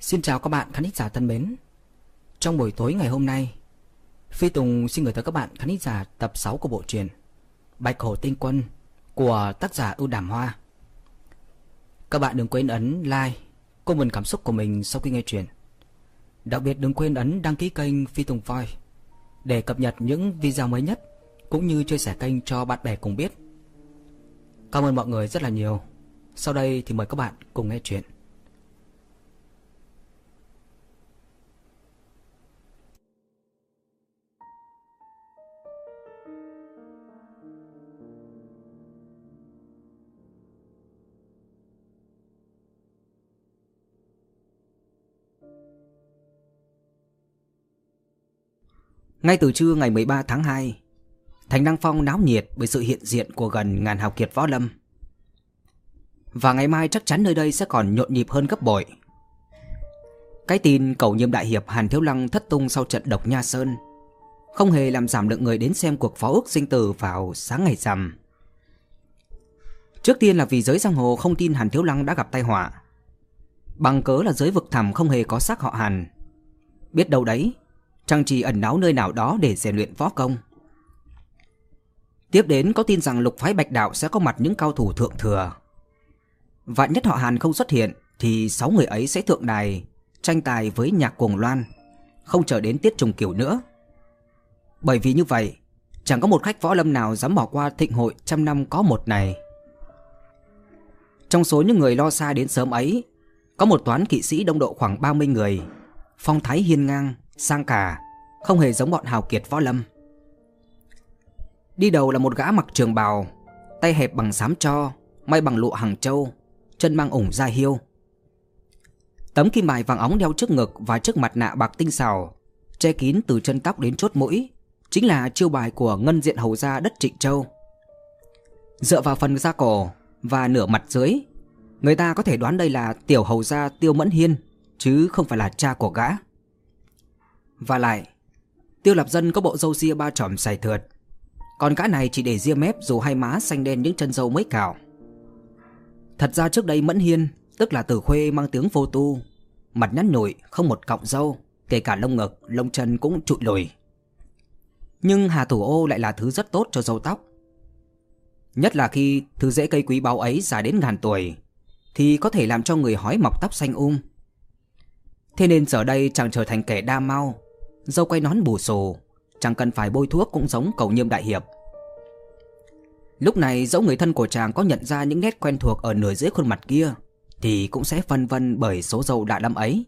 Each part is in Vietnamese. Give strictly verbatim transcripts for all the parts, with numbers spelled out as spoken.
Xin chào các bạn khán giả thân mến. Trong buổi tối ngày hôm nay, Phi Tùng xin gửi tới các bạn khán giả tập sáu của bộ truyện Bạch Hổ Tinh Quân của tác giả Ưu Đàm Hoa. Các bạn đừng quên ấn like, comment cảm xúc của mình sau khi nghe truyện. Đặc biệt đừng quên ấn đăng ký kênh Phi Tùng Voice để cập nhật những video mới nhất, cũng như chia sẻ kênh cho bạn bè cùng biết. Cảm ơn mọi người rất là nhiều. Sau đây thì mời các bạn cùng nghe truyện. Ngay từ trưa ngày mười ba tháng hai, thành Đăng Phong náo nhiệt bởi sự hiện diện của gần ngàn hào kiệt võ lâm. Và ngày mai chắc chắn nơi đây sẽ còn nhộn nhịp hơn gấp bội. Cái tin cẩu nhiệm đại hiệp Hàn Thiếu Lăng thất tung sau trận độc Nha Sơn không hề làm giảm lượng người đến xem cuộc phó ước sinh tử vào sáng ngày rằm. Trước tiên là vì giới giang hồ không tin Hàn Thiếu Lăng đã gặp tai họa, bằng cớ là giới vực thẳm không hề có xác họ Hàn. Biết đâu đấy, chàng chỉ ẩn náu nơi nào đó để rèn luyện võ công. Tiếp đến có tin rằng lục phái Bạch Đạo sẽ có mặt những cao thủ thượng thừa. Vạn nhất họ Hàn không xuất hiện thì sáu người ấy sẽ thượng đài tranh tài với Nhạc Cuồng Loan, không chờ đến tiết trùng cửu nữa. Bởi vì như vậy, chẳng có một khách võ lâm nào dám bỏ qua thịnh hội trăm năm có một này. Trong số những người lo xa đến sớm ấy, có một toán kỵ sĩ đông độ khoảng ba mươi người, phong thái hiên ngang, sang cả, không hề giống bọn hào kiệt võ lâm. Đi đầu là một gã mặc trường bào, tay hẹp bằng xám tro, may bằng lụa Hàng Châu, chân mang ủng da hiêu. Tấm kim bài vàng óng đeo trước ngực và chiếc mặt nạ bạc tinh xảo, che kín từ chân tóc đến chốt mũi, chính là chiêu bài của ngân diện hầu gia đất Trịnh Châu. Dựa vào phần da cổ và nửa mặt dưới, người ta có thể đoán đây là tiểu hầu gia Tiêu Mẫn Hiên, chứ không phải là cha của gã. Và lại, Tiêu Lập Dân có bộ râu ria ba chòm xài thượt, còn gã này chỉ để ria mép dù hai má xanh đen những chân râu mới cạo. Thật ra trước đây Mẫn Hiên, tức là Tử Khuê mang tiếng vô tu, mặt nhăn nhụi, không một cọng râu, kể cả lông ngực, lông chân cũng trụi lùi. Nhưng Hà Thủ Ô lại là thứ rất tốt cho râu tóc. Nhất là khi thứ rễ cây quý báu ấy dài đến ngàn tuổi, thì có thể làm cho người hói mọc tóc xanh um. Thế nên giờ đây chàng trở thành kẻ đa mau, râu quay nón bù xù, chẳng cần phải bôi thuốc cũng giống cẩu nhiêm đại hiệp. Lúc này dẫu người thân của chàng có nhận ra những nét quen thuộc ở nửa dưới khuôn mặt kia, thì cũng sẽ phân vân bởi số râu lạ lắm ấy.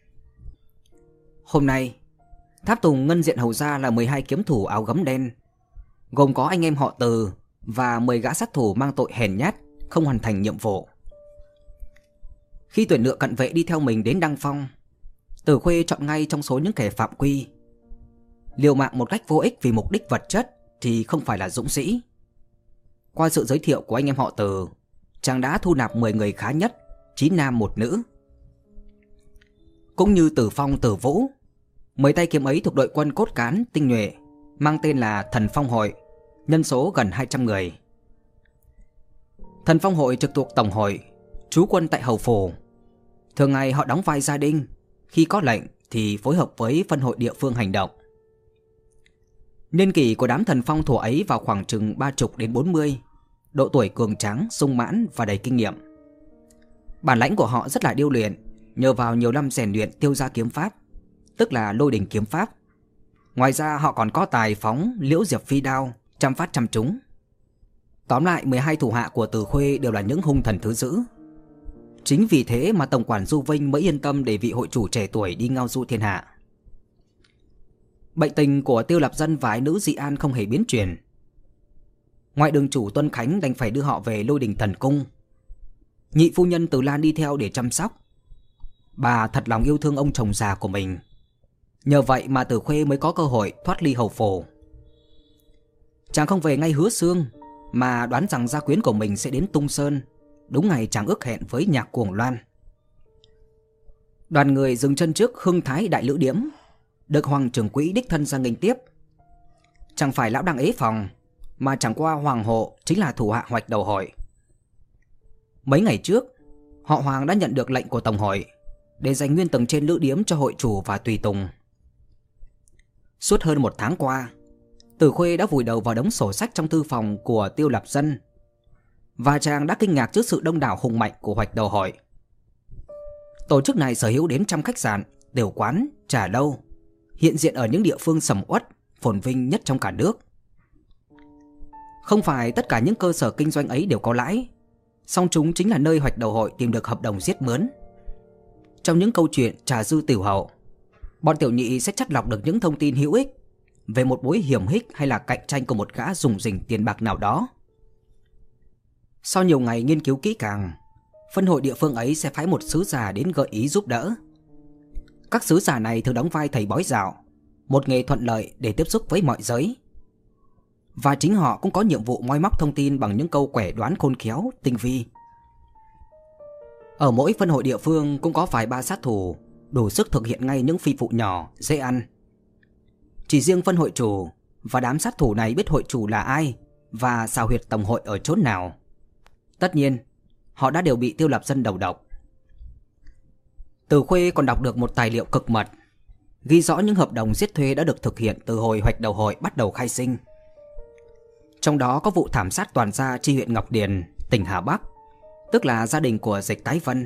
Hôm nay, tháp tùng ngân diện hầu gia là mười hai kiếm thủ áo gấm đen, gồm có anh em họ Từ và mười gã sát thủ mang tội hèn nhát, không hoàn thành nhiệm vụ. Khi tuyển lựa cận vệ đi theo mình đến Đăng Phong, Tử Khuê chọn ngay trong số những kẻ phạm quy. Liều mạng một cách vô ích vì mục đích vật chất thì không phải là dũng sĩ. Qua sự giới thiệu của anh em họ Từ, chàng đã thu nạp mười người khá nhất, chín nam một nữ. Cũng như Tử Phong, Tử Vũ, mười tay kiếm ấy thuộc đội quân cốt cán tinh nhuệ, mang tên là Thần Phong Hội, nhân số gần hai trăm người. Thần Phong Hội trực thuộc Tổng hội, trú quân tại Hầu Phủ. Thường ngày họ đóng vai gia đình, khi có lệnh thì phối hợp với phân hội địa phương hành động. Niên kỷ của đám thần phong thổ ấy vào khoảng chừng ba mươi đến bốn mươi, độ tuổi cường tráng, sung mãn và đầy kinh nghiệm. Bản lãnh của họ rất là điêu luyện, nhờ vào nhiều năm rèn luyện tiêu gia kiếm pháp, tức là lôi đình kiếm pháp. Ngoài ra họ còn có tài phóng liễu diệp phi đao, trăm phát trăm trúng. Tóm lại, mười hai thủ hạ của Từ Khuê đều là những hung thần thứ dữ. Chính vì thế mà Tổng quản Du Vinh mới yên tâm để vị hội chủ trẻ tuổi đi ngao du thiên hạ. Bệnh tình của Tiêu Lập Dân và ái nữ Dị An không hề biến chuyển. Ngoại đường chủ Tuân Khánh đành phải đưa họ về Lôi Đình Thần Cung. Nhị phu nhân Từ Lan đi theo để chăm sóc. Bà thật lòng yêu thương ông chồng già của mình. Nhờ vậy mà Tử Khuê mới có cơ hội thoát ly Hầu Phủ. Chàng không về ngay Hứa Xương, mà đoán rằng gia quyến của mình sẽ đến Tung Sơn, đúng ngày chàng ước hẹn với Nhạc Cuồng Loan. Đoàn người dừng chân trước Hưng Thái Đại Lữ Điếm, được Hoàng trưởng quỹ đích thân ra nghênh tiếp. Chẳng phải lão đang ế phòng, mà chẳng qua Hoàng Hộ chính là thủ hạ hoạch đầu hội. Mấy ngày trước, họ Hoàng đã nhận được lệnh của Tổng hội, để dành nguyên tầng trên lữ điếm cho hội chủ và tùy tùng. Suốt hơn một tháng qua, Từ Khuê đã vùi đầu vào đống sổ sách trong thư phòng của Tiêu Lập Dân, và chàng đã kinh ngạc trước sự đông đảo hùng mạnh của Hoạch Đầu Hội. Tổ chức này sở hữu đến trăm khách sạn, tiểu quán, trà lâu, hiện diện ở những địa phương sầm uất, phồn vinh nhất trong cả nước. Không phải tất cả những cơ sở kinh doanh ấy đều có lãi, song chúng chính là nơi Hoạch Đầu Hội tìm được hợp đồng giết mướn. Trong những câu chuyện trà dư tiểu hậu, bọn tiểu nhị sẽ chắt lọc được những thông tin hữu ích về một mối hiểm hích hay là cạnh tranh của một gã rủng rỉnh tiền bạc nào đó. Sau nhiều ngày nghiên cứu kỹ càng, phân hội địa phương ấy sẽ phái một sứ giả đến gợi ý giúp đỡ. Các sứ giả này thường đóng vai thầy bói dạo, một nghề thuận lợi để tiếp xúc với mọi giới. Và chính họ cũng có nhiệm vụ moi móc thông tin bằng những câu quẻ đoán khôn khéo, tinh vi. Ở mỗi phân hội địa phương cũng có vài ba sát thủ đủ sức thực hiện ngay những phi vụ nhỏ, dễ ăn. Chỉ riêng phân hội chủ và đám sát thủ này biết hội chủ là ai và xào huyệt tổng hội ở chốn nào. Tất nhiên, họ đã đều bị Tiêu Lập Dân đầu độc. Từ Khuê còn đọc được một tài liệu cực mật, ghi rõ những hợp đồng giết thuê đã được thực hiện từ hồi Hoạch Đầu Hội bắt đầu khai sinh. Trong đó có vụ thảm sát toàn gia chi huyện Ngọc Điền, tỉnh Hà Bắc, tức là gia đình của Dịch Tái Vân.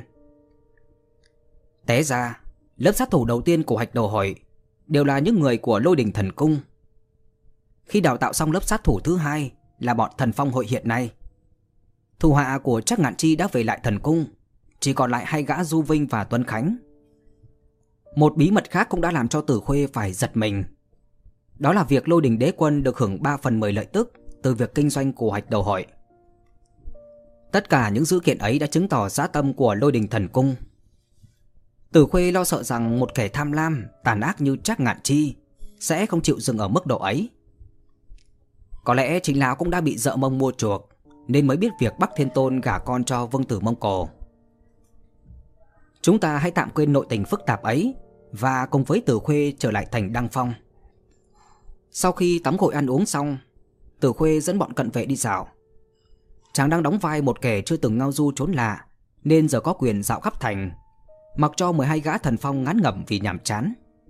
Té ra, lớp sát thủ đầu tiên của Hoạch Đầu Hội đều là những người của Lôi Đình Thần Cung. Khi đào tạo xong lớp sát thủ thứ hai là bọn Thần Phong Hội hiện nay, thủ hạ của Trác Ngạn Chi đã về lại Thần Cung, chỉ còn lại hai gã Du Vinh và Tuấn Khánh. Một bí mật khác cũng đã làm cho Từ Khuê phải giật mình. Đó là việc Lôi Đình Đế Quân được hưởng ba phần mười lợi tức từ việc kinh doanh của Hoạch Đầu Hội. Tất cả những dữ kiện ấy đã chứng tỏ dã tâm của Lôi Đình Thần Cung. Từ Khuê lo sợ rằng một kẻ tham lam, tàn ác như Trác Ngạn Chi sẽ không chịu dừng ở mức độ ấy. Có lẽ chính lão cũng đã bị dợ Mông mua chuộc, nên mới biết việc Bắc Thiên Tôn gả con cho Vương tử Mông Cổ. Chúng ta hãy tạm quên nội tình phức tạp ấy và cùng với Từ Khuê trở lại thành Đăng Phong. Sau khi tắm gội ăn uống xong, Từ Khuê dẫn bọn cận vệ đi dạo. Chàng đang đóng vai một kẻ chưa từng ngao du trốn lạ, nên giờ có quyền dạo khắp thành, mặc cho mười hai gã thần phong ngán ngẩm vì nhàm chán.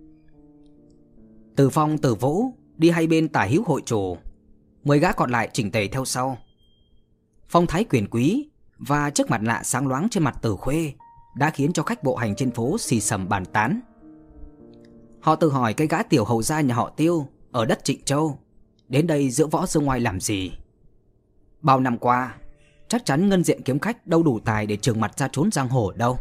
Từ Phong, Từ Vũ đi hai bên tả hữu hội chủ, mười gã còn lại chỉnh tề theo sau. Phong thái quyền quý và chiếc mặt nạ sáng loáng trên mặt Từ Khuê đã khiến cho khách bộ hành trên phố xì xầm bàn tán. Họ tự hỏi cái gã tiểu hầu gia nhà họ Tiêu ở đất Trịnh Châu đến đây giữa võ dương ngoài làm gì. Bao năm qua, chắc chắn ngân diện kiếm khách đâu đủ tài để trừng mặt ra trốn giang hồ đâu.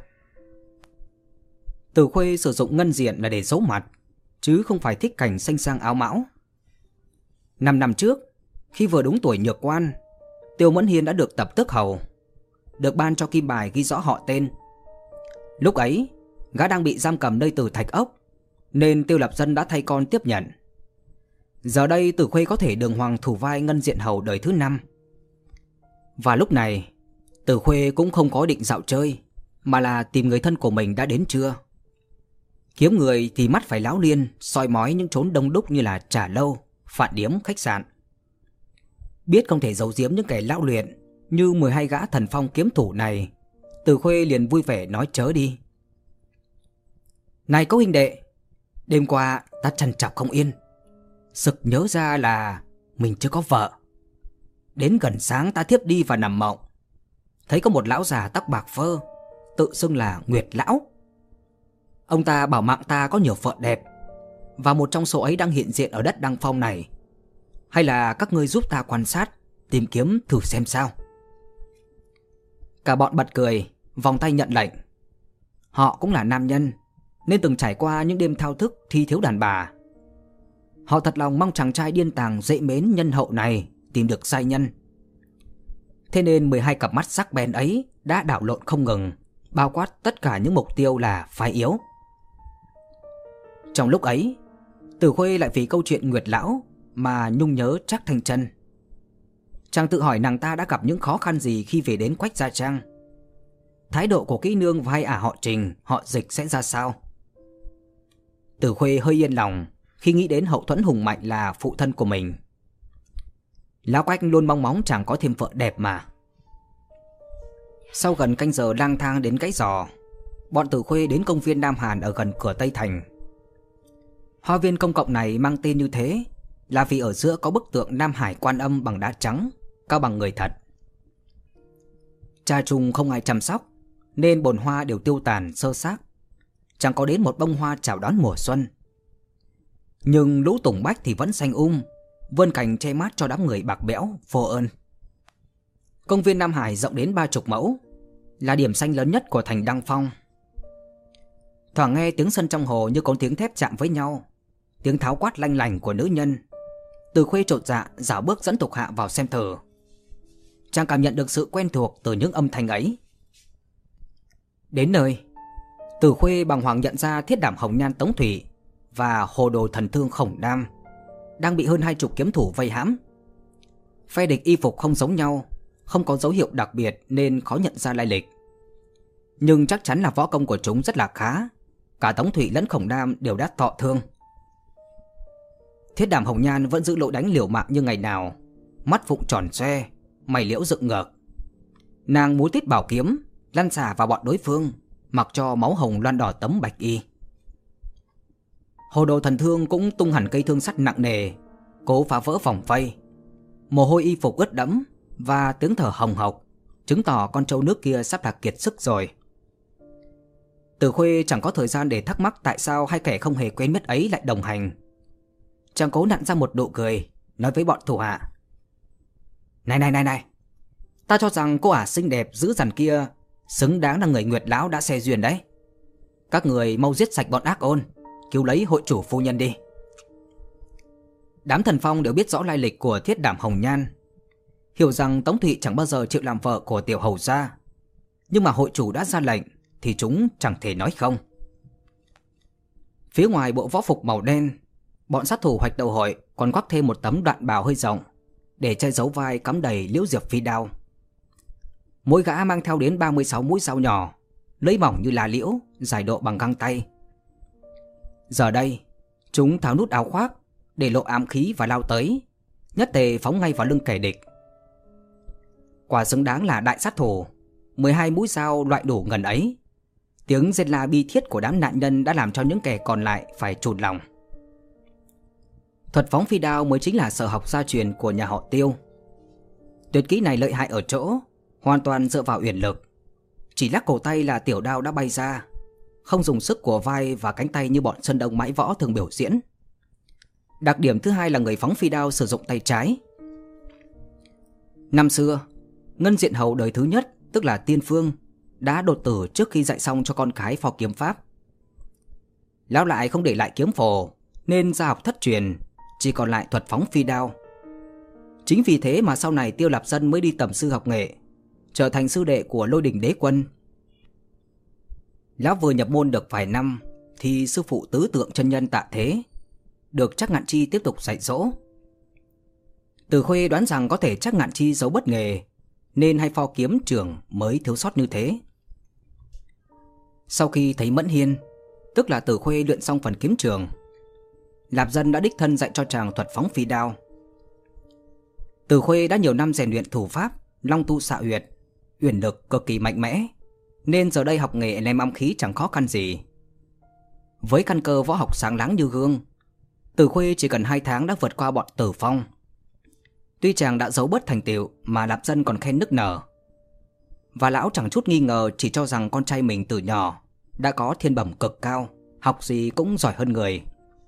Từ Khuê sử dụng ngân diện là để giấu mặt, chứ không phải thích cảnh xanh sang áo mão. Năm năm trước, khi vừa đúng tuổi nhược quan, Tiêu Mẫn Hiên đã được tập tước hầu, được ban cho kim bài ghi rõ họ tên. Lúc ấy, gã đang bị giam cầm nơi Tử Thạch Ốc, nên Tiêu Lập Dân đã thay con tiếp nhận. Giờ đây Từ Khuê có thể đường hoàng thủ vai ngân diện hầu đời thứ năm. Và lúc này, Từ Khuê cũng không có định dạo chơi, mà là tìm người thân của mình đã đến chưa. Kiếm người thì mắt phải láo liên, soi mói những chốn đông đúc như là trà lâu, phạn điếm, khách sạn. Biết không thể giấu giếm những kẻ lão luyện như mười hai gã thần phong kiếm thủ này, Từ Khuê liền vui vẻ nói chớ đi. Này cậu huynh đệ, đêm qua ta trằn trọc không yên, sực nhớ ra là mình chưa có vợ. Đến gần sáng ta thiếp đi và nằm mộng, thấy có một lão già tóc bạc phơ, tự xưng là Nguyệt Lão. Ông ta bảo mạng ta có nhiều vợ đẹp, và một trong số ấy đang hiện diện ở đất Đăng Phong này. Hay là các ngươi giúp ta quan sát, tìm kiếm thử xem sao. Cả bọn bật cười, vòng tay nhận lệnh. Họ cũng là nam nhân, nên từng trải qua những đêm thao thức thi thiếu đàn bà. Họ thật lòng mong chàng trai điên tàng dễ mến nhân hậu này tìm được giai nhân. Thế nên mười hai cặp mắt sắc bén ấy đã đảo lộn không ngừng, bao quát tất cả những mục tiêu là phái yếu. Trong lúc ấy, Từ Khuê lại vì câu chuyện Nguyệt Lão mà nhung nhớ Trác Thanh Chân. Chàng tự hỏi nàng ta đã gặp những khó khăn gì khi về đến Quách Gia Trang. Thái độ của kỹ nương và hai ả họ Trình, họ Dịch sẽ ra sao? Từ Khuê hơi yên lòng khi nghĩ đến hậu thuẫn hùng mạnh là phụ thân của mình. Lão Quách luôn mong mong chàng có thêm vợ đẹp mà. Sau gần canh giờ lang thang đến cái giò, bọn Từ Khuê đến công viên Nam Hàn ở gần cửa Tây Thành. Hoa viên công cộng này mang tên như thế là vì ở giữa có bức tượng Nam Hải Quan Âm bằng đá trắng, cao bằng người thật. Cha chung không ai chăm sóc, nên bồn hoa đều tiêu tàn sơ xác, chẳng có đến một bông hoa chào đón mùa xuân. Nhưng lũ tùng bách thì vẫn xanh um, vươn cành che mát cho đám người bạc bẽo vô ơn. Công viên Nam Hải rộng đến ba chục mẫu, là điểm xanh lớn nhất của thành Đăng Phong. Thoảng nghe tiếng sân trong hồ như có tiếng thép chạm với nhau, tiếng tháo quát lanh lành của nữ nhân. Từ Khuê chột dạ dạo bước dẫn Tục Hạ vào xem thử. Chàng cảm nhận được sự quen thuộc từ những âm thanh ấy. Đến nơi, Từ Khuê bàng hoàng nhận ra Thiết Đảm Hồng Nhan Tống Thủy và Hồ Đồ Thần Thương Khổng Đam đang bị hơn hai chục kiếm thủ vây hãm. Phe địch y phục không giống nhau, không có dấu hiệu đặc biệt nên khó nhận ra lai lịch. Nhưng chắc chắn là võ công của chúng rất là khá. Cả Tống Thủy lẫn Khổng Đam đều đã thọ thương. Thiết Đảm Hồng Nhan vẫn giữ lỗ đánh liều mạng như ngày nào, mắt phụng tròn xoe, mày liễu dựng ngược. Nàng múa tít bảo kiếm lăn xả vào bọn đối phương, mặc cho máu hồng loan đỏ tấm bạch y. Hồ Đồ Thần Thương cũng tung hẳn cây thương sắt nặng nề, cố phá vỡ vòng vây. Mồ hôi y phục ướt đẫm và tiếng thở hồng hộc chứng tỏ con trâu nước kia sắp là kiệt sức rồi. Từ Khuê chẳng có thời gian để thắc mắc tại sao hai kẻ không hề quen biết ấy lại đồng hành. Chàng cố nặn ra một nụ cười, nói với bọn thủ hạ: Này này này này, ta cho rằng cô ả xinh đẹp dữ dằn kia xứng đáng là người Nguyệt Lão đã xe duyên đấy. Các người mau giết sạch bọn ác ôn, cứu lấy hội chủ phu nhân đi. Đám thần phong đều biết rõ lai lịch của Thiết Đảm Hồng Nhan, hiểu rằng Tống Thụy chẳng bao giờ chịu làm vợ của tiểu hầu gia. Nhưng mà hội chủ đã ra lệnh thì chúng chẳng thể nói không. Phía ngoài bộ võ phục màu đen, bọn sát thủ Hoạch Đầu Hội còn khoác thêm một tấm đoạn bào hơi rộng để che giấu vai cắm đầy liễu diệp phi đao. Mỗi gã mang theo đến ba mươi sáu mũi dao nhỏ, lưỡi mỏng như lá liễu, dài độ bằng găng tay. Giờ đây, chúng tháo nút áo khoác để lộ ám khí và lao tới, nhất tề phóng ngay vào lưng kẻ địch. Quả xứng đáng là đại sát thủ, mười hai mũi dao loại đủ ngần ấy. Tiếng rên la bi thiết của đám nạn nhân đã làm cho những kẻ còn lại phải chùn lòng. Thuật phóng phi đao mới chính là sở học gia truyền của nhà họ Tiêu. Tuyệt kỹ này lợi hại ở chỗ hoàn toàn dựa vào uyển lực. Chỉ lắc cổ tay là tiểu đao đã bay ra, không dùng sức của vai và cánh tay như bọn Sơn Đông mãi võ thường biểu diễn. Đặc điểm thứ hai là người phóng phi đao sử dụng tay trái. Năm xưa, Ngân Diện Hầu đời thứ nhất, tức là Tiên Phương, đã đột tử trước khi dạy xong cho con cái phò kiếm pháp. Lão lại không để lại kiếm phổ nên gia học thất truyền, chỉ còn lại thuật phóng phi đao. Chính vì thế mà sau này Tiêu Lạp Dân mới đi tầm sư học nghệ, trở thành sư đệ của Lôi Đình Đế Quân. Lão vừa nhập môn được vài năm thì sư phụ Tứ Tượng chân nhân tạ thế, được Trác Ngạn Chi tiếp tục dạy dỗ. Từ Khuê đoán rằng có thể Trác Ngạn Chi giấu bất nghề, nên hai pho kiếm trưởng mới thiếu sót như thế. Sau khi thấy Mẫn Hiên, tức là Từ Khuê luyện xong phần kiếm trường, Lạp Dân đã đích thân dạy cho chàng thuật phóng phi đao. Từ Khuê đã nhiều năm rèn luyện thủ pháp Long Tu Xạ Huyệt, uyển lực cực kỳ mạnh mẽ, nên giờ đây học nghề ném ám khí chẳng khó khăn gì. Với căn cơ võ học sáng láng như gương, Từ Khuê chỉ cần hai tháng đã vượt qua bọn Tử Phong. Tuy chàng đã giấu bớt thành tựu mà Lạp Dân còn khen nức nở. Và lão chẳng chút nghi ngờ, chỉ cho rằng con trai mình từ nhỏ đã có thiên bẩm cực cao, học gì cũng giỏi hơn người.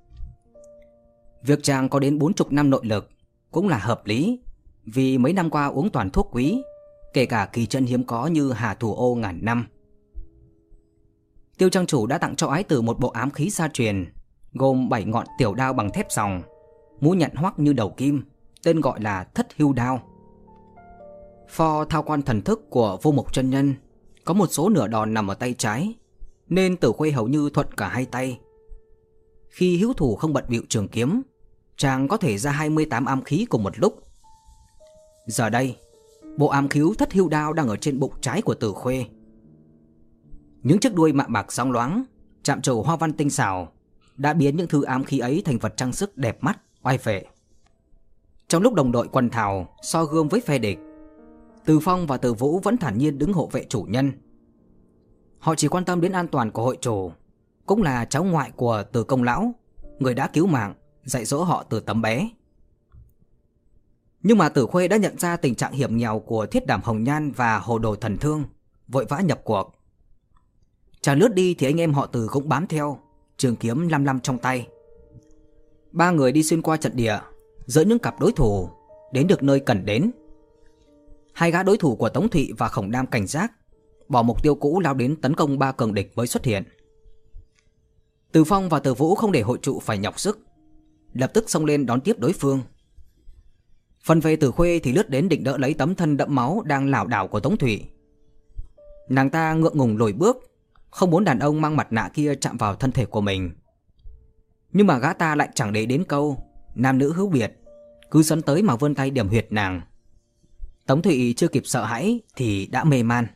Việc chàng có đến bốn chục năm nội lực cũng là hợp lý, vì mấy năm qua uống toàn thuốc quý, kể cả kỳ chân hiếm có như Hà Thủ Ô ngàn năm. Tiêu trang chủ đã tặng cho ái tử một bộ ám khí gia truyền, gồm bảy ngọn tiểu đao bằng thép sòng, mũi nhọn hoắc như đầu kim, tên gọi là Thất Hưu Đao. Pho thao quan thần thức của Vô Mục chân nhân có một số nửa đòn nằm ở tay trái, nên Tử Khuê hầu như thuận cả hai tay. Khi hữu thủ không bận bịu trường kiếm, chàng có thể ra hai mươi tám ám khí cùng một lúc. Giờ đây, bộ ám khí Thất Hưu Đao đang ở trên bụng trái của Tử Khuê. Những chiếc đuôi mạ bạc sáng loáng, chạm trổ hoa văn tinh xảo đã biến những thứ ám khí ấy thành vật trang sức đẹp mắt, oai vệ. Trong lúc đồng đội quần thảo so gươm với phe địch, Từ Phong và Từ Vũ vẫn thản nhiên đứng hộ vệ chủ nhân. Họ chỉ quan tâm đến an toàn của hội chủ, cũng là cháu ngoại của Từ Công lão, người đã cứu mạng, dạy dỗ họ từ tấm bé. Nhưng mà Tử Khuê đã nhận ra tình trạng hiểm nghèo của Thiết Đảm Hồng Nhan và Hồ Đồ Thần Thương, vội vã nhập cuộc. Chàng lướt đi thì anh em họ Từ cũng bám theo, trường kiếm lăm lăm trong tay. Ba người đi xuyên qua trận địa, giữa những cặp đối thủ, đến được nơi cần đến. Hai gã đối thủ của Tống Thụy và Khổng Đam cảnh giác, bỏ mục tiêu cũ lao đến tấn công ba cường địch mới xuất hiện. Từ Phong và Từ Vũ không để hội trụ phải nhọc sức, lập tức xông lên đón tiếp đối phương. Phần về Tử Khuê thì lướt đến định đỡ lấy tấm thân đẫm máu đang lảo đảo của Tống Thụy. Nàng ta ngượng ngùng lùi bước, không muốn đàn ông mang mặt nạ kia chạm vào thân thể của mình. Nhưng mà gã ta lại chẳng để đến câu nam nữ hữu biệt, cứ dẫn tới mà vươn tay điểm huyệt nàng. Tống Thụy chưa kịp sợ hãi thì đã mê man.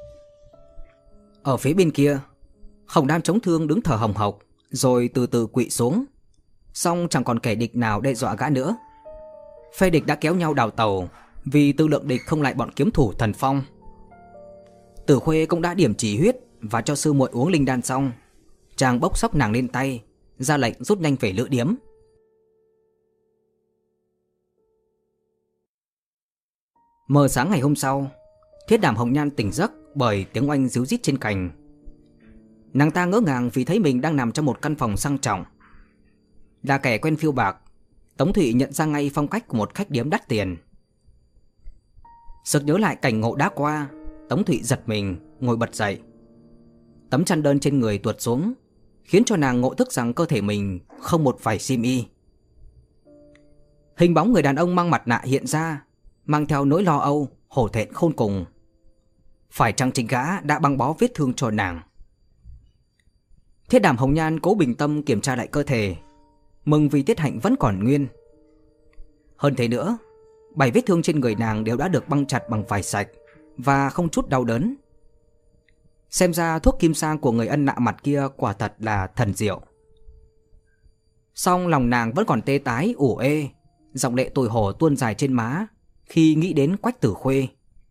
Ở phía bên kia, Khổng Đam chống thương đứng thở hồng hộc, rồi từ từ quỵ xuống. Song chẳng còn kẻ địch nào đe dọa gã nữa. Phe địch đã kéo nhau đào tàu, vì tư lượng địch không lại bọn kiếm thủ Thần Phong. Tử Khuê cũng đã điểm chỉ huyết và cho sư muội uống linh đan xong, chàng bốc xóc nàng lên tay, ra lệnh rút nhanh về lữ điếm. Mờ sáng ngày hôm sau, Thiết Đảm Hồng Nhan tỉnh giấc bởi tiếng oanh ríu rít trên cành. Nàng ta ngỡ ngàng vì thấy mình đang nằm trong một căn phòng sang trọng. Là kẻ quen phiêu bạc, Tống Thụy nhận ra ngay phong cách của một khách điếm đắt tiền. Sực nhớ lại cảnh ngộ đã qua, Tống Thụy giật mình, ngồi bật dậy. Tấm chăn đơn trên người tuột xuống, khiến cho nàng ngộ thức rằng cơ thể mình không một vài xiêm y. Hình bóng người đàn ông mang mặt nạ hiện ra, mang theo nỗi lo âu, hổ thẹn khôn cùng. Phải chăng chính gã đã băng bó vết thương cho nàng? Thiết Đảm Hồng Nhan cố bình tâm kiểm tra lại cơ thể, mừng vì Tiết Hạnh vẫn còn nguyên. Hơn thế nữa, bảy vết thương trên người nàng đều đã được băng chặt bằng vải sạch và không chút đau đớn. Xem ra thuốc kim sang của người ân nạ mặt kia quả thật là thần diệu. Song lòng nàng vẫn còn tê tái ủ ê, dòng lệ tủi hổ tuôn dài trên má khi nghĩ đến Quách Tử Khuê.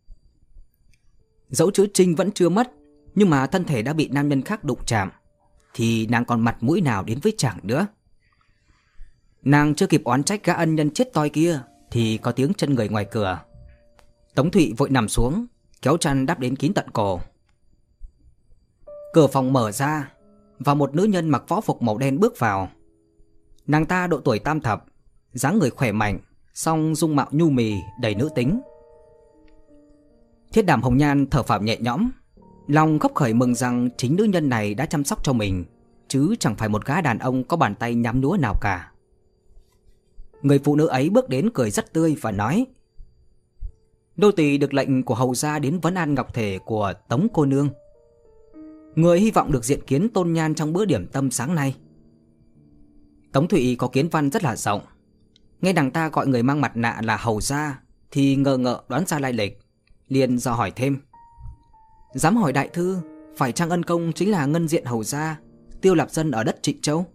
Dẫu chữ Trinh vẫn chưa mất, nhưng mà thân thể đã bị nam nhân khác đụng chạm, thì nàng còn mặt mũi nào đến với chàng nữa. Nàng chưa kịp oán trách gã ân nhân chết toi kia thì có tiếng chân người ngoài cửa. Tống Thụy vội nằm xuống, kéo chăn đắp đến kín tận cổ. Cửa phòng mở ra, và một nữ nhân mặc võ phục màu đen bước vào. Nàng ta độ tuổi tam thập, dáng người khỏe mạnh, song dung mạo nhu mì đầy nữ tính. Thiết Đảm Hồng Nhan thở phào nhẹ nhõm, lòng khấp khởi mừng rằng chính nữ nhân này đã chăm sóc cho mình, chứ chẳng phải một gã đàn ông có bàn tay nhắm núa nào cả. Người phụ nữ ấy bước đến cười rất tươi và nói: "Nô tỳ được lệnh của hầu gia đến vấn an ngọc thể của Tống cô nương. Người hy vọng được diện kiến Tôn Nhan trong bữa điểm tâm sáng nay." Tống Thụy có kiến văn rất là rộng, nghe nàng ta gọi người mang mặt nạ là hầu gia thì ngờ ngợ đoán ra lai lịch, liền dò hỏi thêm: "Dám hỏi đại thư, phải chăng ân công chính là ngân diện hầu gia, Tiêu Lạp dân ở đất Trịnh Châu?"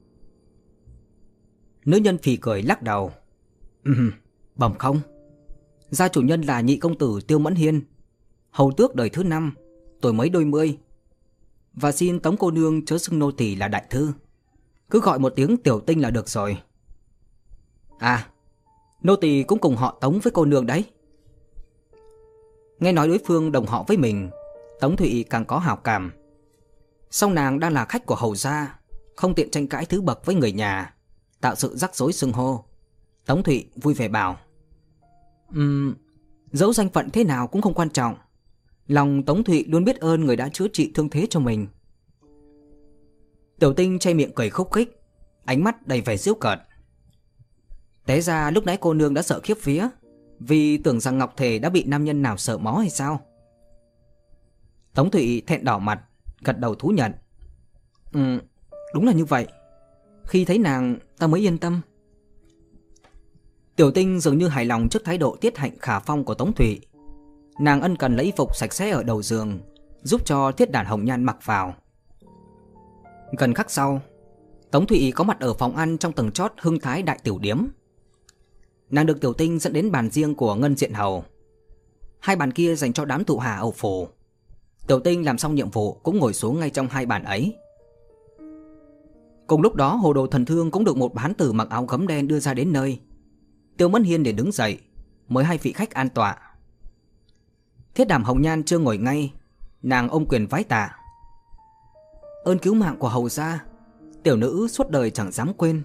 Nữ nhân phì cười lắc đầu: "Ừm, bẩm không. Gia chủ nhân là nhị công tử Tiêu Mẫn Hiên, hầu tước đời thứ năm, tuổi mấy đôi mươi. Và xin Tống cô nương chớ xưng nô tỳ là đại thư, cứ gọi một tiếng tiểu tinh là được rồi." "À, nô tỳ cũng cùng họ Tống với cô nương đấy." Nghe nói đối phương đồng họ với mình, Tống Thụy càng có hảo cảm. Song nàng đang là khách của hầu gia, không tiện tranh cãi thứ bậc với người nhà, tạo sự rắc rối xưng hô. Tống Thụy vui vẻ bảo: Ừm, dẫu danh phận thế nào cũng không quan trọng. Lòng Tống Thụy luôn biết ơn người đã chữa trị thương thế cho mình." Tiểu Tinh che miệng cười khúc khích, ánh mắt đầy vẻ giễu cợt. "Té ra lúc nãy cô nương đã sợ khiếp vía, vì tưởng rằng ngọc thể đã bị nam nhân nào sợ máu hay sao?" Tống Thụy thẹn đỏ mặt, gật đầu thú nhận: "Ừ, đúng là như vậy. Khi thấy nàng ta mới yên tâm." Tiểu Tinh dường như hài lòng trước thái độ tiết hạnh khả phong của Tống Thụy. Nàng ân cần lấy y phục sạch sẽ ở đầu giường, giúp cho Thiết Đàn Hồng Nhan mặc vào. Gần khắc sau, Tống Thụy có mặt ở phòng ăn trong tầng chót Hưng Thái Đại Tiểu Điếm. Nàng được Tiểu Tinh dẫn đến bàn riêng của Ngân Diện Hầu. Hai bàn kia dành cho đám thủ hạ hầu phủ. Tiểu Tinh làm xong nhiệm vụ cũng ngồi xuống ngay trong hai bàn ấy. Cùng lúc đó Hồ Đồ Thần Thương cũng được một hán tử mặc áo gấm đen đưa ra đến nơi. Tiêu Mẫn Hiên để đứng dậy, mời hai vị khách an tọa. Thiết Đàm Hồng Nhan chưa ngồi ngay, nàng ôm quyền vái tạ. Ơn cứu mạng của hầu gia, tiểu nữ suốt đời chẳng dám quên.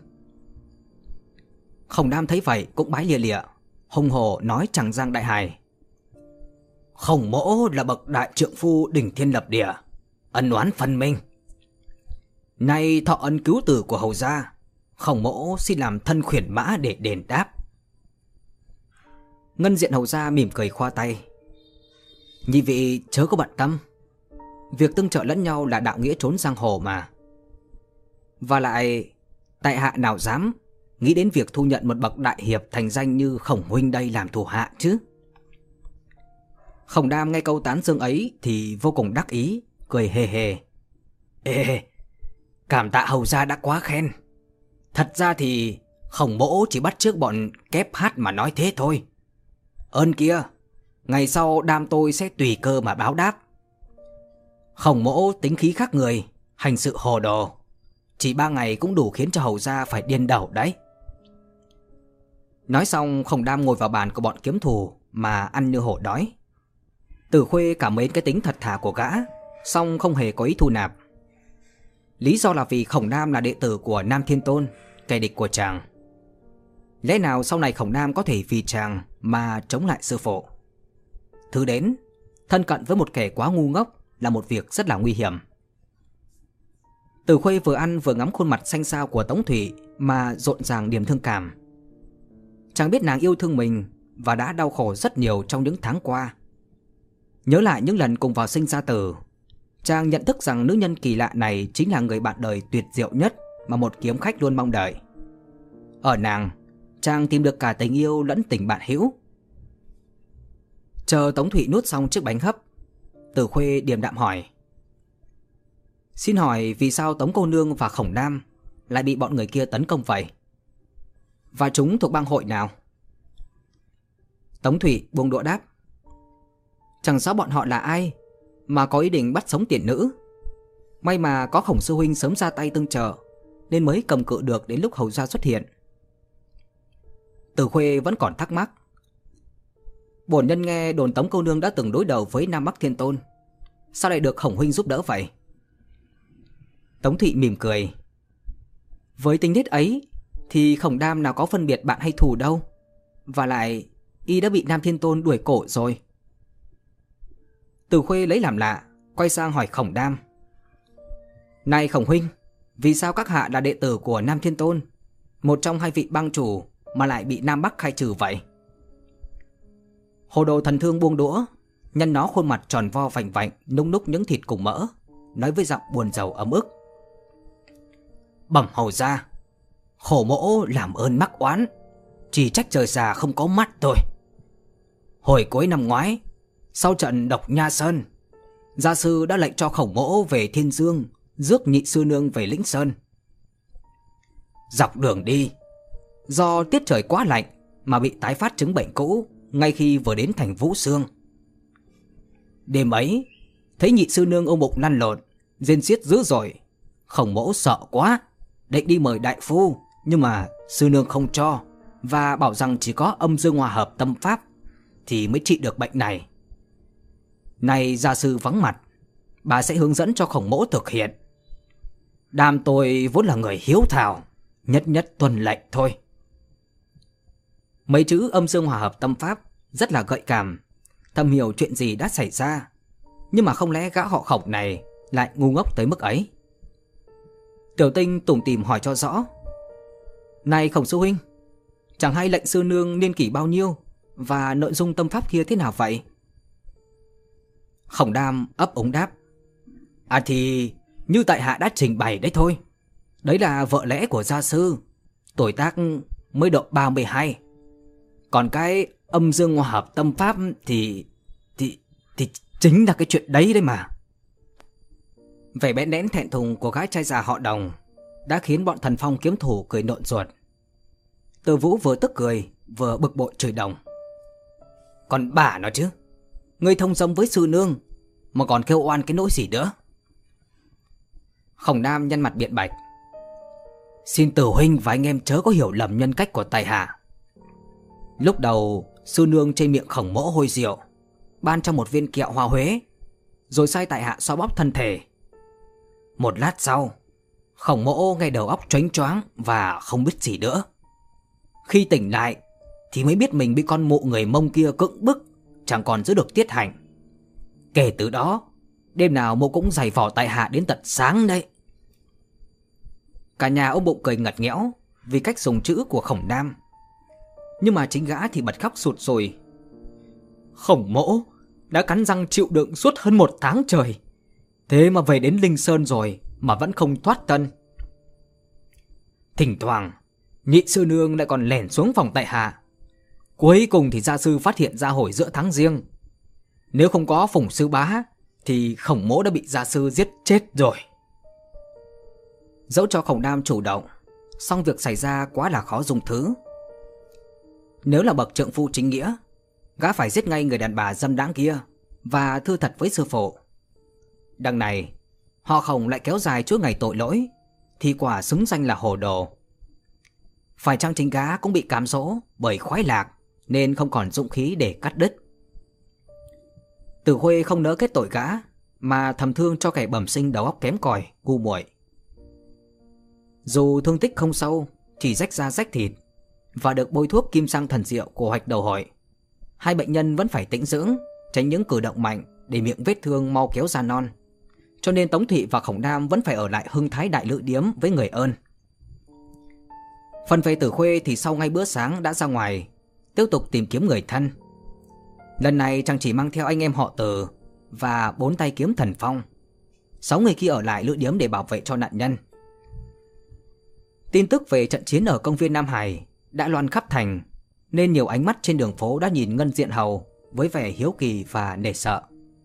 Khổng Đam thấy vậy cũng bái lìa lịa, hùng hổ nói chẳng giang đại hài. Khổng mỗ là bậc đại trượng phu đỉnh thiên lập địa, ân oán phân minh. Nay thọ ân cứu tử của hầu gia, khổng mỗ xin làm thân khuyển mã để đền đáp. Ngân Diện hầu gia mỉm cười khoa tay. Nhị vị chớ có bận tâm, việc tương trợ lẫn nhau là đạo nghĩa trốn giang hồ mà. Và lại tại hạ nào dám nghĩ đến việc thu nhận một bậc đại hiệp thành danh như Khổng huynh đây làm thủ hạ chứ. Khổng Đam nghe câu tán dương ấy thì vô cùng đắc ý, cười hề hề. Ê, cảm tạ hầu gia đã quá khen. Thật ra thì Khổng mỗ chỉ bắt chước bọn kép hát mà nói thế thôi. Ơn kia, ngày sau Đam tôi sẽ tùy cơ mà báo đáp. Khổng mỗ tính khí khác người, hành sự hồ đồ, chỉ ba ngày cũng đủ khiến cho hầu gia phải điên đầu đấy. Nói xong Khổng Đam ngồi vào bàn của bọn kiếm thủ mà ăn như hổ đói. Tử Khuê cảm mến cái tính thật thà của gã, song không hề có ý thu nạp. Lý do là vì Khổng Đam là đệ tử của Nam Thiên Tôn, kẻ địch của chàng. Lẽ nào sau này Khổng Đam có thể vì chàng mà chống lại sư phụ? Thứ đến, thân cận với một kẻ quá ngu ngốc là một việc rất là nguy hiểm. Tử Khuê vừa ăn vừa ngắm khuôn mặt xanh xao của Tống Thủy mà rộn ràng niềm thương cảm. Chàng biết nàng yêu thương mình và đã đau khổ rất nhiều trong những tháng qua. Nhớ lại những lần cùng vào sinh ra tử, chàng nhận thức rằng nữ nhân kỳ lạ này chính là người bạn đời tuyệt diệu nhất mà một kiếm khách luôn mong đợi. Ở nàng, chàng tìm được cả tình yêu lẫn tình bạn hữu. Chờ Tống Thụy nuốt xong chiếc bánh hấp, Tử Khuê điềm đạm hỏi. Xin hỏi vì sao Tống cô nương và Khổng Đam lại bị bọn người kia tấn công vậy? Và chúng thuộc bang hội nào? Tống Thụy buông đũa đáp. Chẳng rõ bọn họ là ai mà có ý định bắt sống tiền nữ. May mà có Khổng sư huynh sớm ra tay tương trợ nên mới cầm cự được đến lúc hầu gia xuất hiện. Tử Khuê vẫn còn thắc mắc. Bổn nhân nghe đồn Tống cô nương đã từng đối đầu với Nam Bắc Thiên Tôn, sao lại được Khổng huynh giúp đỡ vậy? Tống Thị mỉm cười. Với tính nết ấy thì Khổng Đam nào có phân biệt bạn hay thù đâu. Và lại y đã bị Nam Thiên Tôn đuổi cổ rồi. Tử Khuê lấy làm lạ, quay sang hỏi Khổng Đam. Này Khổng huynh, vì sao các hạ là đệ tử của Nam Thiên Tôn, một trong hai vị bang chủ, mà lại bị Nam Bắc khai trừ vậy? Hồ Đồ Thần Thương buông đũa, nhân nó khuôn mặt tròn vo vành vạnh, nung núc những thịt cùng mỡ, nói với giọng buồn rầu ấm ức. Bẩm hầu gia, khổ mỗ làm ơn mắc oán, chỉ trách trời già không có mắt thôi. Hồi cuối năm ngoái, sau trận Độc Nha Sơn, gia sư đã lệnh cho Khổng mỗ về Thiên Dương, rước nhị sư nương về Lĩnh Sơn. Dọc đường đi, do tiết trời quá lạnh mà bị tái phát chứng bệnh cũ ngay khi vừa đến thành Vũ Xương. Đêm ấy, thấy nhị sư nương ôm bụng lăn lộn, rên xiết dữ dội, Khổng mỗ sợ quá, định đi mời đại phu, nhưng mà sư nương không cho, và bảo rằng chỉ có âm dương hòa hợp tâm pháp thì mới trị được bệnh này. Nay gia sư vắng mặt, bà sẽ hướng dẫn cho Khổng mỗ thực hiện. Đam tôi vốn là người hiếu thảo, nhất nhất tuân lệnh thôi. Mấy chữ âm dương hòa hợp tâm pháp rất là gợi cảm, thầm hiểu chuyện gì đã xảy ra. Nhưng mà không lẽ gã họ Khổng này lại ngu ngốc tới mức ấy? Tiểu Tinh tủm tỉm hỏi cho rõ. Này Khổng sư huynh, chẳng hay lệnh sư nương niên kỷ bao nhiêu và nội dung tâm pháp kia thế nào vậy? Khổng Đam ấp úng đáp. À thì như tại hạ đã trình bày đấy thôi. Đấy là vợ lẽ của gia sư, tuổi tác mới độ ba mươi hai. Còn cái âm dương hòa hợp tâm pháp thì Thì Thì chính là cái chuyện đấy đấy mà. Vẻ bẽn đẽn thẹn thùng của gái trai già họ Đồng đã khiến bọn Thần Phong kiếm thủ cười nộn ruột. Từ Vũ vừa tức cười vừa bực bội chửi Đồng. Còn bà nó chứ, ngươi thông dong với sư nương, mà còn kêu oan cái nỗi gì nữa? Khổng Nam nhăn mặt biện bạch. Xin Tử huynh và anh em chớ có hiểu lầm nhân cách của tại hạ. Lúc đầu sư nương trên miệng Khổng mỗ hôi rượu, ban cho một viên kẹo hoa huế, rồi sai tại hạ xoa bóp thân thể. Một lát sau, Khổng mỗ nghe đầu óc choáng choáng và không biết gì nữa. Khi tỉnh lại thì mới biết mình bị con mụ người Mông kia cưỡng bức, chẳng còn giữ được tiết hạnh. Kể từ đó, đêm nào mụ cũng giày vò tại hạ đến tận sáng đấy. Cả nhà ôm bụng cười ngặt nghẽo vì cách dùng chữ của Khổng Nam. Nhưng mà chính gã thì bật khóc sụt sùi. Khổng mỗ đã cắn răng chịu đựng suốt hơn một tháng trời, thế mà về đến Linh Sơn rồi mà vẫn không thoát thân. Thỉnh thoảng nhị sư nương lại còn lẻn xuống phòng tại hạ. Cuối cùng thì gia sư phát hiện ra hồi giữa tháng Giêng. Nếu không có Phùng sư bá thì Khổng mỗ đã bị gia sư giết chết rồi. Dẫu cho Khổng Nam chủ động, song việc xảy ra quá là khó dung thứ. Nếu là bậc trượng phu chính nghĩa, gã phải giết ngay người đàn bà dâm đãng kia và thưa thật với sư phụ. Đằng này họ Khổng lại kéo dài chuỗi ngày tội lỗi, thì quả xứng danh là hồ đồ. Phải chăng chính gã cũng bị cám dỗ bởi khoái lạc nên không còn dũng khí để cắt đứt. Tử Khuê không nỡ kết tội gã, mà thầm thương cho kẻ bẩm sinh đầu óc kém cỏi, ngu muội. Dù thương tích không sâu, chỉ rách da rách thịt, và được bôi thuốc kim sang thần diệu của Hoạch Đầu Hội, hai bệnh nhân vẫn phải tĩnh dưỡng, tránh những cử động mạnh để miệng vết thương mau kéo ra non. Cho nên Tống Thị và Khổng Nam vẫn phải ở lại Hưng Thái Đại Lữ Điếm với người ơn. Phần về Tử Khuê thì sau ngay bữa sáng đã ra ngoài tiếp tục tìm kiếm người thân. Lần này chàng chỉ mang theo anh em họ Từ và bốn tay kiếm thần phong. Sáu người kia ở lại lữ điếm để bảo vệ cho nạn nhân. Tin tức về trận chiến ở công viên Nam Hải đã loan khắp thành, nên nhiều ánh mắt trên đường phố đã nhìn Ngân Diện Hầu với vẻ hiếu kỳ và nể sợ.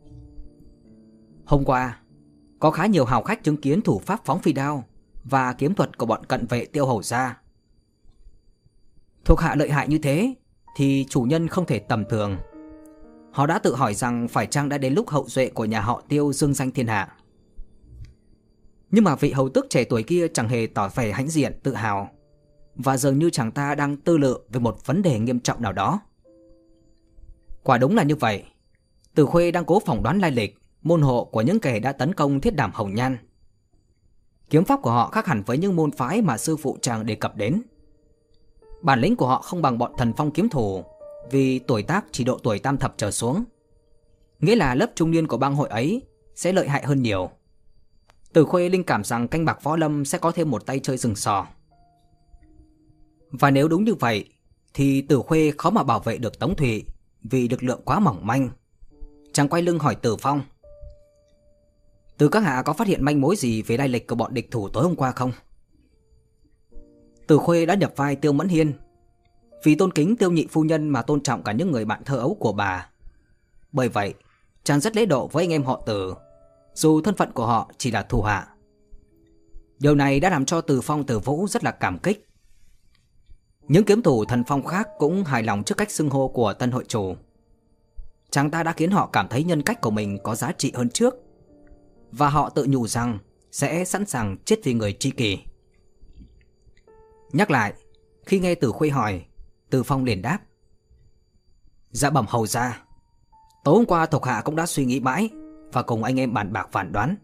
Hôm qua, có khá nhiều hào khách chứng kiến thủ pháp phóng phi đao và kiếm thuật của bọn cận vệ Tiêu Hầu gia. Thuộc hạ lợi hại như thế thì chủ nhân không thể tầm thường. Họ đã tự hỏi rằng phải chăng đã đến lúc hậu duệ của nhà họ Tiêu dương danh thiên hạ. Nhưng mà vị hầu tước trẻ tuổi kia chẳng hề tỏ vẻ hãnh diện tự hào, và dường như chàng ta đang tư lự về một vấn đề nghiêm trọng nào đó. Quả đúng là như vậy. Từ Khuê đang cố phỏng đoán lai lịch, môn hộ của những kẻ đã tấn công Thiết Đảm Hồng Nhan. Kiếm pháp của họ khác hẳn với những môn phái mà sư phụ chàng đề cập đến. Bản lĩnh của họ không bằng bọn thần phong kiếm thủ, vì tuổi tác chỉ độ tuổi tam thập trở xuống. Nghĩa là lớp trung niên của bang hội ấy sẽ lợi hại hơn nhiều. Từ Khuê linh cảm rằng canh bạc võ lâm sẽ có thêm một tay chơi rừng sò. Và nếu đúng như vậy thì Tử Khuê khó mà bảo vệ được Tống Thụy, vì lực lượng quá mỏng manh. Chàng quay lưng hỏi Tử Phong: Từ các hạ có phát hiện manh mối gì về lai lịch của bọn địch thủ tối hôm qua không? Tử Khuê đã nhập vai Tiêu Mẫn Hiên, vì tôn kính Tiêu nhị phu nhân mà tôn trọng cả những người bạn thơ ấu của bà. Bởi vậy chàng rất lễ độ với anh em họ Tử, dù thân phận của họ chỉ là thủ hạ. Điều này đã làm cho Từ Phong Từ Vũ rất là cảm kích. Những kiếm thủ thần phong khác cũng hài lòng trước cách xưng hô của tân hội chủ. Chàng ta đã khiến họ cảm thấy nhân cách của mình có giá trị hơn trước, và họ tự nhủ rằng sẽ sẵn sàng chết vì người tri kỷ. Nhắc lại, khi nghe Tử Khuê hỏi, Từ Phong liền đáp: Dạ bẩm hầu gia, tối hôm qua thuộc hạ cũng đã suy nghĩ mãi và cùng anh em bàn bạc phản đoán.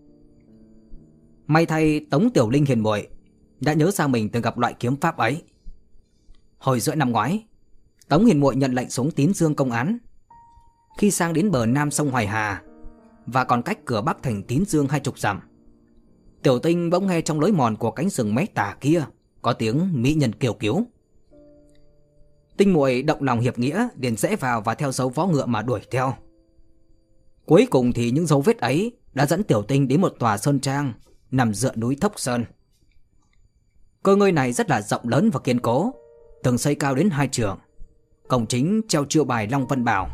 May thay Tống Tiểu Linh hiền muội đã nhớ ra mình từng gặp loại kiếm pháp ấy. Hồi giữa năm ngoái, Tống hiền muội nhận lệnh xuống Tín Dương công án. Khi sang đến bờ nam sông Hoài Hà và còn cách cửa bắc thành Tín Dương hai chục dặm, Tiểu Tinh bỗng nghe trong lối mòn của cánh rừng mé tả kia có tiếng mỹ nhân kêu cứu. Tinh muội động lòng hiệp nghĩa, liền rẽ vào và theo dấu vó ngựa mà đuổi theo. Cuối cùng thì những dấu vết ấy đã dẫn Tiểu Tinh đến một tòa sơn trang nằm dựa núi Thốc Sơn. Cơ ngơi này rất là rộng lớn và kiên cố, tường xây cao đến hai trượng, cổng chính treo chiêu bài Long Vân Bảo.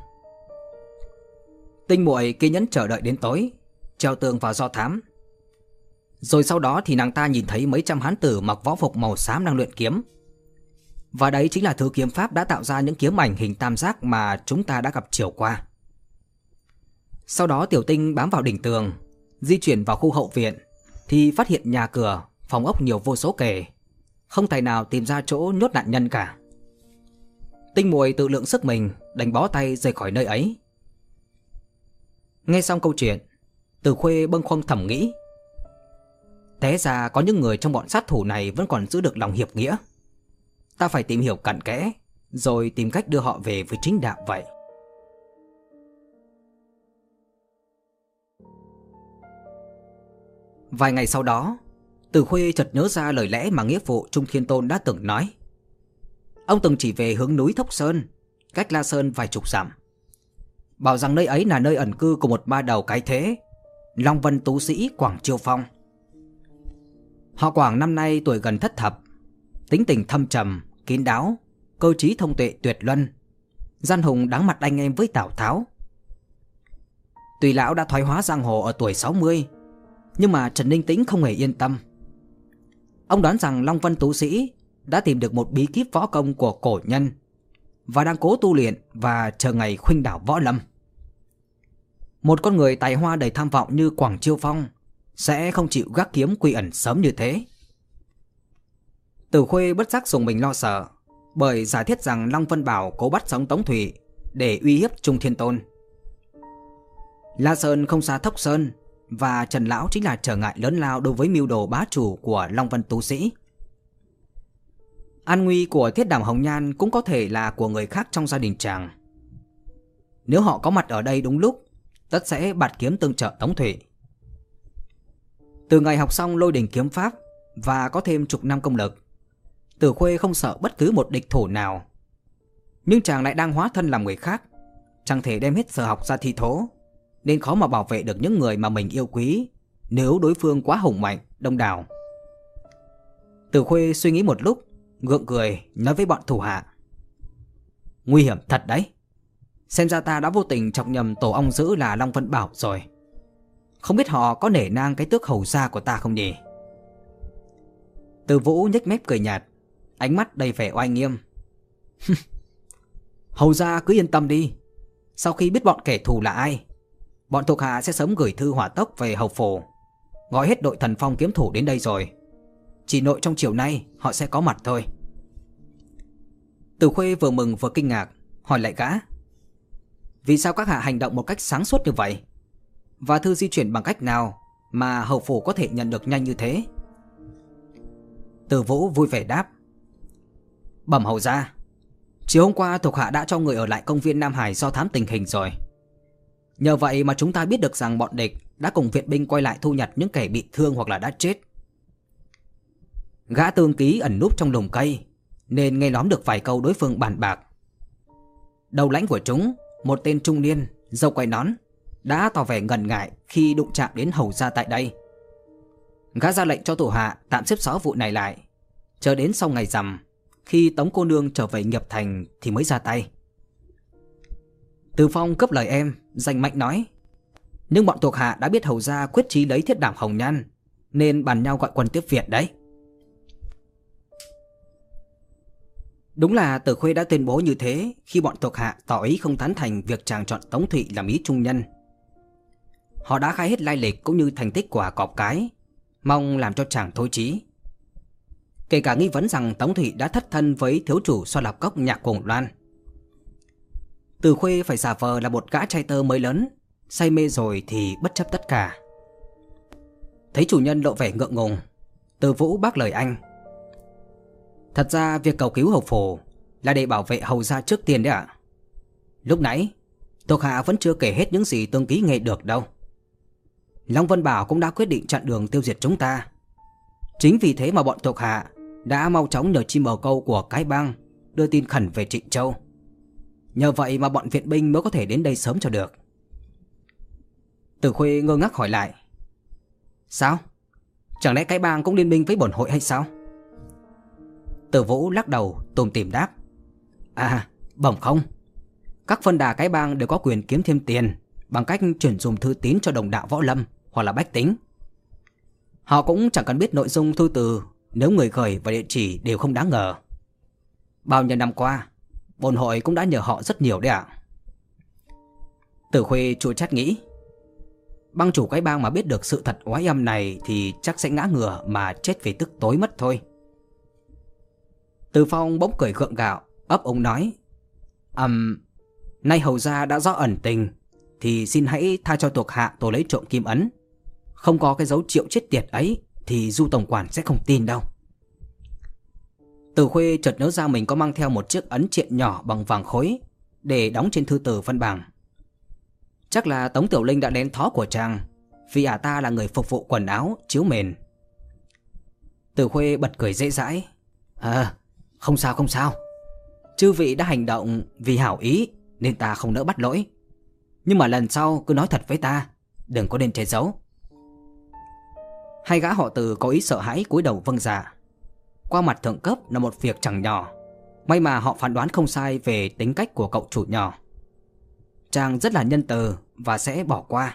Tinh muội kiên nhẫn chờ đợi đến tối, treo tường vào do thám. Rồi sau đó thì nàng ta nhìn thấy mấy trăm hán tử mặc võ phục màu xám đang luyện kiếm. Và đấy chính là thứ kiếm pháp đã tạo ra những kiếm ảnh hình tam giác mà chúng ta đã gặp chiều qua. Sau đó Tiểu Tinh bám vào đỉnh tường, di chuyển vào khu hậu viện thì phát hiện nhà cửa, phòng ốc nhiều vô số kể, không tài nào tìm ra chỗ nhốt nạn nhân cả. Tinh Muội tự lượng sức mình, đành bó tay rời khỏi nơi ấy. Nghe xong câu chuyện, Từ Khuê bâng khuâng thầm nghĩ, té ra có những người trong bọn sát thủ này vẫn còn giữ được lòng hiệp nghĩa. Ta phải tìm hiểu cặn kẽ, rồi tìm cách đưa họ về với chính đạo vậy. Vài ngày sau đó, Từ Khuê chợt nhớ ra lời lẽ mà nghĩa phụ Trung Thiên Tôn đã từng nói. Ông từng chỉ về hướng núi Thốc Sơn, cách La Sơn vài chục dặm, bảo rằng nơi ấy là nơi ẩn cư của một ma đầu cái thế, Long Vân tú sĩ Quảng Chiêu Phong. Họ Quảng năm nay tuổi gần thất thập, tính tình thâm trầm, kín đáo, cơ trí thông tuệ tuyệt luân, gian hùng đáng mặt anh em với Tào Tháo. Tuy lão đã thoái hóa giang hồ ở tuổi sáu mươi, nhưng mà Trần Ninh Tĩnh không hề yên tâm. Ông đoán rằng Long Vân tú sĩ đã tìm được một bí kíp võ công của cổ nhân và đang cố tu luyện và chờ ngày khuynh đảo võ lâm. Một con người tài hoa đầy tham vọng như Quảng Chiêu Phong sẽ không chịu gác kiếm quy ẩn sớm như thế. Từ Khuê bất giác dùng mình lo sợ, bởi giả thiết rằng Long Vân Bảo cố bắt sống Tống Thủy để uy hiếp Trung Thiên Tôn. La Sơn không xa Thốc Sơn, và Trần Lão chính là trở ngại lớn lao đối với mưu đồ bá chủ của Long Vân tú sĩ. An nguy của Thiết Đảm Hồng Nhan cũng có thể là của người khác trong gia đình chàng. Nếu họ có mặt ở đây đúng lúc, tất sẽ bạt kiếm tương trợ Tống Thủy. Từ ngày học xong Lôi Đình kiếm pháp và có thêm chục năm công lực, Từ Khuê không sợ bất cứ một địch thủ nào. Nhưng chàng lại đang hóa thân làm người khác, chẳng thể đem hết sở học ra thi thố, nên khó mà bảo vệ được những người mà mình yêu quý nếu đối phương quá hùng mạnh, đông đảo. Từ Khuê suy nghĩ một lúc, gượng cười nói với bọn thủ hạ, nguy hiểm thật đấy. Xem ra ta đã vô tình chọc nhầm tổ ong dữ là Long Vân Bảo rồi. Không biết họ có nể nang cái tước hầu gia của ta không nhỉ? Từ Vũ nhếch mép cười nhạt, ánh mắt đầy vẻ oai nghiêm. Hầu gia cứ yên tâm đi. Sau khi biết bọn kẻ thù là ai, bọn thuộc hạ sẽ sớm gửi thư hỏa tốc về hầu phủ, gọi hết đội Thần Phong kiếm thủ đến đây rồi. Chỉ nội trong chiều nay họ sẽ có mặt thôi. Từ Khuê vừa mừng vừa kinh ngạc, hỏi lại gã, vì sao các hạ hành động một cách sáng suốt như vậy? Và thư di chuyển bằng cách nào mà hầu phủ có thể nhận được nhanh như thế? Từ Vũ vui vẻ đáp, bẩm hầu gia, chiều hôm qua thuộc hạ đã cho người ở lại công viên Nam Hải do thám tình hình rồi. Nhờ vậy mà chúng ta biết được rằng bọn địch đã cùng viện binh quay lại thu nhặt những kẻ bị thương hoặc là đã chết. Gã tương ký ẩn núp trong lùm cây nên nghe lóm được vài câu đối phương bàn bạc. Đầu lãnh của chúng, một tên trung niên, râu quai nón, đã tỏ vẻ ngần ngại khi đụng chạm đến hầu gia tại đây. Gã ra lệnh cho thủ hạ tạm xếp xó vụ này lại, chờ đến sau ngày rằm, khi Tống cô nương trở về nghiệp thành thì mới ra tay. Từ Phong cướp lời em, danh mạnh nói, nhưng bọn thuộc hạ đã biết hầu gia quyết chí lấy Thiết Đảm Hồng Nhan, nên bàn nhau gọi quân tiếp viện đấy. Đúng là Từ Khuê đã tuyên bố như thế khi bọn thuộc hạ tỏ ý không tán thành việc chàng chọn Tống Thụy làm ý trung nhân. Họ đã khai hết lai lịch cũng như thành tích của cọp cái, mong làm cho chàng thôi chí. Kể cả nghi vấn rằng Tống Thụy đã thất thân với thiếu chủ Xoa Lạp Cốc Nhạc Cuồng Loan. Từ Khuê phải giả vờ là một gã trai tơ mới lớn, say mê rồi thì bất chấp tất cả. Thấy chủ nhân lộ vẻ ngượng ngùng, Từ Vũ bác lời anh, thật ra việc cầu cứu hầu phủ là để bảo vệ hầu gia trước tiên đấy ạ. Lúc nãy thuộc hạ vẫn chưa kể hết những gì tương ký nghe được đâu. Long Vân Bảo cũng đã quyết định chặn đường tiêu diệt chúng ta. Chính vì thế mà bọn thuộc hạ đã mau chóng nhờ chim bồ câu của cái bang đưa tin khẩn về Trịnh Châu. Nhờ vậy mà bọn viện binh mới có thể đến đây sớm cho được. Từ Khuê ngơ ngác hỏi lại, sao? Chẳng lẽ cái bang cũng liên minh với bổn hội hay sao? Từ Vũ lắc đầu tủm tỉm đáp, à, bẩm không. Các phân đà cái bang đều có quyền kiếm thêm tiền bằng cách chuyển dùng thư tín cho đồng đạo võ lâm hoặc là bách tính. Họ cũng chẳng cần biết nội dung thư từ nếu người gửi và địa chỉ đều không đáng ngờ. Bao nhiêu năm qua, bổn hội cũng đã nhờ họ rất nhiều đấy ạ. Từ Khuê chua chát nghĩ, Bang chủ cái bang mà biết được sự thật oái âm này thì chắc sẽ ngã ngửa mà chết vì tức tối mất thôi. Từ Phong bỗng cười gượng gạo, ấp úng nói: Ừm, um, nay hầu gia đã rõ ẩn tình, thì xin hãy tha cho thuộc hạ tôi lấy trộm kim ấn. Không có cái dấu triệu chết tiệt ấy thì Du tổng quản sẽ không tin đâu. Từ Khuê chợt nhớ ra mình có mang theo một chiếc ấn triện nhỏ bằng vàng khối để đóng trên thư từ văn bằng. Chắc là Tống Tiểu Linh đã lén thó của chàng, vì ả ta là người phục vụ quần áo, chiếu mền. Từ Khuê bật cười dễ dãi: À, không sao không sao. Chư vị đã hành động vì hảo ý nên ta không nỡ bắt lỗi. Nhưng mà lần sau cứ nói thật với ta, đừng có nên che giấu. Hai gã họ Từ có ý sợ hãi cúi đầu vâng dạ. Qua mặt thượng cấp là một việc chẳng nhỏ. May mà họ phán đoán không sai về tính cách của cậu chủ nhỏ. Chàng rất là nhân từ và sẽ bỏ qua.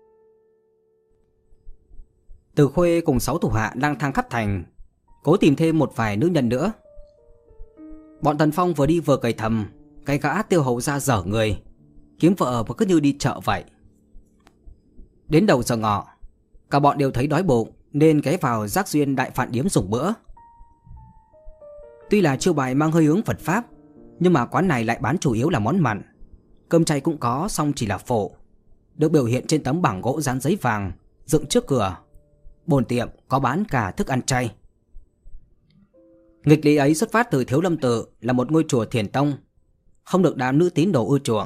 Từ Khuê cùng sáu thủ hạ lang thang khắp thành, cố tìm thêm một vài nữ nhân nữa. Bọn Tần Phong vừa đi vừa cười thầm: Cái gã Tiêu hầu ra dở người, kiếm vợ mà cứ như đi chợ vậy. Đến đầu giờ ngọ, cả bọn đều thấy đói bụng nên ghé vào Giác Duyên Đại Phạn Điếm dùng bữa. Tuy là chiêu bài mang hơi hướng Phật Pháp, nhưng mà quán này lại bán chủ yếu là món mặn. Cơm chay cũng có, song chỉ là phổ, được biểu hiện trên tấm bảng gỗ dán giấy vàng dựng trước cửa. Bồn tiệm có bán cả thức ăn chay. Nghịch lý ấy xuất phát từ Thiếu Lâm Tự là một ngôi chùa thiền tông, không được đám nữ tín đồ ưa chuộng.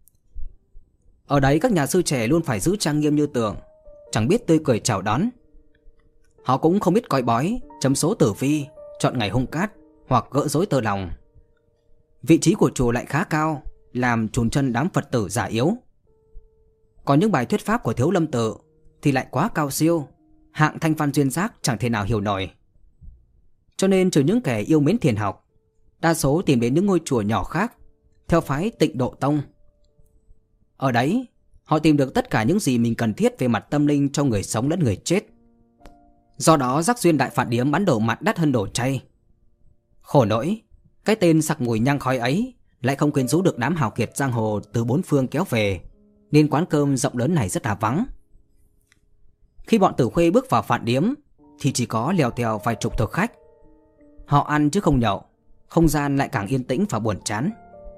Ở đấy các nhà sư trẻ luôn phải giữ trang nghiêm như tượng, chẳng biết tươi cười chào đón. Họ cũng không biết coi bói, chấm số tử vi, chọn ngày hung cát hoặc gỡ rối tơ lòng. Vị trí của chùa lại khá cao, làm chùn chân đám Phật tử già yếu. Còn những bài thuyết pháp của Thiếu Lâm Tự thì lại quá cao siêu, hạng thanh văn duyên giác chẳng thể nào hiểu nổi. Cho nên trừ những kẻ yêu mến thiền học, đa số tìm đến những ngôi chùa nhỏ khác theo phái Tịnh Độ Tông. Ở đấy họ tìm được tất cả những gì mình cần thiết về mặt tâm linh cho người sống lẫn người chết. Do đó Giác Duyên Đại Phạn Điếm bán đồ mặn đắt hơn đồ chay. Khổ nỗi, cái tên sặc mùi nhang khói ấy lại không quyến rũ được đám hào kiệt giang hồ từ bốn phương kéo về, nên quán cơm rộng lớn này rất là vắng. Khi bọn Tử Khuê bước vào Phạn Điếm thì chỉ có lèo tèo vài chục thực khách. Họ ăn chứ không nhậu, không gian lại càng yên tĩnh và buồn chán.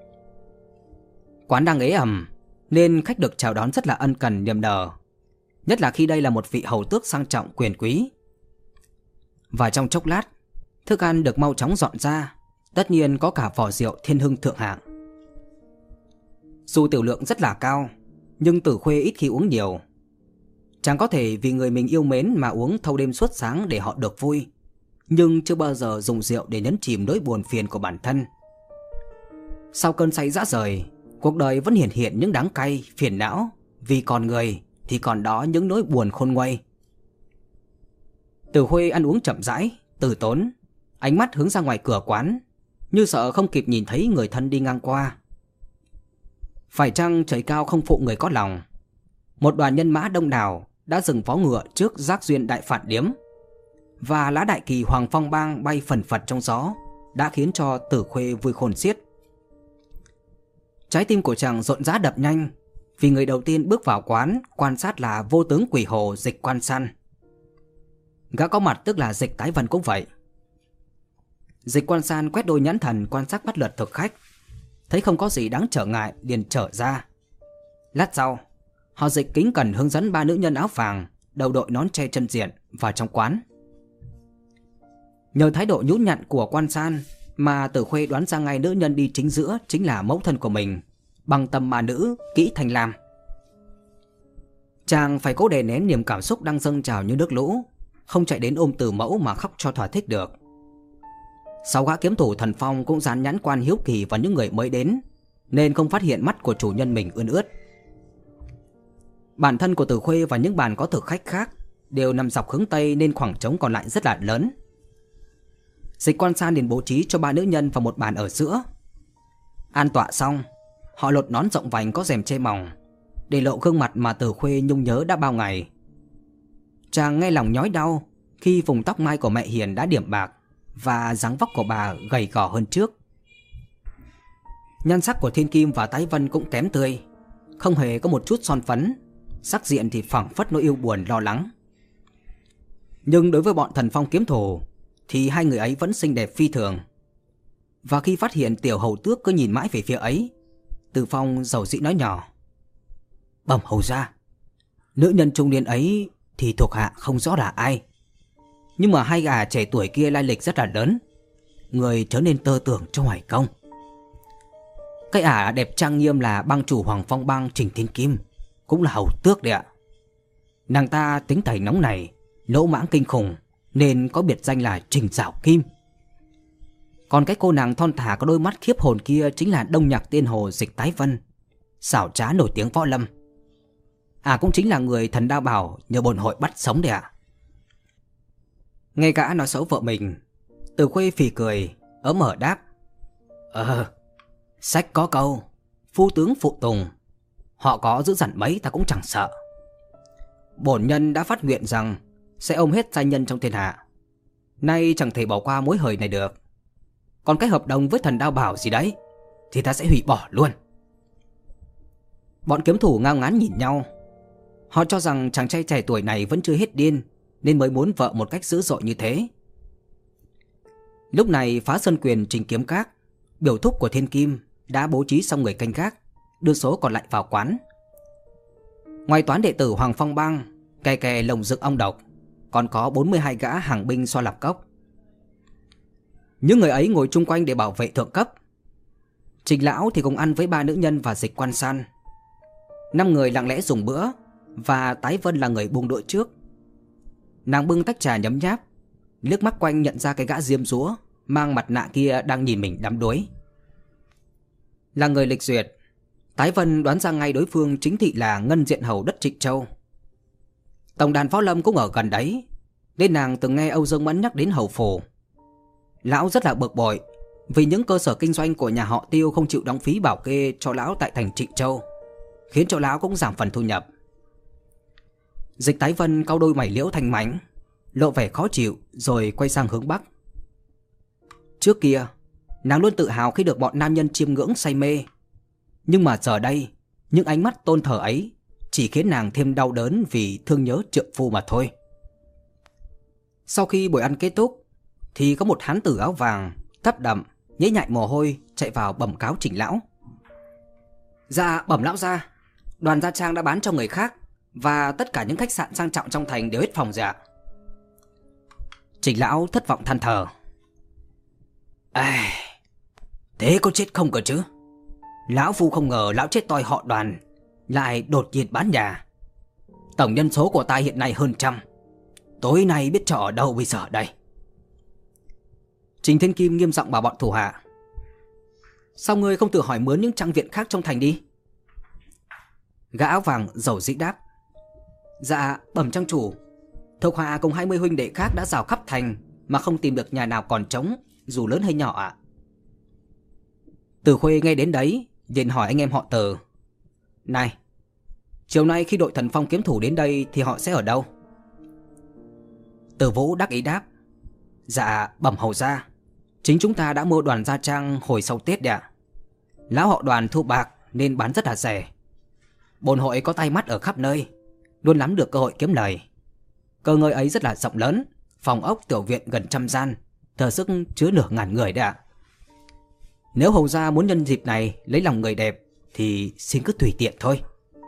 Quán đang ế ẩm nên khách được chào đón rất là ân cần niềm nở, nhất là khi đây là một vị hầu tước sang trọng quyền quý. Và trong chốc lát, thức ăn được mau chóng dọn ra, tất nhiên có cả vò rượu thiên hưng thượng hạng. Dù tiểu lượng rất là cao, nhưng Tử Khuê ít khi uống nhiều. Chẳng có thể vì người mình yêu mến mà uống thâu đêm suốt sáng để họ được vui, nhưng chưa bao giờ dùng rượu để nhấn chìm nỗi buồn phiền của bản thân. Sau cơn say rã rời, cuộc đời vẫn hiển hiện những đắng cay, phiền não, vì còn người thì còn đó những nỗi buồn khôn nguây. Tử Khuê ăn uống chậm rãi, từ tốn, ánh mắt hướng ra ngoài cửa quán, như sợ không kịp nhìn thấy người thân đi ngang qua. Phải chăng trời cao không phụ người có lòng? Một đoàn nhân mã đông đảo đã dừng vó ngựa trước Giác Duyên Đại Phạn Điếm, và lá đại kỳ Hoàng Phong Bang bay phần phật trong gió đã khiến cho Tử Khuê vui khôn xiết. Trái tim của chàng rộn rã đập nhanh, vì người đầu tiên bước vào quán quan sát là vô tướng quỷ hồ Dịch Quan San. Gã có mặt tức là Dịch Tái Vân cũng vậy. Dịch Quan San quét đôi nhãn thần quan sát bắt lượt thực khách, thấy không có gì đáng trở ngại liền trở ra. Lát sau, họ Dịch kính cẩn hướng dẫn ba nữ nhân áo vàng, đầu đội nón che chân diện vào trong quán. Nhờ thái độ nhún nhặn của Quan San mà Tử Khuê đoán ra ngay nữ nhân đi chính giữa chính là mẫu thân của mình, bằng tâm ma nữ Kỹ Thanh Lam. Chàng phải cố đè nén niềm cảm xúc đang dâng trào như nước lũ, không chạy đến ôm Tử mẫu mà khóc cho thỏa thích được. Sáu gã kiếm thủ Thần Phong cũng dán nhãn quan hiếu kỳ vào những người mới đến, nên không phát hiện mắt của chủ nhân mình ươn ướt. Bản thân của Tử Khuê và những bàn có thực khách khác đều nằm dọc hướng Tây nên khoảng trống còn lại rất là lớn. Dịch Quan San liền bố trí cho ba nữ nhân vào một bàn ở giữa. An tọa xong, họ lột nón rộng vành có rèm che mỏng, để lộ gương mặt mà Tử Khuê nhung nhớ đã bao ngày. Chàng nghe lòng nhói đau khi vùng tóc mai của mẹ Hiền đã điểm bạc và dáng vóc của bà gầy gò hơn trước. Nhan sắc của Thiên Kim và Tái Vân cũng kém tươi, không hề có một chút son phấn, sắc diện thì phảng phất nỗi yêu buồn lo lắng. Nhưng đối với bọn Thần Phong kiếm thủ thì hai người ấy vẫn xinh đẹp phi thường. Và khi phát hiện tiểu hầu tước cứ nhìn mãi về phía ấy, Từ Phong dầu dĩ nói nhỏ: "Bẩm hầu gia, nữ nhân trung niên ấy thì thuộc hạ không rõ là ai, nhưng mà hai gã trẻ tuổi kia lai lịch rất là lớn, người chớ nên tơ tưởng cho hoài công. Cái ả đẹp trang nghiêm là bang chủ Hoàng Phong bang Trình Thiên Kim, cũng là hầu tước đấy ạ. Nàng ta tính tài nóng này, lỗ mãng kinh khủng, nên có biệt danh là Trình Giảo Kim. Còn cái cô nàng thon thả có đôi mắt khiếp hồn kia chính là Đông Nhạc Tiên Hồ Dịch Tái Vân, xảo trá nổi tiếng võ lâm. À cũng chính là người Thần Đao Bảo nhờ bổn hội bắt sống đấy ạ." Nghe gã nói xấu vợ mình, Từ Khuê phì cười, ớm mở đáp: "Ờ, sách có câu, phu tướng phụ tùng, họ có giữ dằn mấy ta cũng chẳng sợ. Bổn nhân đã phát nguyện rằng sẽ ôm hết giai nhân trong thiên hạ, nay chẳng thể bỏ qua mối hời này được. Còn cái hợp đồng với Thần Đao Bảo gì đấy thì ta sẽ hủy bỏ luôn." Bọn kiếm thủ ngao ngán nhìn nhau. Họ cho rằng chàng trai trẻ tuổi này vẫn chưa hết điên, nên mới muốn vợ một cách dữ dội như thế. Lúc này Phá Sơn Quyền Trình Kiếm Các, biểu thúc của Thiên Kim, đã bố trí xong người canh gác, đưa số còn lại vào quán. Ngoài toán đệ tử Hoàng Phong bang kè kè lồng dựng ong độc, còn có bốn mươi hai gã hàng binh xoa lạp cốc. Những người ấy ngồi chung quanh để bảo vệ thượng cấp. Trình lão thì cùng ăn với ba nữ nhân và Dịch Quan San. Năm người lặng lẽ dùng bữa, và Tái Vân là người buông đũa trước. Nàng bưng tách trà nhấm nháp, liếc mắt quanh nhận ra cái gã diêm dúa mang mặt nạ kia đang nhìn mình đắm đuối. Là người lịch duyệt, Tái Vân đoán ra ngay đối phương chính thị là Ngân Diện Hầu đất Trịnh Châu. Tổng đàn võ lâm cũng ở gần đấy, nên nàng từng nghe Âu Dương Mẫn nhắc đến hầu phủ. Lão rất là bực bội vì những cơ sở kinh doanh của nhà họ Tiêu không chịu đóng phí bảo kê cho lão tại thành Trịnh Châu, khiến cho lão cũng giảm phần thu nhập. Dịch Tái Vân cau đôi mày liễu thanh mảnh, lộ vẻ khó chịu rồi quay sang hướng bắc. Trước kia nàng luôn tự hào khi được bọn nam nhân chiêm ngưỡng say mê, nhưng mà giờ đây những ánh mắt tôn thờ ấy chỉ khiến nàng thêm đau đớn vì thương nhớ trượng phu mà thôi. Sau khi buổi ăn kết thúc thì có một hán tử áo vàng thấp đậm nhễ nhại mồ hôi chạy vào bẩm cáo Trình lão: "Dạ bẩm lão gia, đoàn gia trang đã bán cho người khác, và tất cả những khách sạn sang trọng trong thành đều hết phòng rồi ạ." Trình lão thất vọng than thở: "Ai, thế có chết không cơ chứ? Lão phu không ngờ lão chết toi họ Đoàn lại đột nhiên bán nhà. Tổng nhân số của ta hiện nay hơn trăm, tối nay biết trọ ở đâu bây giờ đây?" Trình Thiên Kim nghiêm giọng bảo bọn thủ hạ: "Sao ngươi không tự hỏi mướn những trang viện khác trong thành đi?" Gã áo vàng dầu dĩ đáp: "Dạ bẩm trang chủ, thuộc hạ cùng hai mươi huynh đệ khác đã rào khắp thành mà không tìm được nhà nào còn trống, dù lớn hay nhỏ ạ." Từ Khuê nghe đến đấy liền hỏi anh em họ Từ: "Này, chiều nay khi đội Thần Phong kiếm thủ đến đây thì họ sẽ ở đâu?" Từ Vũ đắc ý đáp: "Dạ bẩm hầu gia, chính chúng ta đã mua đoàn gia trang hồi sau Tết đấy ạ. Lão họ Đoàn thu bạc nên bán rất là rẻ. Bổn hội có tay mắt ở khắp nơi, luôn nắm được cơ hội kiếm lời. Cơ ngơi ấy rất là rộng lớn, phòng ốc tiểu viện gần trăm gian, thờ sức chứa nửa ngàn người đấy ạ. Nếu hầu gia muốn nhân dịp này lấy lòng người đẹp thì xin cứ tùy tiện thôi."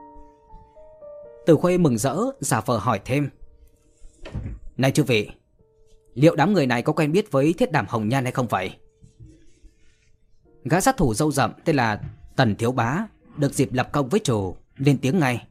Từ Khuê mừng rỡ giả vờ hỏi thêm: "Này chư vị, liệu đám người này có quen biết với Thiết Đảm Hồng Nhan hay không vậy?" Gã sát thủ râu rậm tên là Tần Thiếu Bá được dịp lập công với chủ lên tiếng ngay: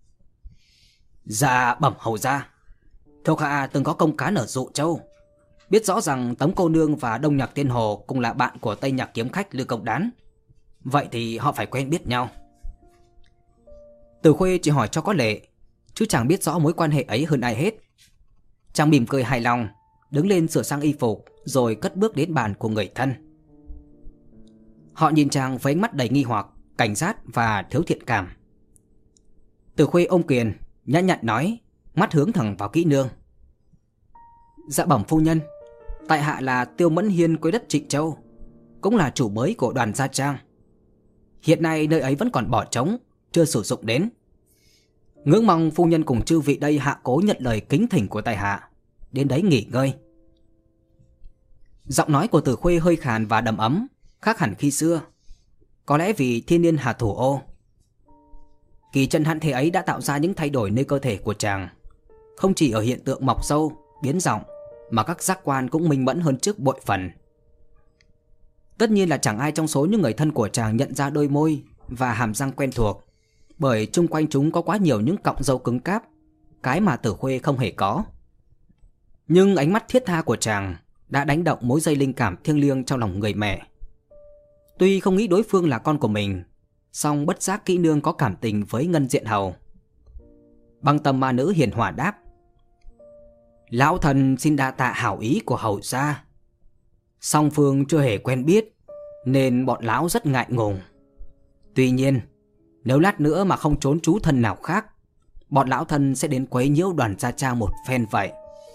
"Dạ bẩm hầu gia, thuộc hạ từng có công cán ở Dụ Châu, biết rõ rằng Tống cô nương và Đông Nhạc Tiên Hồ cùng là bạn của Tây Nhạc kiếm khách Lưu Công Đán. Vậy thì họ phải quen biết nhau." Từ Khuê chỉ hỏi cho có lệ, chứ chẳng biết rõ mối quan hệ ấy hơn ai hết. Chàng mỉm cười hài lòng, đứng lên sửa sang y phục rồi cất bước đến bàn của người thân. Họ nhìn chàng với ánh mắt đầy nghi hoặc, cảnh giác và thiếu thiện cảm. Từ Khuê ôm quyền nhã nhặn nói, mắt hướng thẳng vào kỹ nương: "Dạ bẩm phu nhân, tại hạ là Tiêu Mẫn Hiên quê đất Trịnh Châu, cũng là chủ mới của đoàn gia trang. Hiện nay nơi ấy vẫn còn bỏ trống, chưa sử dụng đến. Ngưỡng mong phu nhân cùng chư vị đây hạ cố nhận lời kính thỉnh của tại hạ, đến đấy nghỉ ngơi. Giọng nói của Tử Khuê hơi khàn và đầm ấm, khác hẳn khi xưa. Có lẽ vì thiên niên hà thủ ô. Kỳ chân hạn thế ấy đã tạo ra những thay đổi nơi cơ thể của chàng, không chỉ ở hiện tượng mọc râu, biến giọng, mà các giác quan cũng minh mẫn hơn trước bội phần. Tất nhiên là chẳng ai trong số những người thân của chàng nhận ra đôi môi và hàm răng quen thuộc, bởi chung quanh chúng có quá nhiều những cọng râu cứng cáp, cái mà Tử Khuê không hề có. Nhưng ánh mắt thiết tha của chàng đã đánh động mối dây linh cảm thiêng liêng trong lòng người mẹ. Tuy không nghĩ đối phương là con của mình, song bất giác kỹ nương có cảm tình với Ngân Diện Hầu. Băng Tâm ma nữ hiền hòa đáp: Lão thần xin đa tạ hảo ý của hầu gia. Song phương chưa hề quen biết, nên bọn lão rất ngại ngùng. Tuy nhiên, nếu lát nữa mà không trốn trú thân nào khác, bọn lão thân sẽ đến quấy nhiễu Đoàn Gia Trang một phen vậy.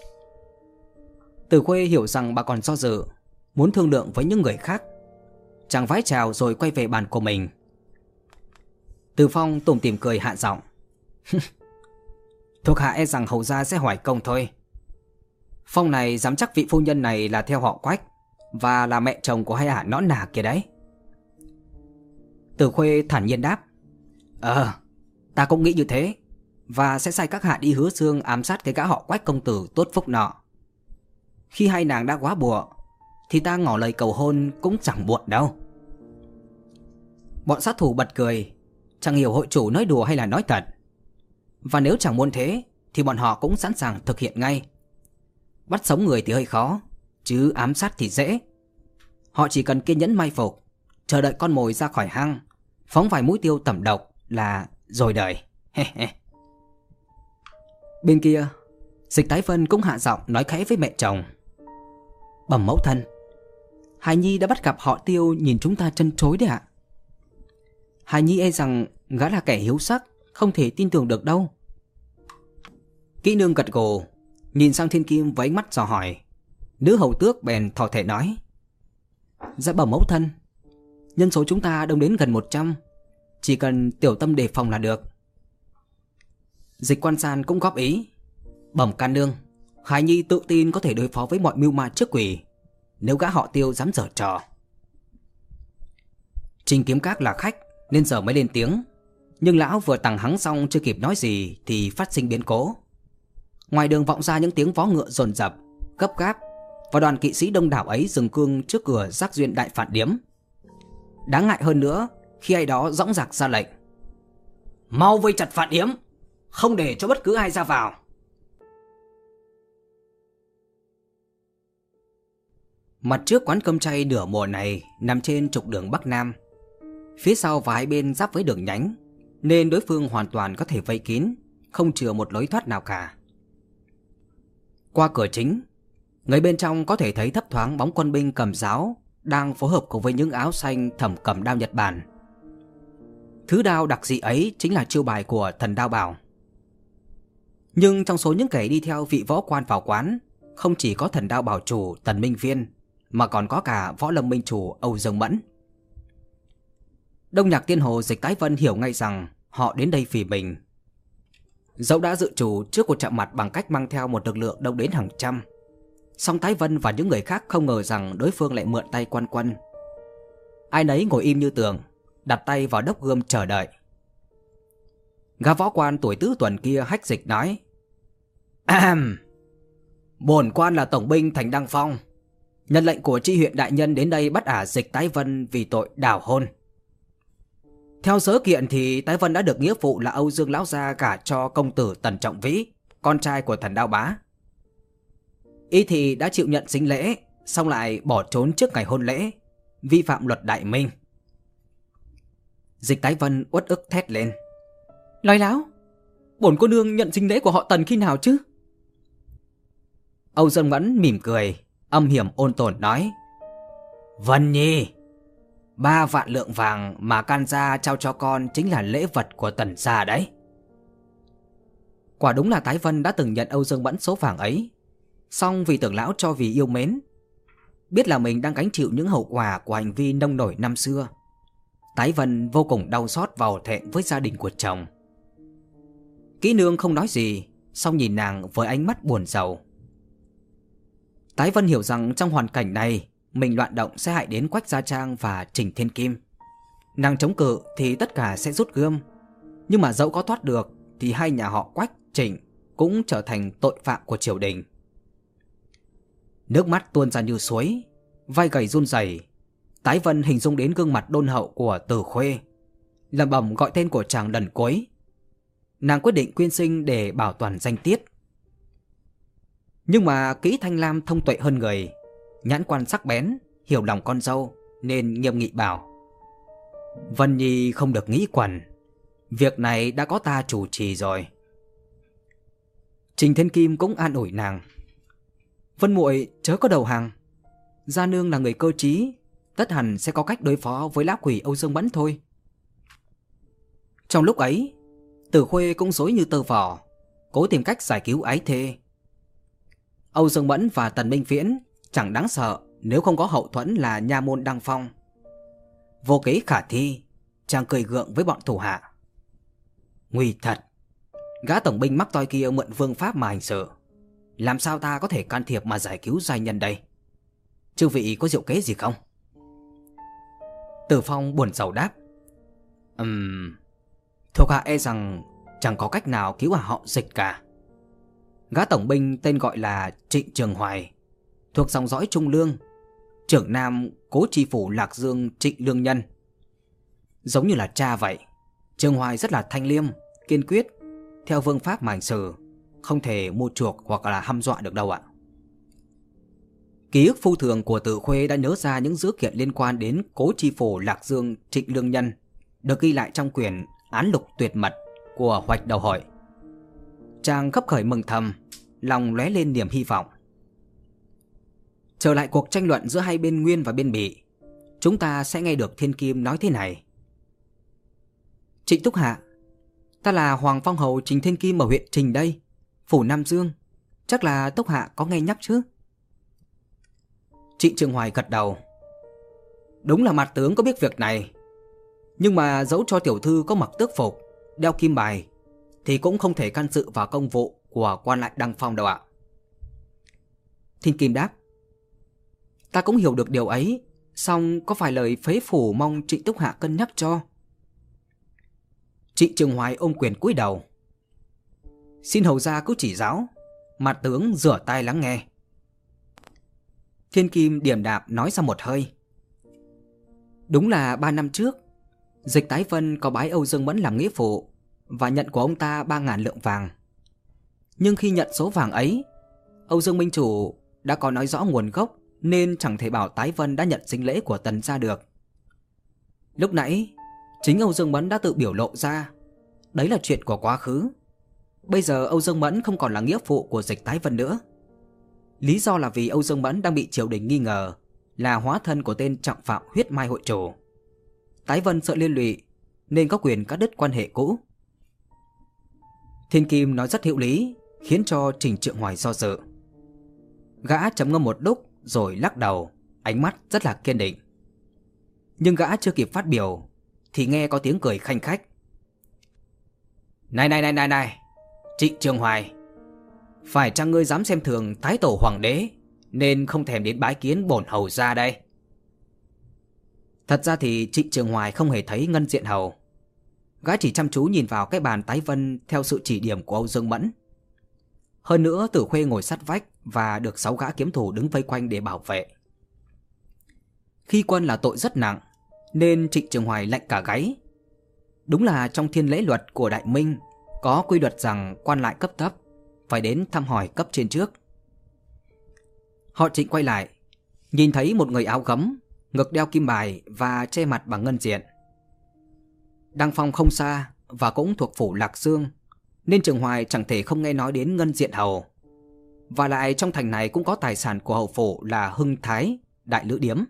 Tử Khuê hiểu rằng bà còn do dự, muốn thương lượng với những người khác. Chàng vái chào rồi quay về bàn của mình. Từ Phong tủm tỉm cười hạ giọng: Thuộc hạ e rằng hầu gia sẽ hỏi công thôi. Phong này dám chắc vị phu nhân này là theo họ Quách và là mẹ chồng của hai ả nõn nà kia đấy. Tử Khuê thản nhiên đáp: Ờ, ta cũng nghĩ như thế, và sẽ sai các hạ đi Hứa Xương ám sát cái gã họ Quách công tử tốt phúc nọ. Khi hai nàng đã quá bùa thì ta ngỏ lời cầu hôn cũng chẳng muộn đâu. Bọn sát thủ bật cười, chẳng hiểu hội chủ nói đùa hay là nói thật. Và nếu chẳng muốn thế thì bọn họ cũng sẵn sàng thực hiện ngay. Bắt sống người thì hơi khó, chứ ám sát thì dễ. Họ chỉ cần kiên nhẫn mai phục, chờ đợi con mồi ra khỏi hang, phóng vài mũi tiêu tẩm độc là rồi đời. Bên kia, Dịch Tái Vân cũng hạ giọng nói khẽ với mẹ chồng: Bẩm mẫu thân, Hài Nhi đã bắt gặp họ Tiêu nhìn chúng ta chân chối đấy ạ. Hài Nhi e rằng gã là kẻ hiếu sắc, không thể tin tưởng được đâu. Kỹ nương gật gù, nhìn sang Thiên Kim với ánh mắt dò hỏi. Nữ hầu tước bèn thỏ thẻ nói: Dạ bẩm mẫu thân, nhân số chúng ta đông đến gần một trăm, chỉ cần tiểu tâm đề phòng là được. Dịch Quan San cũng góp ý: Bẩm can nương, Hài Nhi tự tin có thể đối phó với mọi mưu ma trước quỷ, nếu gã họ Tiêu dám giở trò. Trình Kiếm Các là khách nên giờ mới lên tiếng, nhưng lão vừa tằng hắng xong chưa kịp nói gì thì phát sinh biến cố. Ngoài đường vọng ra những tiếng vó ngựa dồn dập, gấp gáp, và đoàn kỵ sĩ đông đảo ấy dừng cương trước cửa Giác Duyên Đại Phản Điếm. Đáng ngại hơn nữa khi ai đó dõng dạc ra lệnh: Mau vây chặt Phản Điếm, không để cho bất cứ ai ra vào. Mặt trước quán cơm chay nửa mùa này nằm trên trục đường Bắc Nam, phía sau và hai bên giáp với đường nhánh, nên đối phương hoàn toàn có thể vây kín, không chừa một lối thoát nào cả. Qua cửa chính, người bên trong có thể thấy thấp thoáng bóng quân binh cầm giáo đang phối hợp cùng với những áo xanh thẩm cầm đao Nhật Bản. Thứ đao đặc dị ấy chính là chiêu bài của Thần Đao Bảo. Nhưng trong số những kẻ đi theo vị võ quan vào quán, không chỉ có Thần Đao Bảo chủ Tần Minh Viên, mà còn có cả Võ Lâm Minh chủ Âu Dương Mẫn. Đông Nhạc Tiên Hồ Dịch Tái Vân hiểu ngay rằng họ đến đây vì mình. Dẫu đã dự trù trước cuộc chạm mặt bằng cách mang theo một lực lượng đông đến hàng trăm, song Tái Vân và những người khác không ngờ rằng đối phương lại mượn tay Quan Quân. Ai nấy ngồi im như tường, đặt tay vào đốc gươm chờ đợi. Gã võ quan tuổi tứ tuần kia hách dịch nói: Ahem, bổn quan là tổng binh Thành Đăng Phong, nhận lệnh của tri huyện đại nhân đến đây bắt ả Dịch Tái Vân vì tội đảo hôn. Theo sớ kiện thì Tái Vân đã được nghĩa phụ là Âu Dương lão gia gả cho công tử Tần Trọng Vĩ, con trai của Thần Đao Bá. Y thì đã chịu nhận sính lễ, xong lại bỏ trốn trước ngày hôn lễ, vi phạm luật đại minh. Dịch Tái Vân uất ức thét lên: Nói láo, bổn cô nương nhận sính lễ của họ Tần khi nào chứ? Âu Dương Mẫn mỉm cười, âm hiểm ôn tồn nói: Vân Nhi, ba vạn lượng vàng mà can gia trao cho con chính là lễ vật của Tần gia đấy. Quả đúng là Tái Vân đã từng nhận Âu Dương Mẫn số vàng ấy, song vì tưởng lão cho vì yêu mến, biết là mình đang gánh chịu những hậu quả của hành vi nông nổi năm xưa, Tái Vân vô cùng đau xót và hổ thẹn với gia đình của chồng. Kỹ nương không nói gì, song nhìn nàng với ánh mắt buồn rầu. Tái Vân hiểu rằng trong hoàn cảnh này mình loạn động sẽ hại đến Quách Gia Trang và Trình Thiên Kim. Nàng chống cự thì tất cả sẽ rút gươm, nhưng mà dẫu có thoát được thì hai nhà họ Quách, Trình cũng trở thành tội phạm của triều đình. Nước mắt tuôn ra như suối, vai gầy run rẩy. Tái Vân hình dung đến gương mặt đôn hậu của Từ Khuê, lẩm bẩm gọi tên của chàng lần cuối. Nàng quyết định quyên sinh để bảo toàn danh tiết. Nhưng mà Kỹ Thanh Lam thông tuệ hơn người, nhãn quan sắc bén, hiểu lòng con dâu, nên nghiêm nghị bảo: Vân Nhi không được nghĩ quẩn, việc này đã có ta chủ trì rồi. Trình Thiên Kim cũng an ủi nàng: Vân muội chớ có đầu hàng, gia nương là người cơ trí, tất hẳn sẽ có cách đối phó với lão quỷ Âu Dương Mẫn thôi. Trong lúc ấy, Tử Khuê cũng rối như tơ vò, cố tìm cách giải cứu ái thê. Âu Dương Mẫn và Tần Minh Viễn chẳng đáng sợ nếu không có hậu thuẫn là nha môn Đăng Phong. Vô kế khả thi, chàng cười gượng với bọn thủ hạ: Nguy thật, gã tổng binh mắc toi kia mượn vương pháp mà hành sự, làm sao ta có thể can thiệp mà giải cứu giai nhân đây? Chư vị có diệu kế gì không? Tử Phong buồn rầu đáp: Ừm, thuộc hạ e rằng chẳng có cách nào cứu họ Dịch cả. Gã tổng binh tên gọi là Trịnh Trường Hoài, thuộc dòng dõi Trung Lương, trưởng nam cố tri phủ Lạc Dương Trịnh Lương Nhân. Giống như là cha vậy, Trường Hoài rất là thanh liêm, kiên quyết, theo vương pháp mà hành xử, không thể mua chuộc hoặc là hăm dọa được đâu ạ. Ký ức phu thường của Tử Khuê đã nhớ ra những dữ kiện liên quan đến cố tri phủ Lạc Dương Trịnh Lương Nhân, được ghi lại trong quyển Án Lục Tuyệt Mật của Hoạch Đầu Hội. Chàng khấp khởi mừng thầm, lòng lóe lên niềm hy vọng. Trở lại cuộc tranh luận giữa hai bên Nguyên và bên Bị, chúng ta sẽ nghe được Thiên Kim nói thế này: Trịnh Túc Hạ, ta là Hoàng Phong Hầu Trình Thiên Kim ở huyện Trình đây, phủ Nam Dương, chắc là Túc Hạ có nghe nhắc chứ? Trịnh Trường Hoài gật đầu: Đúng là mặt tướng có biết việc này, nhưng mà dẫu cho tiểu thư có mặc tước phục, đeo kim bài, thì cũng không thể can dự vào công vụ của quan lại Đăng Phong đâu ạ. Thiên Kim đáp: Ta cũng hiểu được điều ấy, song có phải lời phế phủ mong Trịnh Túc Hạ cân nhắc cho? Trịnh Trường Hoài ôm quyền cúi đầu: Xin hầu gia cứ chỉ giáo, mặt tướng rửa tai lắng nghe. Thiên Kim điềm đạm nói ra một hơi: Đúng là ba năm trước, Dịch Tái Vân có bái Âu Dương Mẫn làm nghĩa phụ và nhận của ông ta ba ngàn lượng vàng. Nhưng khi nhận số vàng ấy, Âu Dương Minh Chủ đã có nói rõ nguồn gốc, nên chẳng thể bảo Tái Vân đã nhận sinh lễ của Tần gia được. Lúc nãy, chính Âu Dương Mẫn đã tự biểu lộ ra, đấy là chuyện của quá khứ. Bây giờ Âu Dương Mẫn không còn là nghĩa phụ của Dịch Tái Vân nữa. Lý do là vì Âu Dương Mẫn đang bị triều đình nghi ngờ là hóa thân của tên trọng phạm huyết mai hội chủ. Tái Vân sợ liên lụy nên có quyền cắt đứt quan hệ cũ. Thiên Kim nói rất hữu lý, khiến cho Trình Trượng Hoài do dự. Gã trầm ngâm một lúc rồi lắc đầu, ánh mắt rất là kiên định. Nhưng gã chưa kịp phát biểu thì nghe có tiếng cười khanh khách: Này này này này này, Trịnh Trường Hoài, phải chăng ngươi dám xem thường Thái Tổ Hoàng đế nên không thèm đến bái kiến bổn hầu gia đây? Thật ra thì Trịnh Trường Hoài không hề thấy Ngân Diện Hầu. Gã chỉ chăm chú nhìn vào cái bàn Tái Vân theo sự chỉ điểm của Âu Dương Mẫn. Hơn nữa Tử Khuê ngồi sát vách và được sáu gã kiếm thủ đứng vây quanh để bảo vệ. Khi quân là tội rất nặng nên Trịnh Trường Hoài lạnh cả gáy. Đúng là trong thiên lễ luật của Đại Minh có quy luật rằng quan lại cấp thấp phải đến thăm hỏi cấp trên trước. Họ Trịnh quay lại, nhìn thấy một người áo gấm, ngực đeo kim bài và che mặt bằng ngân diện. Đăng Phong không xa và cũng thuộc phủ Lạc Dương, nên Trường Hoài chẳng thể không nghe nói đến Ngân Diện Hầu. Và lại trong thành này cũng có tài sản của hầu phủ là Hưng Thái, Đại Lữ Điếm.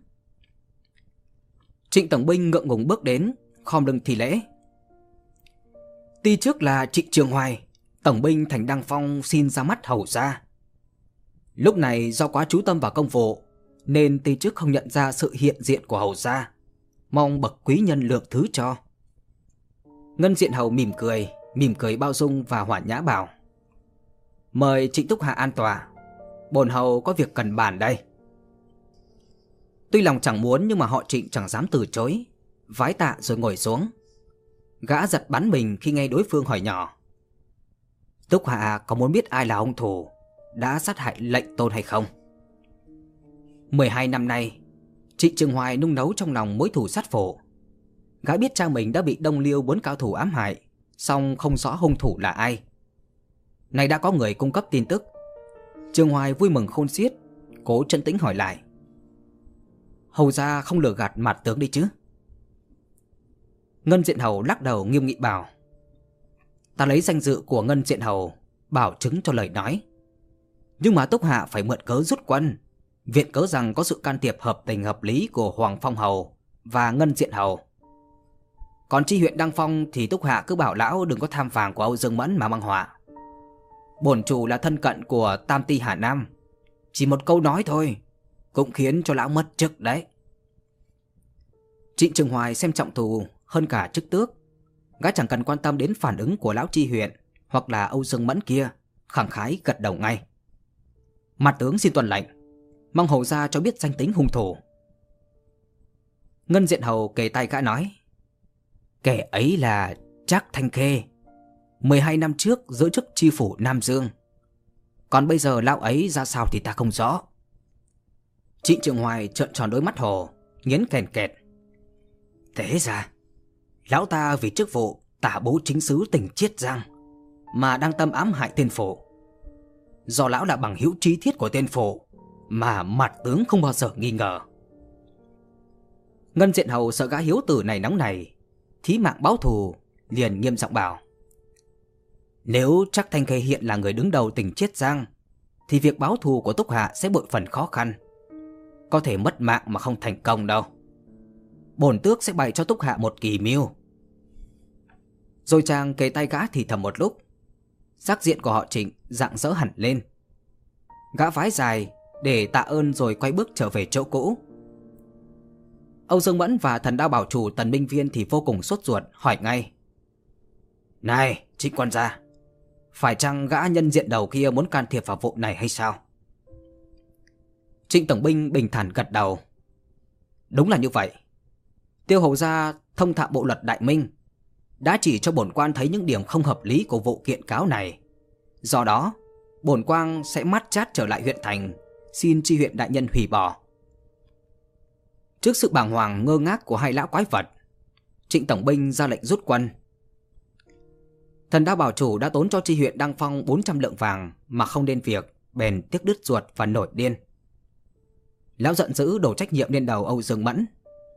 Trịnh tổng binh ngượng ngùng bước đến, khom lưng thi lễ: Ti trước là Trịnh Trường Hoài, tổng binh thành Đăng Phong xin ra mắt hầu gia. Lúc này do quá chú tâm vào công vụ nên ti trước không nhận ra sự hiện diện của hầu gia, mong bậc quý nhân lượng thứ cho. Ngân Diện Hầu mỉm cười, mỉm cười bao dung và hòa nhã bảo: "Mời Trịnh Túc Hạ an tọa, bổn hầu có việc cần bàn đây." Tuy lòng chẳng muốn nhưng mà họ Trịnh chẳng dám từ chối, vái tạ rồi ngồi xuống. Gã giật bắn mình khi nghe đối phương hỏi nhỏ: "Túc Hạ có muốn biết ai là hung thủ đã sát hại lệnh tôn hay không?" mười hai năm nay, Trịnh Trường Hoài nung nấu trong lòng mối thù sát phổ. Gã biết cha mình đã bị Đông Liêu bốn cao thủ ám hại, song không rõ hung thủ là ai. Nay đã có người cung cấp tin tức. Trường Hoài vui mừng khôn xiết, cố trấn tĩnh hỏi lại: "Hầu gia không lừa gạt mặt tướng đi chứ?" Ngân Diện Hầu lắc đầu nghiêm nghị bảo: "Ta lấy danh dự của Ngân Diện Hầu bảo chứng cho lời nói. Nhưng mà Túc Hạ phải mượn cớ rút quân, viện cớ rằng có sự can thiệp hợp tình hợp lý của Hoàng Phong Hầu và Ngân Diện Hầu. Còn chi huyện Đăng Phong thì Túc Hạ cứ bảo lão đừng có tham vàng của Âu Dương Mẫn mà mang họa. Bổn chủ là thân cận của Tam Ty Hà Nam, chỉ một câu nói thôi cũng khiến cho lão mất chức đấy." Trịnh Trường Hoài xem trọng thù hơn cả chức tước. Gã chẳng cần quan tâm đến phản ứng của lão chi huyện hoặc là Âu Dương Mẫn kia, khẳng khái gật đầu ngay: "Mặt tướng xin tuân lệnh, mong hầu gia cho biết danh tính hung thủ." Ngân Diện Hầu kề tay gã nói: "Kẻ ấy là Trác Thanh Khê, mười hai năm trước giữ chức chi phủ Nam Dương. Còn bây giờ lão ấy ra sao thì ta không rõ." Trịnh Trường Hoài trợn tròn đôi mắt hồ, nghiến kèn kẹt: "Thế ra lão ta vì chức vụ tả bố chính sứ tỉnh Chiết Giang mà đang tâm ám hại tên phổ. Do lão là bằng hữu trí thiết của tên phổ mà mặt tướng không bao giờ nghi ngờ." Ngân Diện Hầu sợ gã hiếu tử này nóng này, thí mạng báo thù, liền nghiêm giọng bảo: "Nếu Trác Thanh Khê hiện là người đứng đầu tỉnh Chiết Giang thì việc báo thù của Túc Hạ sẽ bội phần khó khăn, có thể mất mạng mà không thành công đâu. Bổn tước sẽ bày cho Túc Hạ một kỳ mưu." Rồi chàng kề tay gã thì thầm một lúc, sắc diện của họ Trịnh rạng rỡ hẳn lên. Gã vái dài để tạ ơn rồi quay bước trở về chỗ cũ. Âu Dương Mẫn và Thần Đao Bảo Chủ Tần Minh Viên thì vô cùng sốt ruột, hỏi ngay: "Này Trịnh quan gia, phải chăng gã nhân diện đầu kia muốn can thiệp vào vụ này hay sao?" Trịnh Tổng binh bình thản gật đầu: "Đúng là như vậy. Tiêu hầu gia thông thạo bộ luật Đại Minh, đã chỉ cho bổn quan thấy những điểm không hợp lý của vụ kiện cáo này. Do đó, bổn quan sẽ mát chát trở lại huyện thành, xin tri huyện đại nhân hủy bỏ." Trước sự bàng hoàng ngơ ngác của hai lão quái vật, Trịnh Tổng binh ra lệnh rút quân. Thần Đao Bảo Chủ đã tốn cho tri huyện Đăng Phong bốn trăm lượng vàng mà không đến việc, bèn tiếc đứt ruột và nổi điên. Lão giận dữ đổ trách nhiệm lên đầu Âu Dương Mẫn: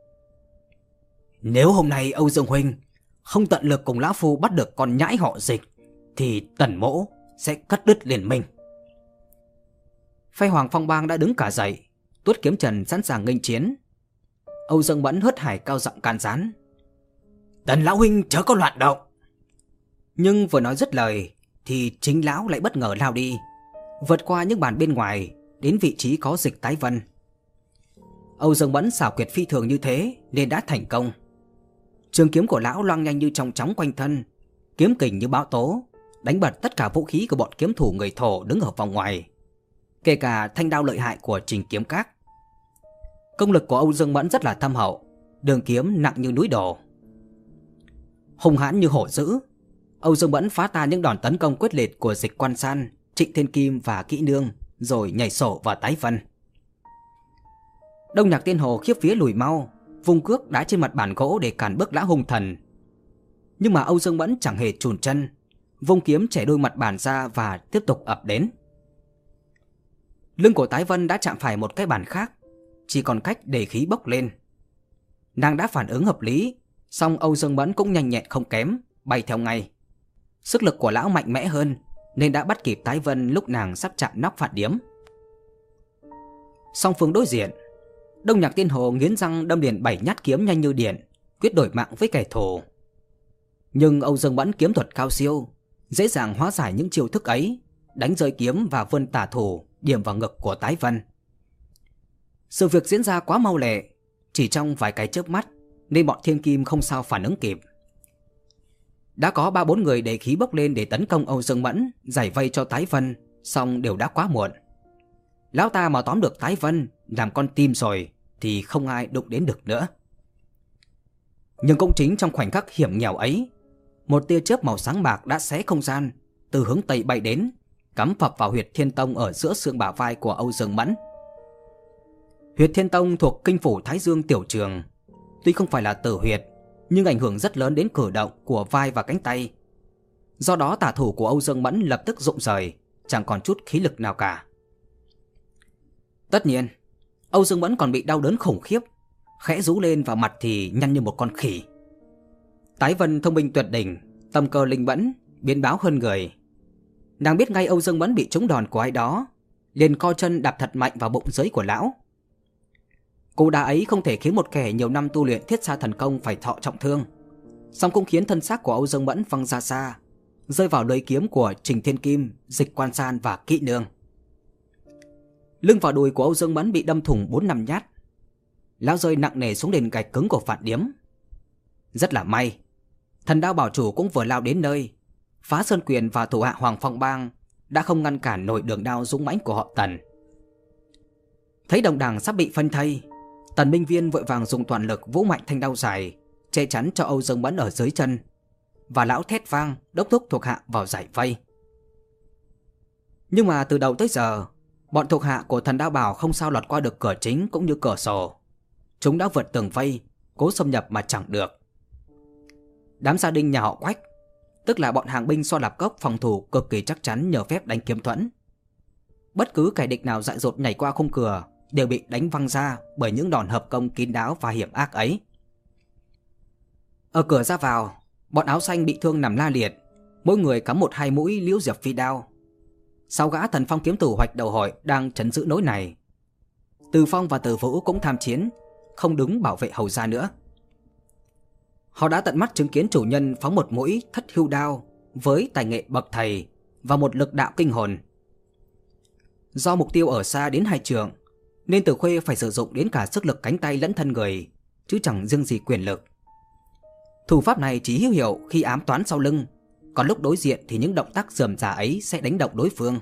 "Nếu hôm nay Âu Dương huynh không tận lực cùng lão phu bắt được con nhãi họ Dịch thì Tần mỗ sẽ cắt đứt liên minh." Phe Hoàng Phong bang đã đứng cả dậy, tuốt kiếm trần sẵn sàng nghênh chiến. Âu Dương Mẫn hớt hải cao giọng can gián: "Tần lão huynh chớ có loạn động." Nhưng vừa nói dứt lời thì chính lão lại bất ngờ lao đi, vượt qua những bàn bên ngoài đến vị trí có Dịch Tái Vân. Âu Dương Mẫn xảo quyệt phi thường như thế nên đã thành công. Trường kiếm của lão loang nhanh như trong chóng quanh thân, kiếm kình như bão tố, đánh bật tất cả vũ khí của bọn kiếm thủ người Thổ đứng ở vòng ngoài, kể cả thanh đao lợi hại của Trình Kiếm Các. Công lực của Âu Dương Mẫn rất là thâm hậu, đường kiếm nặng như núi đổ. Hung hãn như hổ dữ, Âu Dương Mẫn phá tan những đòn tấn công quyết liệt của Dịch Quan San, Trịnh Thiên Kim và Kỹ Nương, rồi nhảy sổ vào Tái Vân. Đông Nhạc Tiên Hồ khiếp vía lùi mau, vung cước đá trên mặt bàn gỗ để cản bước lão hung thần. Nhưng mà Âu Dương Mẫn chẳng hề chùn chân, vung kiếm chẻ đôi mặt bàn ra và tiếp tục ập đến. Lưng của Tái Vân đã chạm phải một cái bàn khác, chỉ còn cách để khí bốc lên. Nàng đã phản ứng hợp lý, song Âu Dương Mẫn cũng nhanh nhẹn không kém, bay theo ngay. Sức lực của lão mạnh mẽ hơn nên đã bắt kịp Tái Vân lúc nàng sắp chạm nóc phản điếm. Song phương đối diện, Đông Nhạc Tiên Hồ nghiến răng đâm liền bảy nhát kiếm nhanh như điện, quyết đổi mạng với kẻ thù. Nhưng Âu Dương Mẫn kiếm thuật cao siêu, dễ dàng hóa giải những chiêu thức ấy, đánh rơi kiếm và vươn tả thủ điểm vào ngực của Tái Vân. Sự việc diễn ra quá mau lẹ, chỉ trong vài cái chớp mắt nên bọn thiên kim không sao phản ứng kịp. Đã có ba bốn người để khí bốc lên để tấn công Âu Dương Mẫn, giải vây cho Tái Vân, song đều đã quá muộn. Lão ta mà tóm được Tái Vân làm con tim rồi thì không ai đụng đến được nữa. Nhưng cũng chính trong khoảnh khắc hiểm nghèo ấy, một tia chớp màu sáng bạc đã xé không gian, từ hướng tây bay đến, cắm phập vào huyệt thiên tông ở giữa xương bả vai của Âu Dương Mẫn. Huyệt thiên tông thuộc kinh phủ Thái Dương Tiểu Trường, tuy không phải là tử huyệt, nhưng ảnh hưởng rất lớn đến cử động của vai và cánh tay. Do đó tả thủ của Âu Dương Mẫn lập tức rụng rời, chẳng còn chút khí lực nào cả. Tất nhiên, Âu Dương Mẫn còn bị đau đớn khủng khiếp, khẽ rú lên và mặt thì nhăn như một con khỉ. Tái Vân thông minh tuyệt đỉnh, tâm cơ linh mẫn, biến báo hơn người. Nàng biết ngay Âu Dương Mẫn bị trúng đòn của ai đó, liền co chân đạp thật mạnh vào bụng dưới của lão. Cú đá ấy không thể khiến một kẻ nhiều năm tu luyện thiết xa thần công phải thọ trọng thương, song cũng khiến thân xác của Âu Dương Mẫn văng ra xa, rơi vào lưỡi kiếm của Trình Thiên Kim, Dịch Quan San và Kỵ Nương. Lưng và đùi của Âu Dương Mẫn bị đâm thủng bốn năm nhát. Lão rơi nặng nề xuống nền gạch cứng của Phạn Điếm. Rất là may, Thần Đao bảo chủ cũng vừa lao đến nơi, Phá Sơn Quyền và thủ hạ Hoàng Phong Bang đã không ngăn cản nổi đường đao dũng mãnh của họ Tần. Thấy đồng đảng sắp bị phân thây, Tần Minh Viên vội vàng dùng toàn lực vũ mạnh thanh đao dài, che chắn cho Âu Dương Mẫn ở dưới chân, và lão thét vang đốc thúc thuộc hạ vào giải vây. Nhưng mà từ đầu tới giờ, bọn thuộc hạ của Thần Đao Bảo không sao lọt qua được cửa chính cũng như cửa sổ. Chúng đã vượt tường vây, cố xâm nhập mà chẳng được. Đám gia đình nhà họ Quách, tức là bọn hàng binh So Lạp Cốc, phòng thủ cực kỳ chắc chắn nhờ phép đánh kiếm thuẫn. Bất cứ kẻ địch nào dại dột nhảy qua khung cửa đều bị đánh văng ra bởi những đòn hợp công kín đáo và hiểm ác ấy. Ở cửa ra vào, bọn áo xanh bị thương nằm la liệt, mỗi người cắm một hai mũi liễu diệp phi đao. Sáu gã Thần Phong kiếm thủ hoạch đầu hội đang trấn giữ nối này. Từ Phong và Từ Vũ cũng tham chiến, không đứng bảo vệ hầu gia nữa. Họ đã tận mắt chứng kiến chủ nhân phóng một mũi thất hưu đao với tài nghệ bậc thầy và một lực đạo kinh hồn. Do mục tiêu ở xa đến hai trượng, nên Từ Khuê phải sử dụng đến cả sức lực cánh tay lẫn thân người, chứ chẳng riêng gì quyền lực. Thủ pháp này chỉ hữu hiệu khi ám toán sau lưng, còn lúc đối diện thì những động tác rườm rà ấy sẽ đánh động đối phương.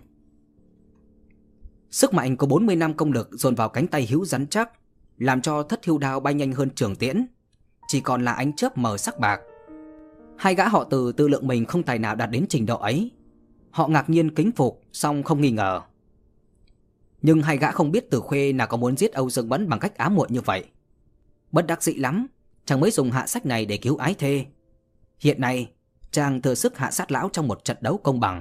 Sức mạnh của bốn mươi năm công lực dồn vào cánh tay hữu rắn chắc, làm cho thất hưu đao bay nhanh hơn trường tiễn, chỉ còn là ánh chớp mờ sắc bạc. Hai gã họ Từ tự lượng mình không tài nào đạt đến trình độ ấy. Họ ngạc nhiên kính phục, song không nghi ngờ. Nhưng hai gã không biết Từ Khuê nào có muốn giết Âu Dương Mẫn bằng cách ám muội như vậy. Bất đắc dĩ lắm, chàng mới dùng hạ sách này để cứu ái thê. Hiện nay chàng thừa sức hạ sát lão trong một trận đấu công bằng.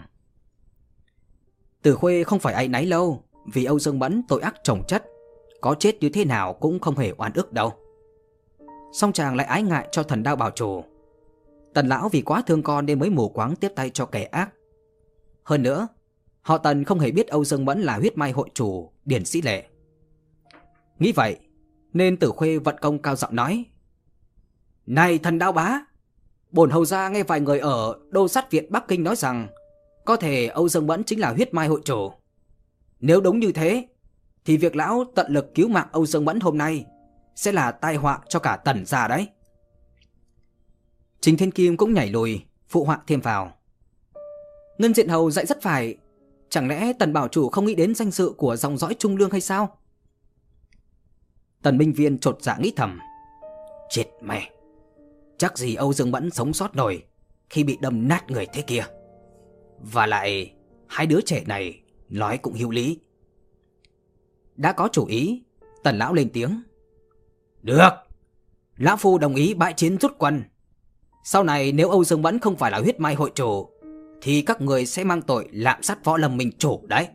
Từ Khuê không phải áy náy lâu, vì Âu Dương Mẫn tội ác chồng chất, có chết như thế nào cũng không hề oan ức đâu. Song chàng lại ái ngại cho Thần Đao bảo chủ. Tần lão vì quá thương con nên mới mù quáng tiếp tay cho kẻ ác. Hơn nữa, họ Tần không hề biết Âu Dương Mẫn là huyết mai hội chủ Điển Sĩ Lệ. Nghĩ vậy nên Tử Khuê vận công cao giọng nói: "Này Thần Đao bá, bổn hầu gia nghe vài người ở Đô Sát Viện Bắc Kinh nói rằng có thể Âu Dương Mẫn chính là huyết mai hội chủ. Nếu đúng như thế thì việc lão tận lực cứu mạng Âu Dương Mẫn hôm nay sẽ là tai họa cho cả Tần gia đấy." Trình Thiên Kim cũng nhảy lùi phụ họa thêm vào: "Ngân Diện hầu dạy rất phải, chẳng lẽ Tần bảo chủ không nghĩ đến danh dự của dòng dõi Trung Lương hay sao?" Tần Minh Viên chột dạ nghĩ thầm: "Chết mẹ, chắc gì Âu Dương Mẫn sống sót nổi khi bị đâm nát người thế kia. Và lại hai đứa trẻ này nói cũng hữu lý." Đã có chủ ý, Tần lão lên tiếng: "Được, lão phu đồng ý bãi chiến rút quân. Sau này nếu Âu Dương Mẫn không phải là huyết mai hội chủ thì các người sẽ mang tội lạm sát võ lâm minh chủ đấy."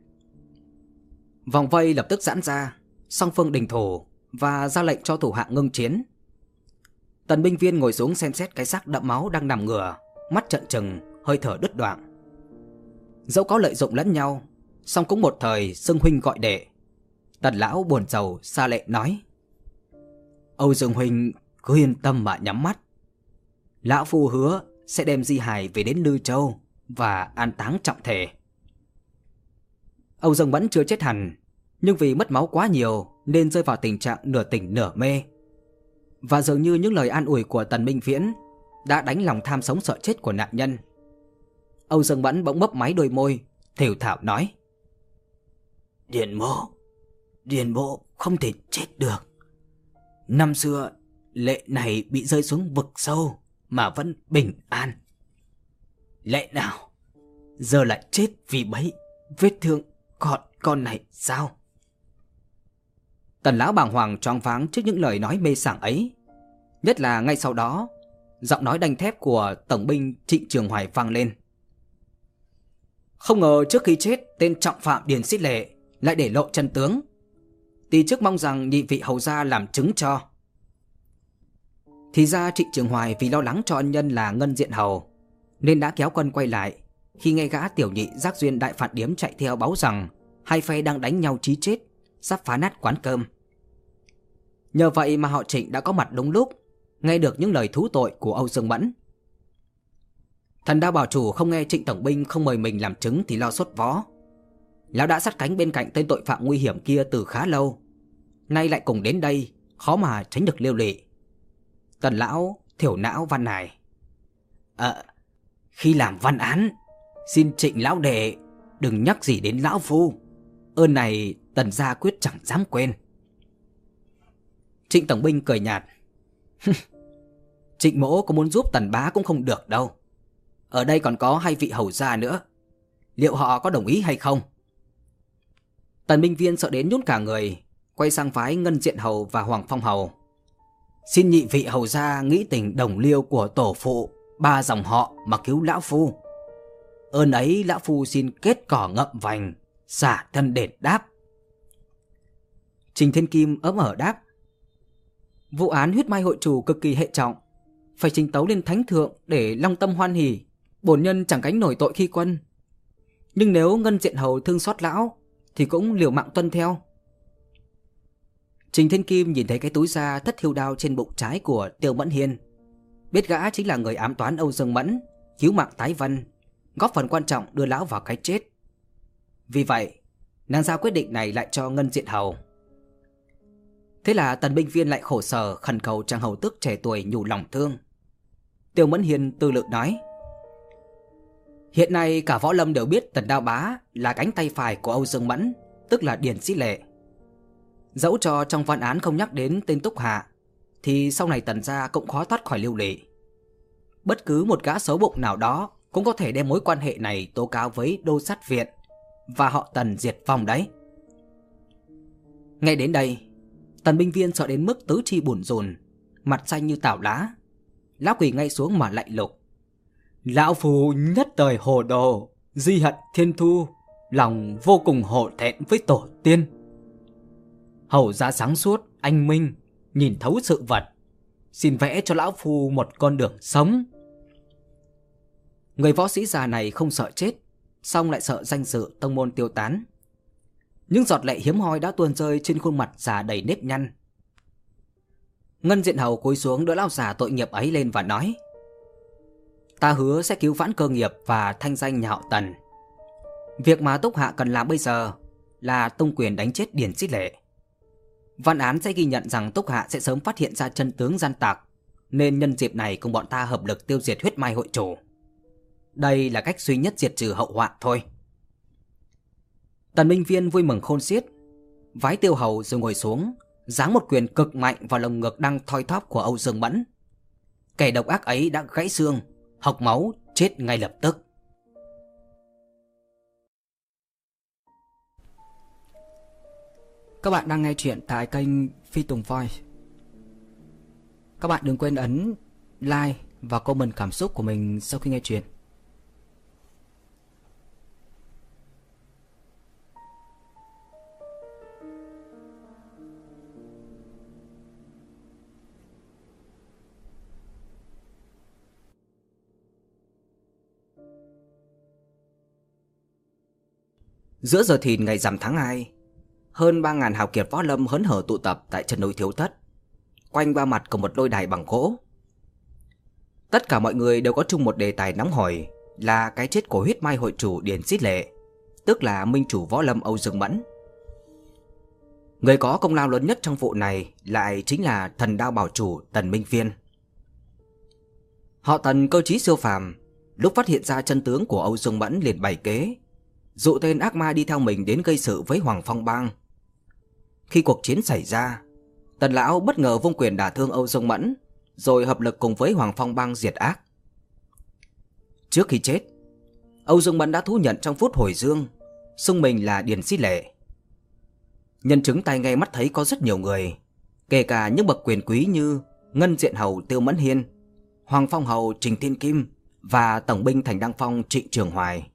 Vòng vây lập tức giãn ra, song phương đình thủ và ra lệnh cho thủ hạ ngưng chiến. Tần Minh Viên ngồi xuống xem xét cái xác đẫm máu đang nằm ngửa, mắt trợn trừng, hơi thở đứt đoạn. Dẫu có lợi dụng lẫn nhau, song cũng một thời xưng huynh gọi đệ. Tần lão buồn rầu xa lệ nói: "Âu Dương huynh cứ yên tâm mà nhắm mắt. Lão phu hứa sẽ đem di hài về đến Lư Châu và an táng trọng thể." Âu Dương Mẫn chưa chết hẳn, nhưng vì mất máu quá nhiều nên rơi vào tình trạng nửa tỉnh nửa mê. Và dường như những lời an ủi của Tần Minh Viễn đã đánh lòng tham sống sợ chết của nạn nhân. Âu Dương Mẫn bỗng mấp máy đôi môi, thều thào nói: Điền mộ, Điền mộ không thể chết được. Năm xưa Lệ này bị rơi xuống vực sâu mà vẫn bình an. Lẽ nào giờ lại chết vì bấy vết thương còn con này sao? Tần lão bàng hoàng choáng váng trước những lời nói mê sảng ấy. Nhất là ngay sau đó, giọng nói đanh thép của tổng binh Trịnh Trường Hoài vang lên: Không ngờ trước khi chết, tên trọng phạm Điền Xích Lệ lại để lộ chân tướng. Tí trước mong rằng nhị vị hầu gia làm chứng cho. Thì ra Trịnh Trường Hoài vì lo lắng cho ân nhân là Ngân Diện Hầu nên đã kéo quân quay lại khi nghe gã tiểu nhị Giác Duyên đại phạt điếm chạy theo báo rằng hai phe đang đánh nhau chí chết, sắp phá nát quán cơm. Nhờ vậy mà họ Trịnh đã có mặt đúng lúc, nghe được những lời thú tội của Âu Dương Mẫn. Thần Đao bảo chủ không nghe Trịnh tổng binh không mời mình làm chứng thì lo sốt vó. Lão đã sát cánh bên cạnh tên tội phạm nguy hiểm kia từ khá lâu, nay lại cùng đến đây, khó mà tránh được liên lụy. Tần lão thiểu não văn này: Ờ, khi làm văn án, xin Trịnh lão đệ đừng nhắc gì đến lão phu. Ơn này Tần gia quyết chẳng dám quên. Trịnh tổng binh cười nhạt: Trịnh mỗ có muốn giúp Tần bá cũng không được đâu. Ở đây còn có hai vị hầu gia nữa, liệu họ có đồng ý hay không? Tần Minh Viên sợ đến nhún cả người, quay sang phái Ngân Diện Hầu và Hoàng Phong Hầu: Xin nhị vị hầu gia nghĩ tình đồng liêu của tổ phụ ba dòng họ mà cứu lão phu. Ơn ấy lão phu xin kết cỏ ngậm vành, xả thân đền đáp. Trình Thiên Kim ấm ở đáp: Vụ án huyết mai hội chủ cực kỳ hệ trọng, phải trình tấu lên thánh thượng để long tâm hoan hỉ. Bổn nhân chẳng gánh nổi tội khi quân, nhưng nếu Ngân Diện Hầu thương xót lão thì cũng liều mạng tuân theo. Trình Thiên Kim nhìn thấy cái túi da thất hiêu đao trên bụng trái của Tiêu Mẫn Hiên, biết gã chính là người ám toán Âu Dương Mẫn, cứu mạng Tái Vân, góp phần quan trọng đưa lão vào cái chết. Vì vậy, nàng ra quyết định này lại cho Ngân Diện Hầu. Thế là Tần Binh Viên lại khổ sở khẩn cầu chàng hầu tước trẻ tuổi nhủ lòng thương. Tiêu Mẫn Hiên tư lự nói: Hiện nay cả võ lâm đều biết Tần Đao bá là cánh tay phải của Âu Dương Mẫn, tức là Điền Xích Lệ. Dẫu cho trong văn án không nhắc đến tên Túc Hạ, thì sau này Tần gia cũng khó thoát khỏi lưu lị. Bất cứ một gã xấu bụng nào đó cũng có thể đem mối quan hệ này tố cáo với Đô Sát Viện và họ Tần diệt vong đấy. Nghe đến đây, Tần Binh Viên sợ đến mức tứ chi bủn rùn, mặt xanh như tảo lá. Lão quỳ ngay xuống mà lạy lục: Lão phu nhất đời hồ đồ, di hận thiên thu, lòng vô cùng hổ thẹn với tổ tiên. Hầu gia sáng suốt, anh minh, nhìn thấu sự vật, xin vẽ cho lão phu một con đường sống. Người võ sĩ già này không sợ chết, song lại sợ danh dự tông môn tiêu tán. Những giọt lệ hiếm hoi đã tuôn rơi trên khuôn mặt già đầy nếp nhăn. Ngân Diện Hầu cúi xuống đỡ lão già tội nghiệp ấy lên và nói: Ta hứa sẽ cứu vãn cơ nghiệp và thanh danh nhà họ Tần. Việc mà Túc Hạ cần làm bây giờ là tung quyền đánh chết Điền Xích Lệ. Văn án sẽ ghi nhận rằng Túc Hạ sẽ sớm phát hiện ra chân tướng gian tặc, nên nhân dịp này cùng bọn ta hợp lực tiêu diệt huyết mai hội chủ. Đây là cách duy nhất diệt trừ hậu họa thôi. Tần Minh Viên vui mừng khôn xiết, vái Tiêu Hầu rồi ngồi xuống, giáng một quyền cực mạnh vào lồng ngực đang thoi thóp của Âu Dương Mẫn. Kẻ độc ác ấy đã gãy xương, hộc máu, chết ngay lập tức. Các bạn đang nghe chuyện tại kênh Phi Tùng Voice. Các bạn đừng quên ấn like và comment cảm xúc của mình sau khi nghe chuyện. Giữa giờ thìn ngày rằm tháng hai, hơn ba ngàn hào kiệt võ lâm hớn hở tụ tập tại chân núi Thiếu Thất, quanh ba mặt của một lôi đài bằng gỗ. Tất cả mọi người đều có chung một đề tài nóng hổi là cái chết của huyết mai hội chủ Điền Xích Lệ, tức là minh chủ võ lâm Âu Dương Mẫn. Người có công lao lớn nhất trong vụ này lại chính là thần đao bảo chủ Tần Minh Viên. Họ Tần cơ trí siêu phàm, lúc phát hiện ra chân tướng của Âu Dương Mẫn liền bày kế, dụ tên ác ma đi theo mình đến gây sự với Hoàng Phong Bang. Khi cuộc chiến xảy ra, Tần lão bất ngờ vung quyền đả thương Âu Dương Mẫn, rồi hợp lực cùng với Hoàng Phong Bang diệt ác. Trước khi chết, Âu Dương Mẫn đã thú nhận trong phút hồi dương, xưng mình là Điền Xí Lệ. Nhân chứng tai nghe mắt thấy có rất nhiều người, kể cả những bậc quyền quý như Ngân Diện Hầu Tiêu Mẫn Hiên, Hoàng Phong Hầu Trình Thiên Kim và Tổng binh Thành Đăng Phong Trịnh Trường Hoài.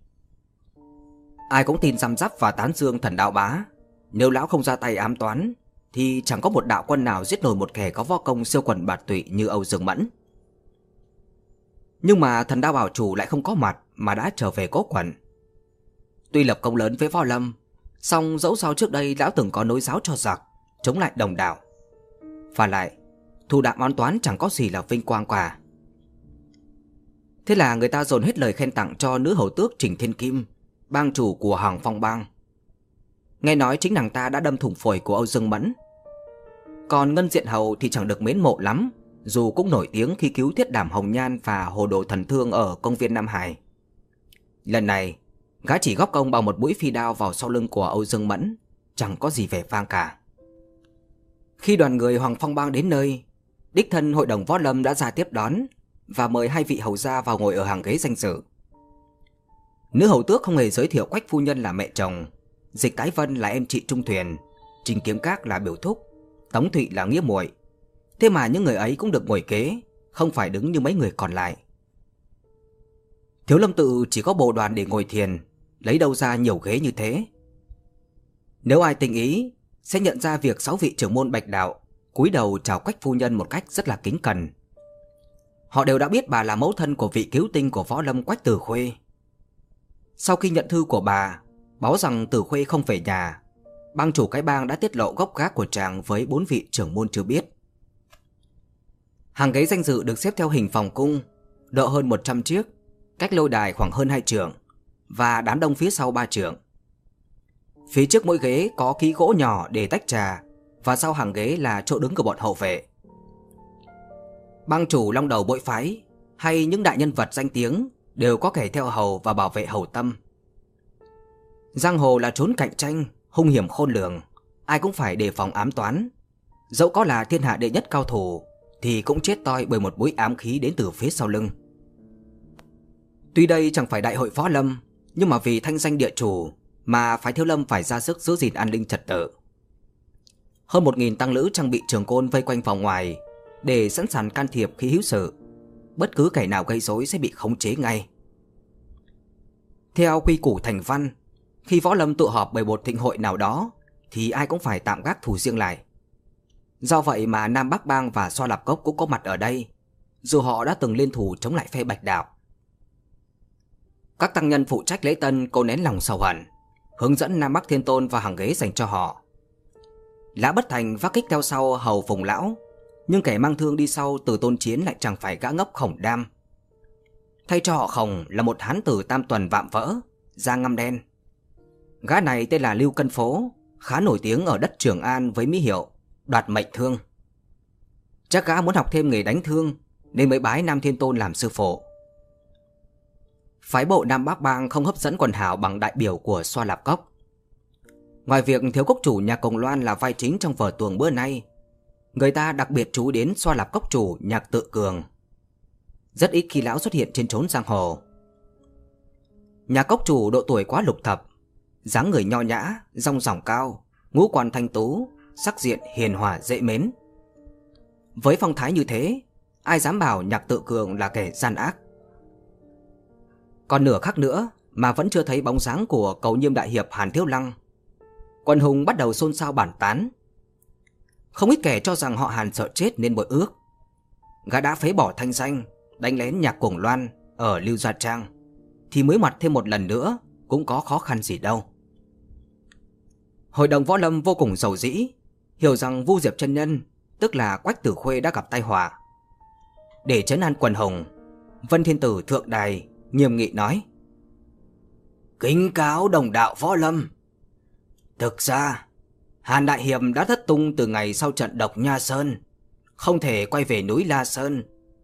Ai cũng tin răm rắp và tán dương Thần Đạo Bá. Nếu lão không ra tay ám toán thì chẳng có một đạo quân nào giết nổi một kẻ có võ công siêu quần bạt tụy như Âu Dương Mẫn. Nhưng mà Thần Đao Bảo chủ lại không có mặt mà đã trở về cố quần. Tuy lập công lớn với Võ Lâm, song dẫu sao trước đây lão từng có nối giáo cho giặc, chống lại đồng đạo. Và lại, thù đạm oán toán chẳng có gì là vinh quang cả. Thế là người ta dồn hết lời khen tặng cho nữ hầu tước Trình Thiên Kim, bang chủ của Hoàng Phong Bang. Nghe nói chính nàng ta đã đâm thủng phổi của Âu Dương Mẫn. Còn Ngân Diện Hầu thì chẳng được mến mộ lắm, dù cũng nổi tiếng khi cứu Thiết Đảm Hồng Nhan và Hồ Đồ Thần Thương ở công viên Nam Hải. Lần này, gã chỉ góp công bằng một mũi phi đao vào sau lưng của Âu Dương Mẫn, chẳng có gì vẻ vang cả. Khi đoàn người Hoàng Phong Bang đến nơi, đích thân hội đồng Võ Lâm đã ra tiếp đón và mời hai vị hầu gia vào ngồi ở hàng ghế danh dự. Nữ hầu tước không hề giới thiệu Quách phu nhân là mẹ chồng, Dịch Tái Vân là em chị trung thuyền, Trình Kiếm Các là biểu thúc, Tống Thụy là nghĩa muội. Thế mà những người ấy cũng được ngồi kế, không phải đứng như mấy người còn lại. Thiếu Lâm Tự chỉ có bồ đoàn để ngồi thiền, lấy đâu ra nhiều ghế như thế. Nếu ai tinh ý, sẽ nhận ra việc sáu vị trưởng môn Bạch Đạo cúi đầu chào Quách phu nhân một cách rất là kính cẩn. Họ đều đã biết bà là mẫu thân của vị cứu tinh của Võ Lâm Quách Tử Khuê. Sau khi nhận thư của bà, báo rằng Tử Khuê không về nhà, bang chủ cái bang đã tiết lộ gốc gác của chàng với bốn vị trưởng môn chưa biết. Hàng ghế danh dự được xếp theo hình vòng cung, độ hơn một trăm chiếc, cách lôi đài khoảng hơn hai trượng, và đám đông phía sau ba trượng. Phía trước mỗi ghế có ký gỗ nhỏ để tách trà, và sau hàng ghế là chỗ đứng của bọn hậu vệ. Bang chủ Long Đầu Bội Phái hay những đại nhân vật danh tiếng đều có kẻ theo hầu và bảo vệ hầu tâm. Giang hồ là chốn cạnh tranh, hung hiểm khôn lường, ai cũng phải đề phòng ám toán. Dẫu có là thiên hạ đệ nhất cao thủ thì cũng chết toi bởi một mũi ám khí đến từ phía sau lưng. Tuy đây chẳng phải đại hội Võ Lâm, nhưng mà vì thanh danh địa chủ mà phái Thiếu Lâm phải ra sức giữ gìn an ninh trật tự. Hơn một nghìn tăng lữ trang bị trường côn vây quanh vòng ngoài để sẵn sàng can thiệp khi hữu sự. Bất cứ kẻ nào gây rối sẽ bị khống chế ngay. Theo quy củ thành văn, khi Võ Lâm tụ họp bởi một thịnh hội nào đó thì ai cũng phải tạm gác thù riêng lại. Do vậy mà Nam Bắc Bang và Xoa Lạp Cốc cũng có mặt ở đây, dù họ đã từng liên thủ chống lại phe Bạch Đạo. Các tăng nhân phụ trách lễ tân cố nén lòng sầu hận, hướng dẫn Nam Bắc Thiên Tôn vào hàng ghế dành cho họ. Lã Bất Thành vác kích theo sau hầu Phùng lão, nhưng kẻ mang thương đi sau Từ Tôn Chiến lại chẳng phải gã ngốc Khổng Đam. Thay cho họ Khổng là một hán tử tam tuần vạm vỡ, da ngăm đen. Gã này tên là Lưu Cân Phố, khá nổi tiếng ở đất Trường An với mỹ hiệu Đoạt Mệnh Thương. Chắc gã muốn học thêm nghề đánh thương nên mới bái Nam Thiên Tôn làm sư phụ. Phái bộ Nam Bắc Bang không hấp dẫn quần hào bằng đại biểu của Xoa Lạp Cốc. Ngoài việc thiếu cốc chủ Nhạc Cồng Loan là vai chính trong vở tuồng bữa nay, người ta đặc biệt chú đến Xoa Lạp Cốc chủ Nhạc Tự Cường. Rất ít khi lão xuất hiện trên chốn giang hồ. Nhà cốc chủ độ tuổi quá lục thập, dáng người nho nhã, dong dỏng cao, ngũ quan thanh tú, sắc diện hiền hòa dễ mến. Với phong thái như thế, ai dám bảo Nhạc Tự Cường là kẻ gian ác. Còn nửa khắc nữa mà vẫn chưa thấy bóng dáng của Cầu Nhiêm đại hiệp Hàn Thiếu Lăng. Quần hùng bắt đầu xôn xao bàn tán. Không ít kẻ cho rằng họ Hàn sợ chết nên bội ước. Gã đã phế bỏ thanh danh, đánh lén Nhạc Cuồng Loan ở Lưu Gia Trang, thì mới mặt thêm một lần nữa cũng có khó khăn gì đâu. Hội đồng Võ Lâm vô cùng giàu dĩ, hiểu rằng Vu Diệp chân nhân, tức là Quách Tử Khuê đã gặp tai họa. Để trấn an quần hùng, Vân Thiên Tử thượng đài nghiêm nghị nói: kính cáo đồng đạo Võ Lâm, thực ra Hàn đại hiệp đã thất tung từ ngày sau trận độc Nha Sơn, không thể quay về núi La Sơn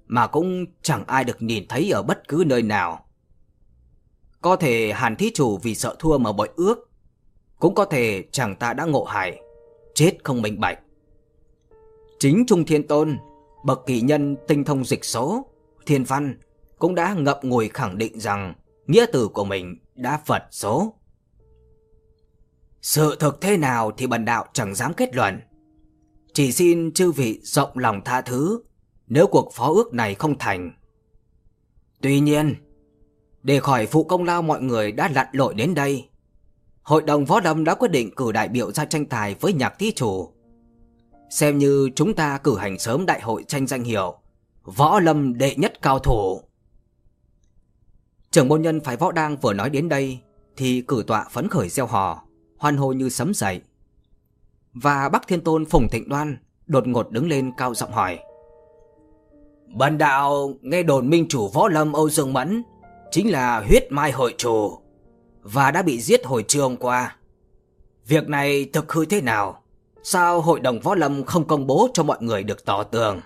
mà cũng chẳng ai được nhìn thấy ở bất cứ nơi nào. Có thể Hàn thí chủ vì sợ thua mà bội ước, cũng có thể chàng ta đã ngộ hại, chết không minh bạch. Chính Trung Thiên Tôn, bậc kỳ nhân tinh thông dịch số, thiên văn, cũng đã ngậm ngùi khẳng định rằng nghĩa tử của mình đã Phật số. Sự thực thế nào thì bần đạo chẳng dám kết luận, chỉ xin chư vị rộng lòng tha thứ nếu cuộc phó ước này không thành. Tuy nhiên, để khỏi phụ công lao mọi người đã lặn lội đến đây, Hội đồng Võ Lâm đã quyết định cử đại biểu ra tranh tài với Nhạc thí chủ, xem như chúng ta cử hành sớm đại hội tranh danh hiệu Võ Lâm đệ nhất cao thủ. Trưởng môn nhân phái Võ Đang vừa nói đến đây thì cử tọa phấn khởi reo hò, hoan hô như sấm dậy. Và Bắc Thiên Tôn Phùng Thịnh Đoan đột ngột đứng lên cao giọng hỏi: Bần đạo nghe đồn minh chủ Võ Lâm Âu Dương Mẫn chính là huyết mai hội chủ và đã bị giết hồi trưa hôm qua. Việc này thực hư thế nào? Sao hội đồng Võ Lâm không công bố cho mọi người được tỏ tường?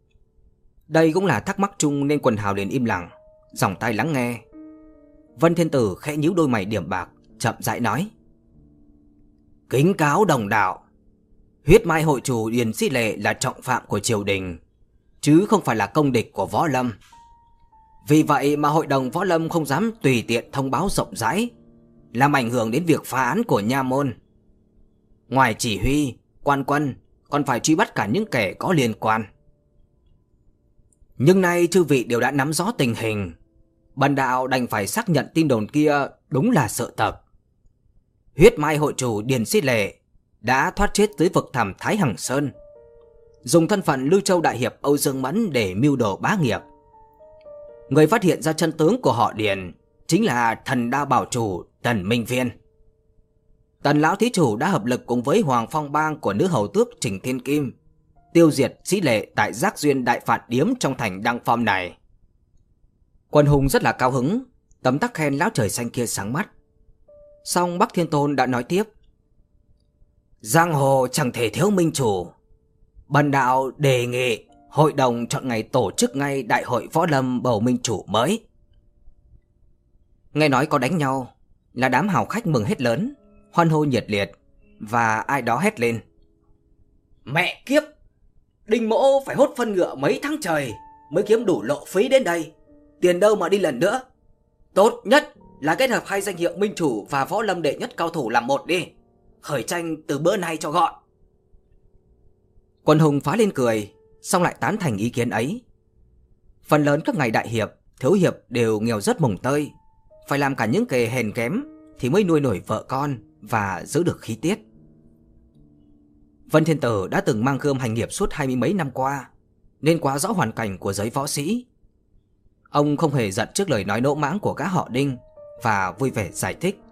Đây cũng là thắc mắc chung nên quần hào liền im lặng, dòng tai lắng nghe. Vân Thiên Tử khẽ nhíu đôi mày điểm bạc, chậm rãi nói: Kính cáo đồng đạo, huyết mai hội chủ Điền Sĩ Lệ là trọng phạm của triều đình, chứ không phải là công địch của Võ Lâm. Vì vậy mà hội đồng Võ Lâm không dám tùy tiện thông báo rộng rãi, làm ảnh hưởng đến việc phá án của nha môn. Ngoài chỉ huy, quan quân còn phải truy bắt cả những kẻ có liên quan. Nhưng nay chư vị đều đã nắm rõ tình hình, bần đạo đành phải xác nhận tin đồn kia đúng là sự thật. Huyết mai hội chủ Điền Sĩ Lệ đã thoát chết dưới vực thẳm Thái Hằng Sơn, dùng thân phận Lưu Châu đại hiệp Âu Dương Mẫn để mưu đồ bá nghiệp. Người phát hiện ra chân tướng của họ Điền chính là thần đao bảo chủ Tần Minh Viên. Tần lão thí chủ đã hợp lực cùng với Hoàng Phong Bang của nữ hầu tước Trình Thiên Kim tiêu diệt Sĩ Lệ tại Giác Duyên Đại Phạn Điếm trong thành Đăng Phong này. Quần hùng rất là cao hứng, tấm tắc khen lão trời xanh kia sáng mắt. Song Bắc Thiên Tôn đã nói tiếp: Giang hồ chẳng thể thiếu minh chủ. Bần đạo đề nghị hội đồng chọn ngày tổ chức ngay đại hội Võ Lâm bầu minh chủ mới. Nghe nói có đánh nhau là đám hào khách mừng hết lớn, hoan hô nhiệt liệt, và ai đó hét lên: Mẹ kiếp, Đinh Mỗ phải hốt phân ngựa mấy tháng trời mới kiếm đủ lộ phí đến đây, tiền đâu mà đi lần nữa. Tốt nhất là kết hợp hai danh hiệu minh chủ và Võ Lâm đệ nhất cao thủ làm một đi, khởi tranh từ bữa nay cho gọn. Quần hùng phá lên cười, xong lại tán thành ý kiến ấy. Phần lớn các ngài đại hiệp, thiếu hiệp đều nghèo rất mồng tơi, phải làm cả những nghề hèn kém thì mới nuôi nổi vợ con và giữ được khí tiết. Vân Thiên Tử đã từng mang gươm hành nghiệp suốt hai mươi mấy năm qua, nên quá rõ hoàn cảnh của giới võ sĩ. Ông không hề giận trước lời nói nỗ mãng của các họ Đinh và vui vẻ giải thích: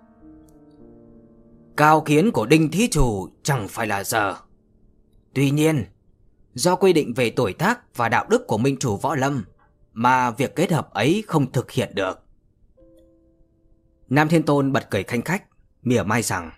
Cao kiến của Đinh thí chủ chẳng phải là giờ. Tuy nhiên, do quy định về tuổi tác và đạo đức của minh chủ Võ Lâm mà việc kết hợp ấy không thực hiện được. Nam Thiên Tôn bật cười khanh khách, mỉa mai rằng: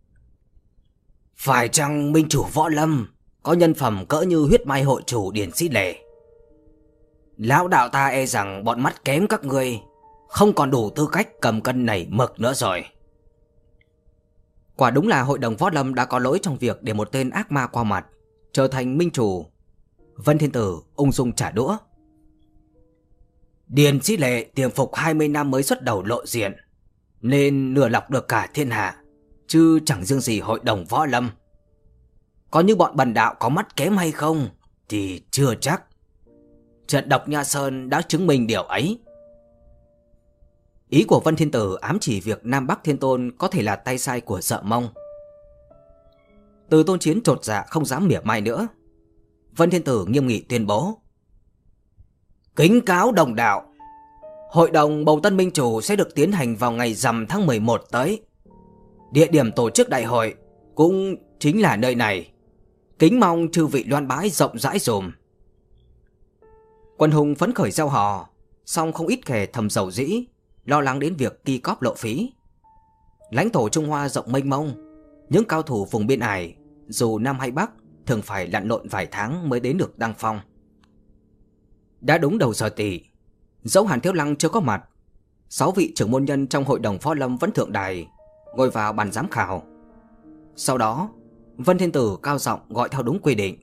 Phải chăng minh chủ Võ Lâm có nhân phẩm cỡ như huyết mai hội chủ Điền Sĩ Lệ? Lão đạo ta e rằng bọn mắt kém các ngươi không còn đủ tư cách cầm cân nảy mực nữa rồi. Quả đúng là hội đồng Võ Lâm đã có lỗi trong việc để một tên ác ma qua mặt trở thành minh chủ. Vân Thiên Tử ung dung trả đũa: Điền Sĩ Lệ tiềm phục hai mươi năm mới xuất đầu lộ diện, nên lừa lọc được cả thiên hạ, chứ chẳng riêng gì hội đồng Võ Lâm. Có như bọn bần đạo có mắt kém hay không thì chưa chắc. Trận độc Nha Sơn đã chứng minh điều ấy. Ý của Vân Thiên Tử ám chỉ việc Nam Bắc Thiên Tôn có thể là tay sai của Sợ Mông. Từ Tôn Chiến chột dạ không dám mỉa mai nữa. Vân Thiên Tử nghiêm nghị tuyên bố: Kính cáo đồng đạo, hội đồng bầu tân minh chủ sẽ được tiến hành vào ngày rằm tháng mười một tới. Địa điểm tổ chức đại hội cũng chính là nơi này. Kính mong chư vị loan bái rộng rãi dùm. Quần hùng phấn khởi reo hò, song không ít kẻ thầm dầu dĩ, lo lắng đến việc ki cóp lộ phí. Lãnh thổ Trung Hoa rộng mênh mông, những cao thủ vùng biên ải dù Nam hay Bắc thường phải lặn lộn vài tháng mới đến được Đăng Phong. Đã đúng đầu giờ tỵ, dẫu Hàn Thiếu Lăng chưa có mặt, sáu vị trưởng môn nhân trong hội đồng võ lâm vẫn thượng đài, ngồi vào bàn giám khảo. Sau đó, Vân Thiên Tử cao giọng gọi theo đúng quy định.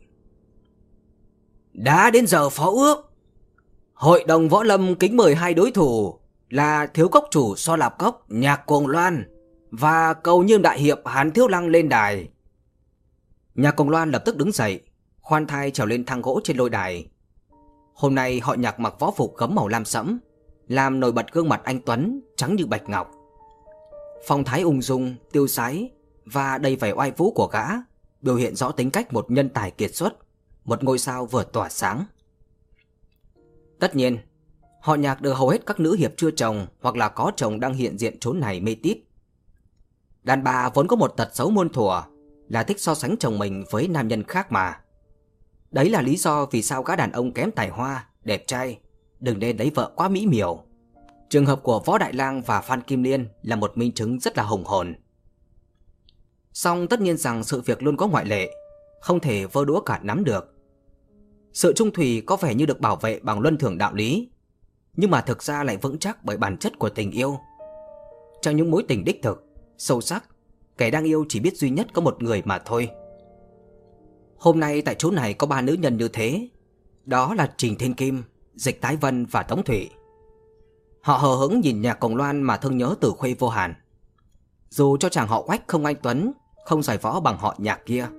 Đã đến giờ phó ước. Hội đồng võ lâm kính mời hai đối thủ là Thiếu Cốc chủ So Lạp Cốc Nhạc Cuồng Loan và Cầu Nhương đại hiệp Hàn Thiếu Lăng lên đài. Nhạc Cuồng Loan lập tức đứng dậy, khoan thai trèo lên thang gỗ trên lôi đài. Hôm nay họ Nhạc mặc võ phục gấm màu lam sẫm, làm nổi bật gương mặt anh tuấn trắng như bạch ngọc. Phong thái ung dung, tiêu sái và đầy vẻ oai vũ của gã biểu hiện rõ tính cách một nhân tài kiệt xuất, một ngôi sao vừa tỏa sáng. Tất nhiên, họ Nhạc được hầu hết các nữ hiệp chưa chồng hoặc là có chồng đang hiện diện chốn này mê tít. Đàn bà vốn có một tật xấu muôn thuở là thích so sánh chồng mình với nam nhân khác mà. Đấy là lý do vì sao các đàn ông kém tài hoa, đẹp trai đừng nên lấy vợ quá mỹ miều. Trường hợp của Võ Đại Lang và Phan Kim Liên là một minh chứng rất là hùng hồn. Song tất nhiên rằng sự việc luôn có ngoại lệ, không thể vơ đũa cả nắm được. Sự trung thủy có vẻ như được bảo vệ bằng luân thường đạo lý, nhưng mà thực ra lại vững chắc bởi bản chất của tình yêu. Trong những mối tình đích thực, sâu sắc, kẻ đang yêu chỉ biết duy nhất có một người mà thôi. Hôm nay tại chỗ này có ba nữ nhân như thế. Đó là Trình Thiên Kim, Dịch Tái Vân và Tống Thủy. Họ hờ hững nhìn Nhạc Cuồng Loan mà thương nhớ Tử Khuê vô hạn. Dù cho chàng họ Quách không anh tuấn, không giỏi võ bằng họ Nhạc kia.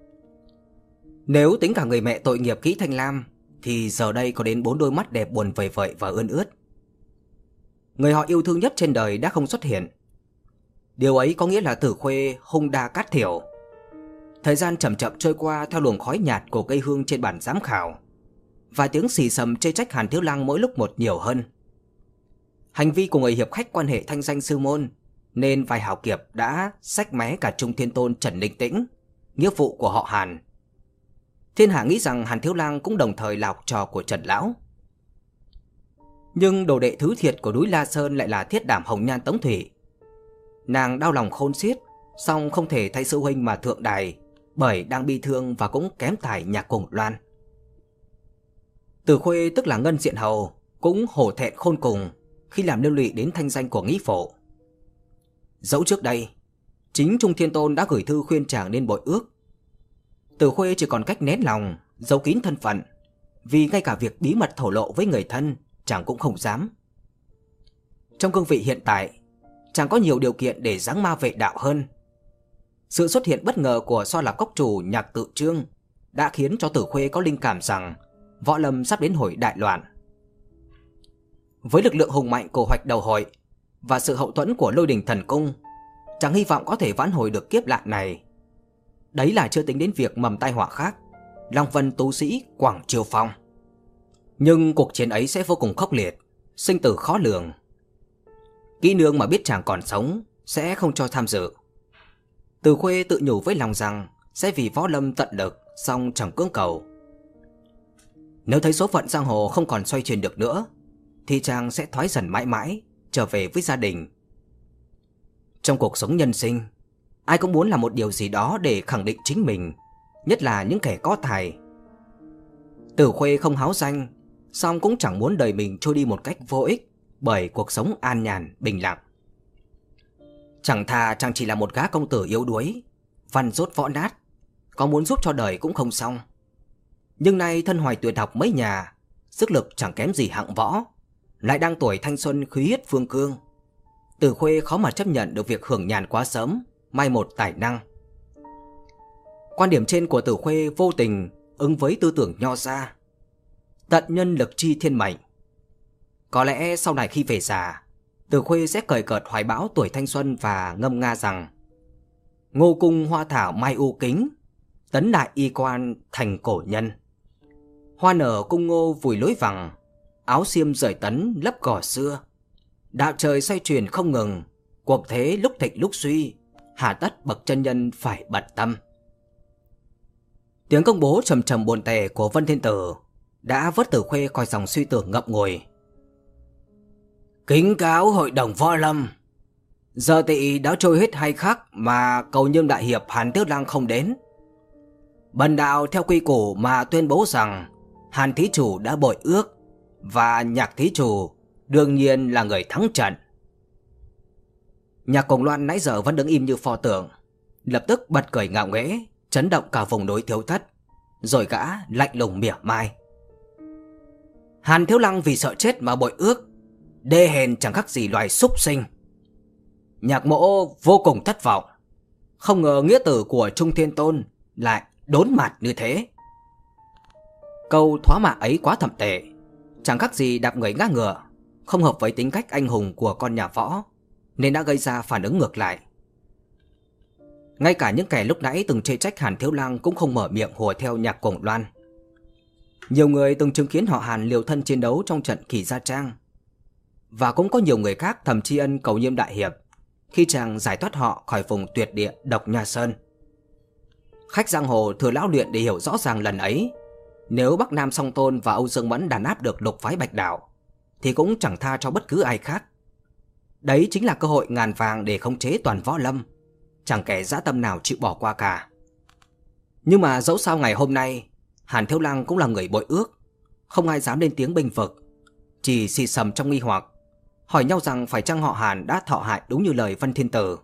Nếu tính cả người mẹ tội nghiệp Kỹ Thanh Lam thì giờ đây có đến bốn đôi mắt đẹp buồn vời vợi và ươn ướt. Người họ yêu thương nhất trên đời đã không xuất hiện. Điều ấy có nghĩa là Tử Khuê hung đa cát thiểu. Thời gian chậm chậm trôi qua theo luồng khói nhạt của cây hương trên bàn giám khảo. Vài tiếng xì xầm chê trách Hàn Thiếu Lăng mỗi lúc một nhiều hơn. Hành vi của người hiệp khách quan hệ thanh danh sư môn nên vài hảo kiệp đã xách mé cả Trung Thiên Tôn Trần Ninh Tĩnh, nghĩa vụ của họ Hàn. Thiên hạ nghĩ rằng Hàn Thiếu Lăng cũng đồng thời là học trò của Trần Lão. Nhưng đồ đệ thứ thiệt của núi La Sơn lại là Thiết Đảm Hồng Nhan Tống Thủy. Nàng đau lòng khôn xiết, song không thể thay sư huynh mà thượng đài, bởi đang bi thương và cũng kém tài Nhạc Cuồng Loan. Tử Khuê tức là Ngân Diện Hầu cũng hổ thẹn khôn cùng khi làm liên lụy đến thanh danh của Nghĩ Phổ. Dẫu trước đây chính Trung Thiên Tôn đã gửi thư khuyên chàng nên bội ước, Tử Khuê chỉ còn cách nén lòng, giấu kín thân phận, vì ngay cả việc bí mật thổ lộ với người thân chàng cũng không dám. Trong cương vị hiện tại, chàng có nhiều điều kiện để giáng ma vệ đạo hơn. Sự xuất hiện bất ngờ của So Lạp Cốc chủ Nhạc Tự Trương đã khiến cho Tử Khuê có linh cảm rằng võ lâm sắp đến hồi đại loạn. Với lực lượng hùng mạnh của Hoạch Đầu Hội và sự hậu thuẫn của Lôi Đình Thần Cung, chàng hy vọng có thể vãn hồi được kiếp nạn này. Đấy là chưa tính đến việc mầm tai họa khác, Long Vân tú sĩ Quảng Chiêu Phong. Nhưng cuộc chiến ấy sẽ vô cùng khốc liệt, sinh tử khó lường. Kỹ nương mà biết chàng còn sống sẽ không cho tham dự. Tử Khuê tự nhủ với lòng rằng sẽ vì võ lâm tận lực, song chẳng cưỡng cầu. Nếu thấy số phận giang hồ không còn xoay chuyển được nữa, thì chàng sẽ thoái dần mãi mãi, trở về với gia đình. Trong cuộc sống nhân sinh, ai cũng muốn làm một điều gì đó để khẳng định chính mình, nhất là những kẻ có tài. Tử Khuê không háo danh, song cũng chẳng muốn đời mình trôi đi một cách vô ích bởi cuộc sống an nhàn, bình lặng. Chẳng thà chàng chỉ là một gã công tử yếu đuối, văn rốt võ nát, có muốn giúp cho đời cũng không xong. Nhưng nay thân hoài tuyệt học mấy nhà, sức lực chẳng kém gì hạng võ, lại đang tuổi thanh xuân khí huyết phương cương. Tử Khuê khó mà chấp nhận được việc hưởng nhàn quá sớm, mai một tài năng. Quan điểm trên của Tử Khuê vô tình ứng với tư tưởng Nho gia, tận nhân lực chi thiên mệnh. Có lẽ sau này khi về già, Tử Khuê sẽ cởi cợt hoài bão tuổi thanh xuân và ngâm nga rằng: ngô cung hoa thảo mai u kính, tấn đại y quan thành cổ nhân. Hoa nở cung ngô vùi lối vằng, áo xiêm rời tấn lấp gò xưa. Đạo trời xoay chuyển không ngừng, cuộc thế lúc thịnh lúc suy, hà tất bậc chân nhân phải bận tâm. Tiếng công bố trầm trầm buồn tẻ của Vân Thiên Tử đã vớt Tử Khuê khỏi dòng suy tưởng ngậm ngùi. Kính cáo hội đồng võ lâm, giờ tỵ đã trôi hết hai khắc mà Cầu Nhương đại hiệp Hàn Thiếu Lăng không đến. Bần đạo theo quy củ mà tuyên bố rằng Hàn thí chủ đã bội ước, và Nhạc thí chủ đương nhiên là người thắng trận. Nhạc Cổng Loan nãy giờ vẫn đứng im như pho tượng, lập tức bật cười ngạo nghễ, chấn động cả vùng núi Thiếu Thất, rồi gã lạnh lùng mỉa mai. Hàn Thiếu Lăng vì sợ chết mà bội ước, đê hèn chẳng khác gì loài súc sinh. Nhạc mỗ vô cùng thất vọng, không ngờ nghĩa tử của Trung Thiên Tôn lại đốn mặt như thế. Câu thoá mạ ấy quá thậm tệ, chẳng khác gì đạp người ngã ngựa, không hợp với tính cách anh hùng của con nhà võ, nên đã gây ra phản ứng ngược lại. Ngay cả những kẻ lúc nãy từng chê trách Hàn Thiếu Lăng cũng không mở miệng hùa theo Nhạc Cổng Loan. Nhiều người từng chứng kiến họ Hàn liều thân chiến đấu trong trận Kỳ Gia Trang, và cũng có nhiều người khác thầm tri ân Cầu Nhiêm đại hiệp khi chàng giải thoát họ khỏi vùng tuyệt địa Độc Nha Sơn. Khách giang hồ thừa lão luyện để hiểu rõ ràng lần ấy, nếu Bắc Nam Song Tôn và Âu Dương Mẫn đàn áp được lục phái Bạch Đảo thì cũng chẳng tha cho bất cứ ai khác. Đấy chính là cơ hội ngàn vàng để khống chế toàn võ lâm, chẳng kẻ dã tâm nào chịu bỏ qua cả. Nhưng mà dẫu sao ngày hôm nay, Hàn Thiếu Lăng cũng là người bội ước, không ai dám lên tiếng bênh vực, chỉ xì xầm trong nghi hoặc, hỏi nhau rằng phải chăng họ Hàn đã thọ hại đúng như lời Vân Thiên Tử.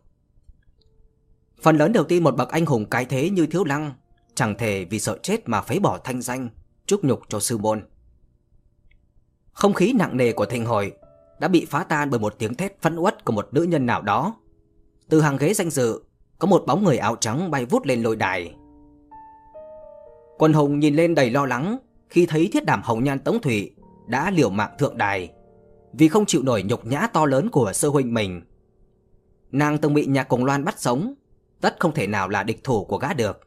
Phần lớn đều tin một bậc anh hùng cái thế như Thiếu Lăng chẳng thể vì sợ chết mà phế bỏ thanh danh, trúc nhục cho sư môn. Không khí nặng nề của thịnh hội đã bị phá tan bởi một tiếng thét phẫn uất của một nữ nhân nào đó. Từ hàng ghế danh dự có một bóng người áo trắng bay vút lên lôi đài. Quần hùng nhìn lên đầy lo lắng khi thấy Thiết Đảm Hồng Nhan Tống Thủy đã liều mạng thượng đài vì không chịu nổi nhục nhã to lớn của sư huynh mình. Nàng từng bị Nhạc Cổng Loan bắt sống, tất không thể nào là địch thủ của gã được.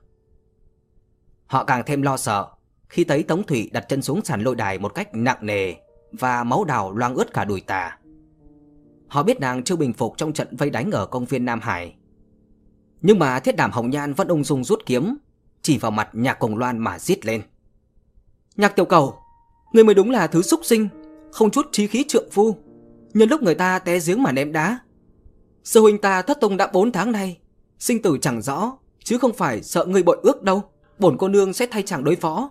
Họ càng thêm lo sợ khi thấy Tống Thủy đặt chân xuống sàn lôi đài một cách nặng nề và máu đào loang ướt cả đùi tà. Họ biết nàng chưa bình phục trong trận vây đánh ở công viên Nam Hải. Nhưng mà Thiết Đảm Hồng Nhan vẫn ung dung rút kiếm, chỉ vào mặt Nhạc Cổng Loan mà giết lên. Nhạc tiểu cầu, người mới đúng là thứ súc sinh, không chút chí khí trượng phu, nhân lúc người ta té giếng mà ném đá. Sư huynh ta thất tung đã bốn tháng nay, sinh tử chẳng rõ, chứ không phải sợ người bội ước đâu. Bổn cô nương sẽ thay chàng đối phó.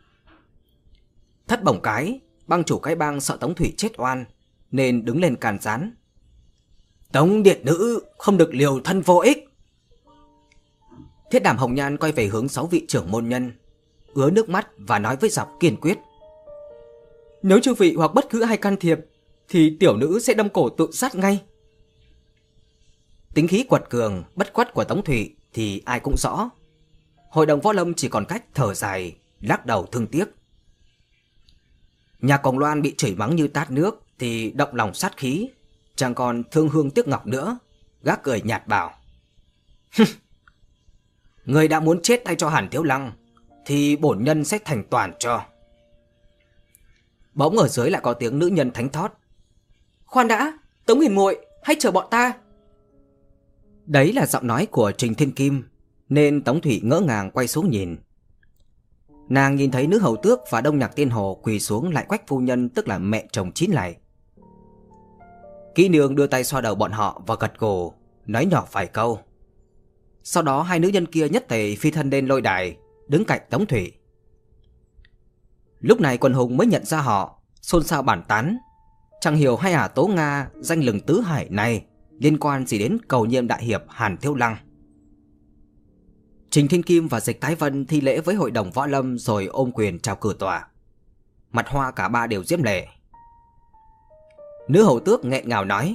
Thất Bổng Cái, bang chủ cái bang sợ Tống Thủy chết oan nên đứng lên càn rán. Tống điện nữ không được liều thân vô ích. Thiết Đảm Hồng Nhan quay về hướng sáu vị trưởng môn nhân, ứa nước mắt và nói với giọng kiên quyết. Nếu chư vị hoặc bất cứ ai can thiệp thì tiểu nữ sẽ đâm cổ tự sát ngay. Tính khí quật cường, bất khuất của Tống Thủy thì ai cũng rõ. Hội đồng võ lâm chỉ còn cách thở dài, lắc đầu thương tiếc. Nhạc Cổng Loan bị chửi mắng như tát nước thì động lòng sát khí, chẳng còn thương hương tiếc ngọc nữa, gác cười nhạt bảo. Người đã muốn chết tay cho Hàn Thiếu Lăng thì bổn nhân sẽ thành toàn cho. Bỗng ở dưới lại có tiếng nữ nhân thánh thót. Khoan đã, Tống Huyền muội, hãy chờ bọn ta. Đấy là giọng nói của Trình Thiên Kim, nên Tống Thủy ngỡ ngàng quay xuống nhìn. Nàng nhìn thấy nữ hầu tước và Đông Nhạc Tiên Hồ quỳ xuống lại Quách phu nhân, tức là mẹ chồng Chín Lại. Kỹ nương đưa tay xoa đầu bọn họ và gật gù, nói nhỏ vài câu. Sau đó hai nữ nhân kia nhất tề phi thân lên lôi đài, đứng cạnh Tống Thủy. Lúc này quần hùng mới nhận ra họ, xôn xao bàn tán, chẳng hiểu hai ả Tố Nga danh lừng tứ hải này liên quan gì đến Cầu Nhiêm đại hiệp Hàn Thiếu Lăng. Trình Thiên Kim và Dịch Thái Vân thi lễ với hội đồng võ lâm rồi ôm quyền chào cử tòa. Mặt hoa cả ba đều diễm lệ. Nữ hầu tước nghẹn ngào nói.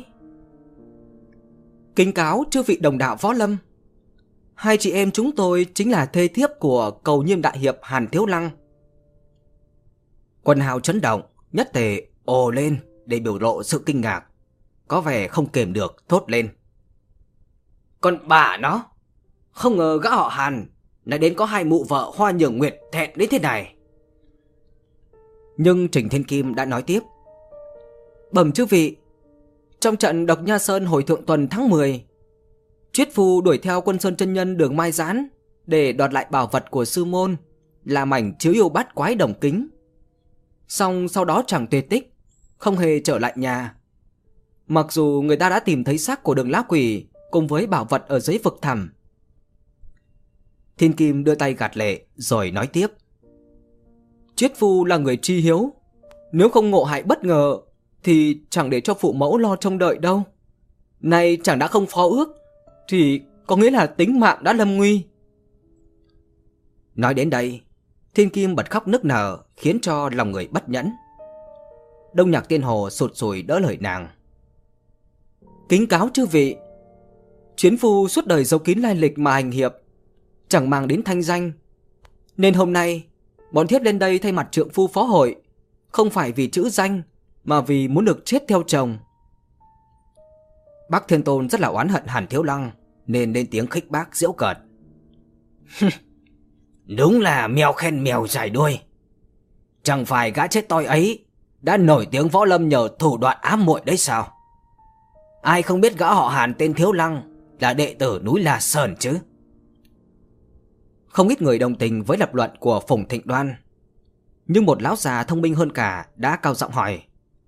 Kính cáo chư vị đồng đạo võ lâm, hai chị em chúng tôi chính là thê thiếp của Cầu Nhiêm đại hiệp Hàn Thiếu Lăng. Quần hào chấn động, nhất tề ồ lên để biểu lộ sự kinh ngạc, có vẻ không kềm được thốt lên. Còn bà nó, không ngờ gã họ Hàn lại đến có hai mụ vợ Hoa Nhường Nguyệt thẹn đến thế này. Nhưng Trình Thiên Kim đã nói tiếp. Bẩm chư vị, trong trận Độc Nha Sơn hồi thượng tuần tháng mười, Triết Phu đuổi theo Quân Sơn chân nhân Đường Mai Giãn để đoạt lại bảo vật của sư môn là mảnh chiếu yêu bát quái đồng kính. Xong sau đó chẳng tuyệt tích, không hề trở lại nhà. Mặc dù người ta đã tìm thấy xác của Đường Lá Quỷ cùng với bảo vật ở dưới vực thẳm. Thiên Kim đưa tay gạt lệ rồi nói tiếp. Triết Phu là người tri hiếu, Nếu không ngộ hại bất ngờ thì chẳng để cho phụ mẫu lo trông đợi đâu. Nay chàng đã không phó ước thì có nghĩa là tính mạng đã lâm nguy. Nói đến đây, Thiên Kim bật khóc nức nở, khiến cho lòng người bất nhẫn. Đông Nhạc Tiên Hồ sụt sùi đỡ lời nàng. Kính cáo chư vị, chiến phu suốt đời giấu kín lai lịch mà hành hiệp, chẳng mang đến thanh danh, nên hôm nay bọn thiếp lên đây thay mặt trượng phu phó hội, không phải vì chữ danh mà vì muốn được chết theo chồng. Bác Thiên Tôn rất là oán hận Hàn Thiếu Lăng, nên lên tiếng khích bác giễu cợt. Đúng là mèo khen mèo dài đuôi. Chẳng phải gã chết toi ấy đã nổi tiếng võ lâm nhờ thủ đoạn ám muội đấy sao? Ai không biết gã họ Hàn tên Thiếu Lăng là đệ tử núi La Sơn chứ? Không ít người đồng tình với lập luận của Phùng Thịnh Đoan, nhưng một lão già thông minh hơn cả đã cao giọng hỏi.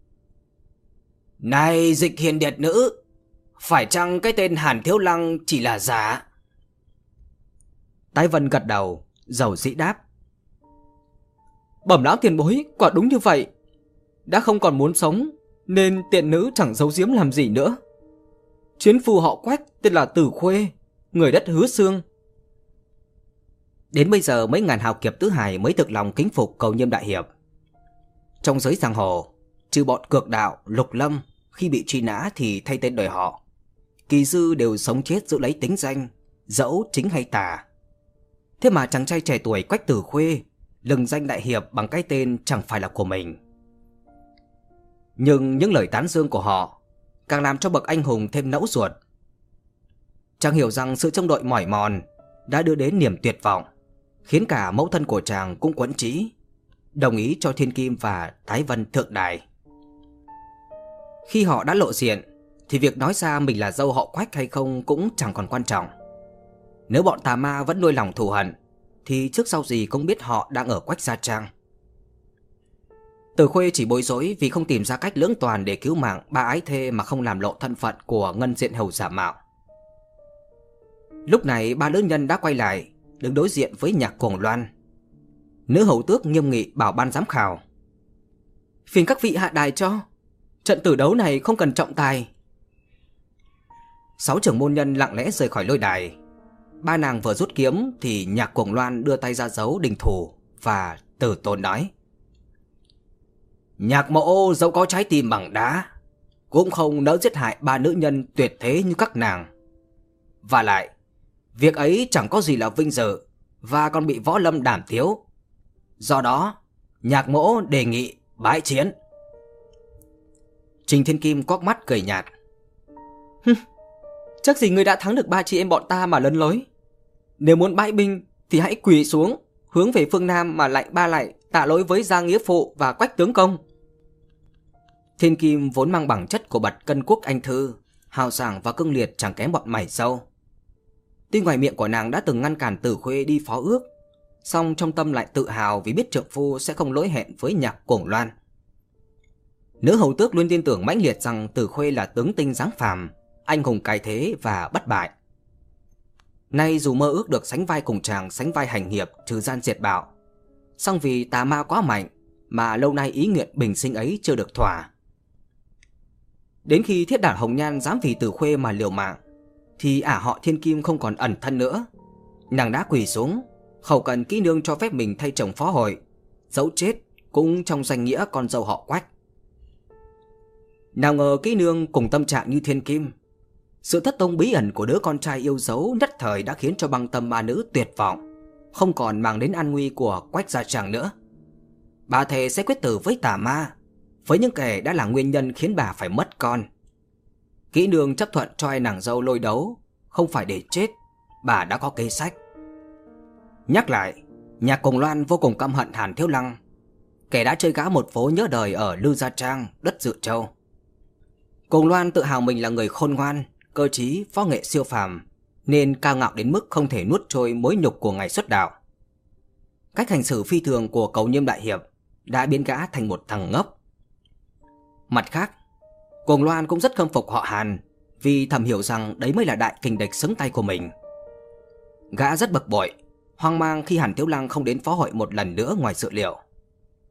Này Dịch Hiền Điệt Nữ, phải chăng cái tên Hàn Thiếu Lăng chỉ là giả? Tái Vân gật đầu, dầu dĩ đáp. Bẩm lão tiền bối, quả đúng như vậy. Đã không còn muốn sống nên tiện nữ chẳng giấu giếm làm gì nữa. Chiến phu họ Quách tên là Tử Khuê, người đất Hứa Xương. Đến bây giờ mấy ngàn hào kiệt tứ hải mới thực lòng kính phục Cầu Nhiêm đại hiệp. Trong giới giang hồ, trừ bọn Cược Đạo, Lục Lâm khi bị truy nã thì thay tên đời họ, kỳ dư đều sống chết giữ lấy tính danh, dẫu chính hay tà. Thế mà chàng trai trẻ tuổi Quách Tử Khuê lừng danh đại hiệp bằng cái tên chẳng phải là của mình. Nhưng những lời tán dương của họ càng làm cho bậc anh hùng thêm nẫu ruột. Chàng hiểu rằng sự trông đợi mỏi mòn đã đưa đến niềm tuyệt vọng, khiến cả mẫu thân của chàng cũng quẫn trí, đồng ý cho Thiên Kim và Thái Vân thượng đài. Khi họ đã lộ diện thì việc nói ra mình là dâu họ Quách hay không cũng chẳng còn quan trọng. Nếu bọn tà ma vẫn nuôi lòng thù hận thì trước sau gì cũng biết họ đang ở Quách Gia Trang. Tử Khuê chỉ bối rối vì không tìm ra cách lưỡng toàn để cứu mạng ba ái thê mà không làm lộ thân phận của Ngân Diện Hầu giả mạo. Lúc này ba nữ nhân đã quay lại, đứng đối diện với Nhạc Cuồng Loan. Nữ hầu tước nghiêm nghị bảo ban giám khảo: phiền các vị hạ đài cho, trận tử đấu này không cần trọng tài. Sáu trưởng môn nhân lặng lẽ rời khỏi lôi đài. Ba nàng vừa rút kiếm thì Nhạc Cuồng Loan đưa tay ra dấu đình thủ và từ tốn nói: Nhạc Mộ dẫu có trái tim bằng đá cũng không nỡ giết hại ba nữ nhân tuyệt thế như các nàng. Và lại, việc ấy chẳng có gì là vinh dự và còn bị võ lâm đảm tiếu. Do đó, Nhạc Mộ đề nghị bãi chiến. Trình Thiên Kim quắc mắt cười nhạt: Chắc gì ngươi đã thắng được ba chị em bọn ta mà lấn lối. Nếu muốn bãi binh thì hãy quỳ xuống, hướng về phương Nam mà lạy ba lạy tạ lỗi với Gia Nghĩa Phụ và Quách tướng công. Thiên Kim vốn mang bằng chất của bậc cân quốc anh thư, hào sảng và cương liệt chẳng kém bọn mày sâu. Tuy ngoài miệng của nàng đã từng ngăn cản Tử Khuê đi phó ước, song trong tâm lại tự hào vì biết trượng phu sẽ không lỗi hẹn với Nhạc Cuồng Loan. Nữ hầu tước luôn tin tưởng mãnh liệt rằng Tử Khuê là tướng tinh dáng phàm, anh hùng cái thế và bất bại. Nay dù mơ ước được sánh vai cùng chàng sánh vai hành hiệp trừ gian diệt bạo, song vì tà ma quá mạnh mà lâu nay ý nguyện bình sinh ấy chưa được thỏa. Đến khi Thiết Đản Hồng Nhan dám vì Tử Khuê mà liều mạng thì ả họ Thiên Kim không còn ẩn thân nữa. Nàng đã quỳ xuống, khẩu cần kỹ nương cho phép mình thay chồng phó hội, dẫu chết cũng trong danh nghĩa con dâu họ Quách. Nào ngờ kỹ nương cùng tâm trạng như Thiên Kim, sự thất tông bí ẩn của đứa con trai yêu dấu nhất thời đã khiến cho băng tâm ma nữ tuyệt vọng, không còn mang đến an nguy của Quách Gia Trang nữa. Bà thề sẽ quyết tử với tà ma, với những kẻ đã là nguyên nhân khiến bà phải mất con. Kỹ nương chấp thuận cho hai nàng dâu lôi đấu, không phải để chết, bà đã có kế sách. Nhắc lại, Nhạc Cuồng Loan vô cùng căm hận Hàn Thiếu Lăng, kẻ đã chơi gã một phố nhớ đời ở Lư Gia Trang, đất Dự Châu. Cuồng Loan tự hào mình là người khôn ngoan, cơ trí, võ nghệ siêu phàm, nên cao ngạo đến mức không thể nuốt trôi mối nhục của ngày xuất đạo. Cách hành xử phi thường của Cầu Nhiêm đại hiệp đã biến gã thành một thằng ngốc. Mặt khác, Cuồng Loan cũng rất khâm phục họ Hàn, vì thầm hiểu rằng đấy mới là đại kình địch xứng tay của mình. Gã rất bực bội, hoang mang khi Hàn Thiếu Lăng không đến phó hội một lần nữa ngoài dự liệu.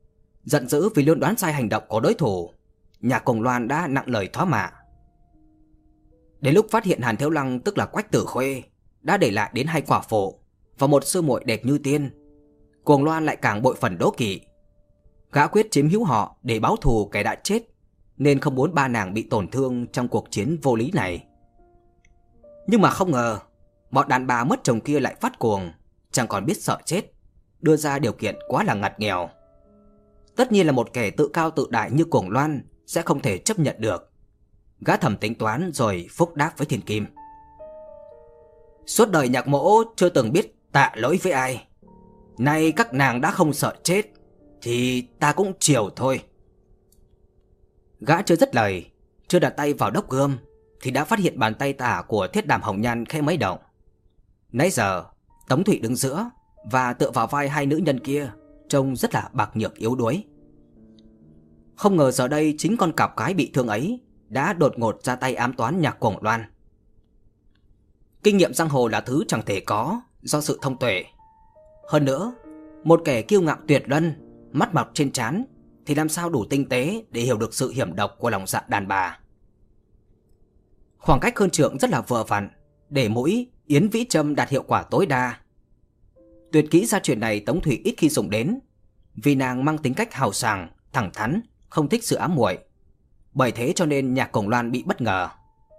Giận dữ vì luôn đoán sai hành động của đối thủ, Nhạc Cuồng Loan đã nặng lời thóa mạ. Đến lúc phát hiện Hàn Thiếu Lăng, tức là Quách Tử Khuê, đã để lại đến hai quả phụ và một sư muội đẹp như tiên, Cuồng Loan lại càng bội phần đố kỵ. Gã quyết chiếm hữu họ để báo thù kẻ đã chết, nên không muốn ba nàng bị tổn thương trong cuộc chiến vô lý này. Nhưng mà không ngờ, bọn đàn bà mất chồng kia lại phát cuồng, chẳng còn biết sợ chết, đưa ra điều kiện quá là ngặt nghèo. Tất nhiên là một kẻ tự cao tự đại như Cuồng Loan sẽ không thể chấp nhận được. Gã thầm tính toán rồi phúc đáp với Thiên Kim. Suốt đời Nhạc mỗ chưa từng biết tạ lỗi với ai. Nay các nàng đã không sợ chết, thì ta cũng chiều thôi. Gã chưa dứt lời, chưa đặt tay vào đốc gươm, thì đã phát hiện bàn tay tả của Thiết Đàm Hồng Nhan khẽ mấy động. Nãy giờ Tống Thụy đứng giữa và tựa vào vai hai nữ nhân kia, trông rất là bạc nhược yếu đuối. Không ngờ giờ đây chính con cặp gái bị thương ấy đã đột ngột ra tay ám toán Nhạc Cuồng Loan. Kinh nghiệm giang hồ là thứ chẳng thể có do sự thông tuệ. Hơn nữa, một kẻ kiêu ngạo tuyệt luân, mắt mọc trên trán, thì làm sao đủ tinh tế để hiểu được sự hiểm độc của lòng dạ đàn bà. Khoảng cách hơn trượng rất là vừa vặn, để mũi Yến Vĩ Trâm đạt hiệu quả tối đa. Tuyệt kỹ gia truyền này Tống Thụy ít khi dùng đến, vì nàng mang tính cách hào sảng, thẳng thắn, không thích sự ám muội. Bởi thế cho nên Nhạc Cuồng Loan bị bất ngờ.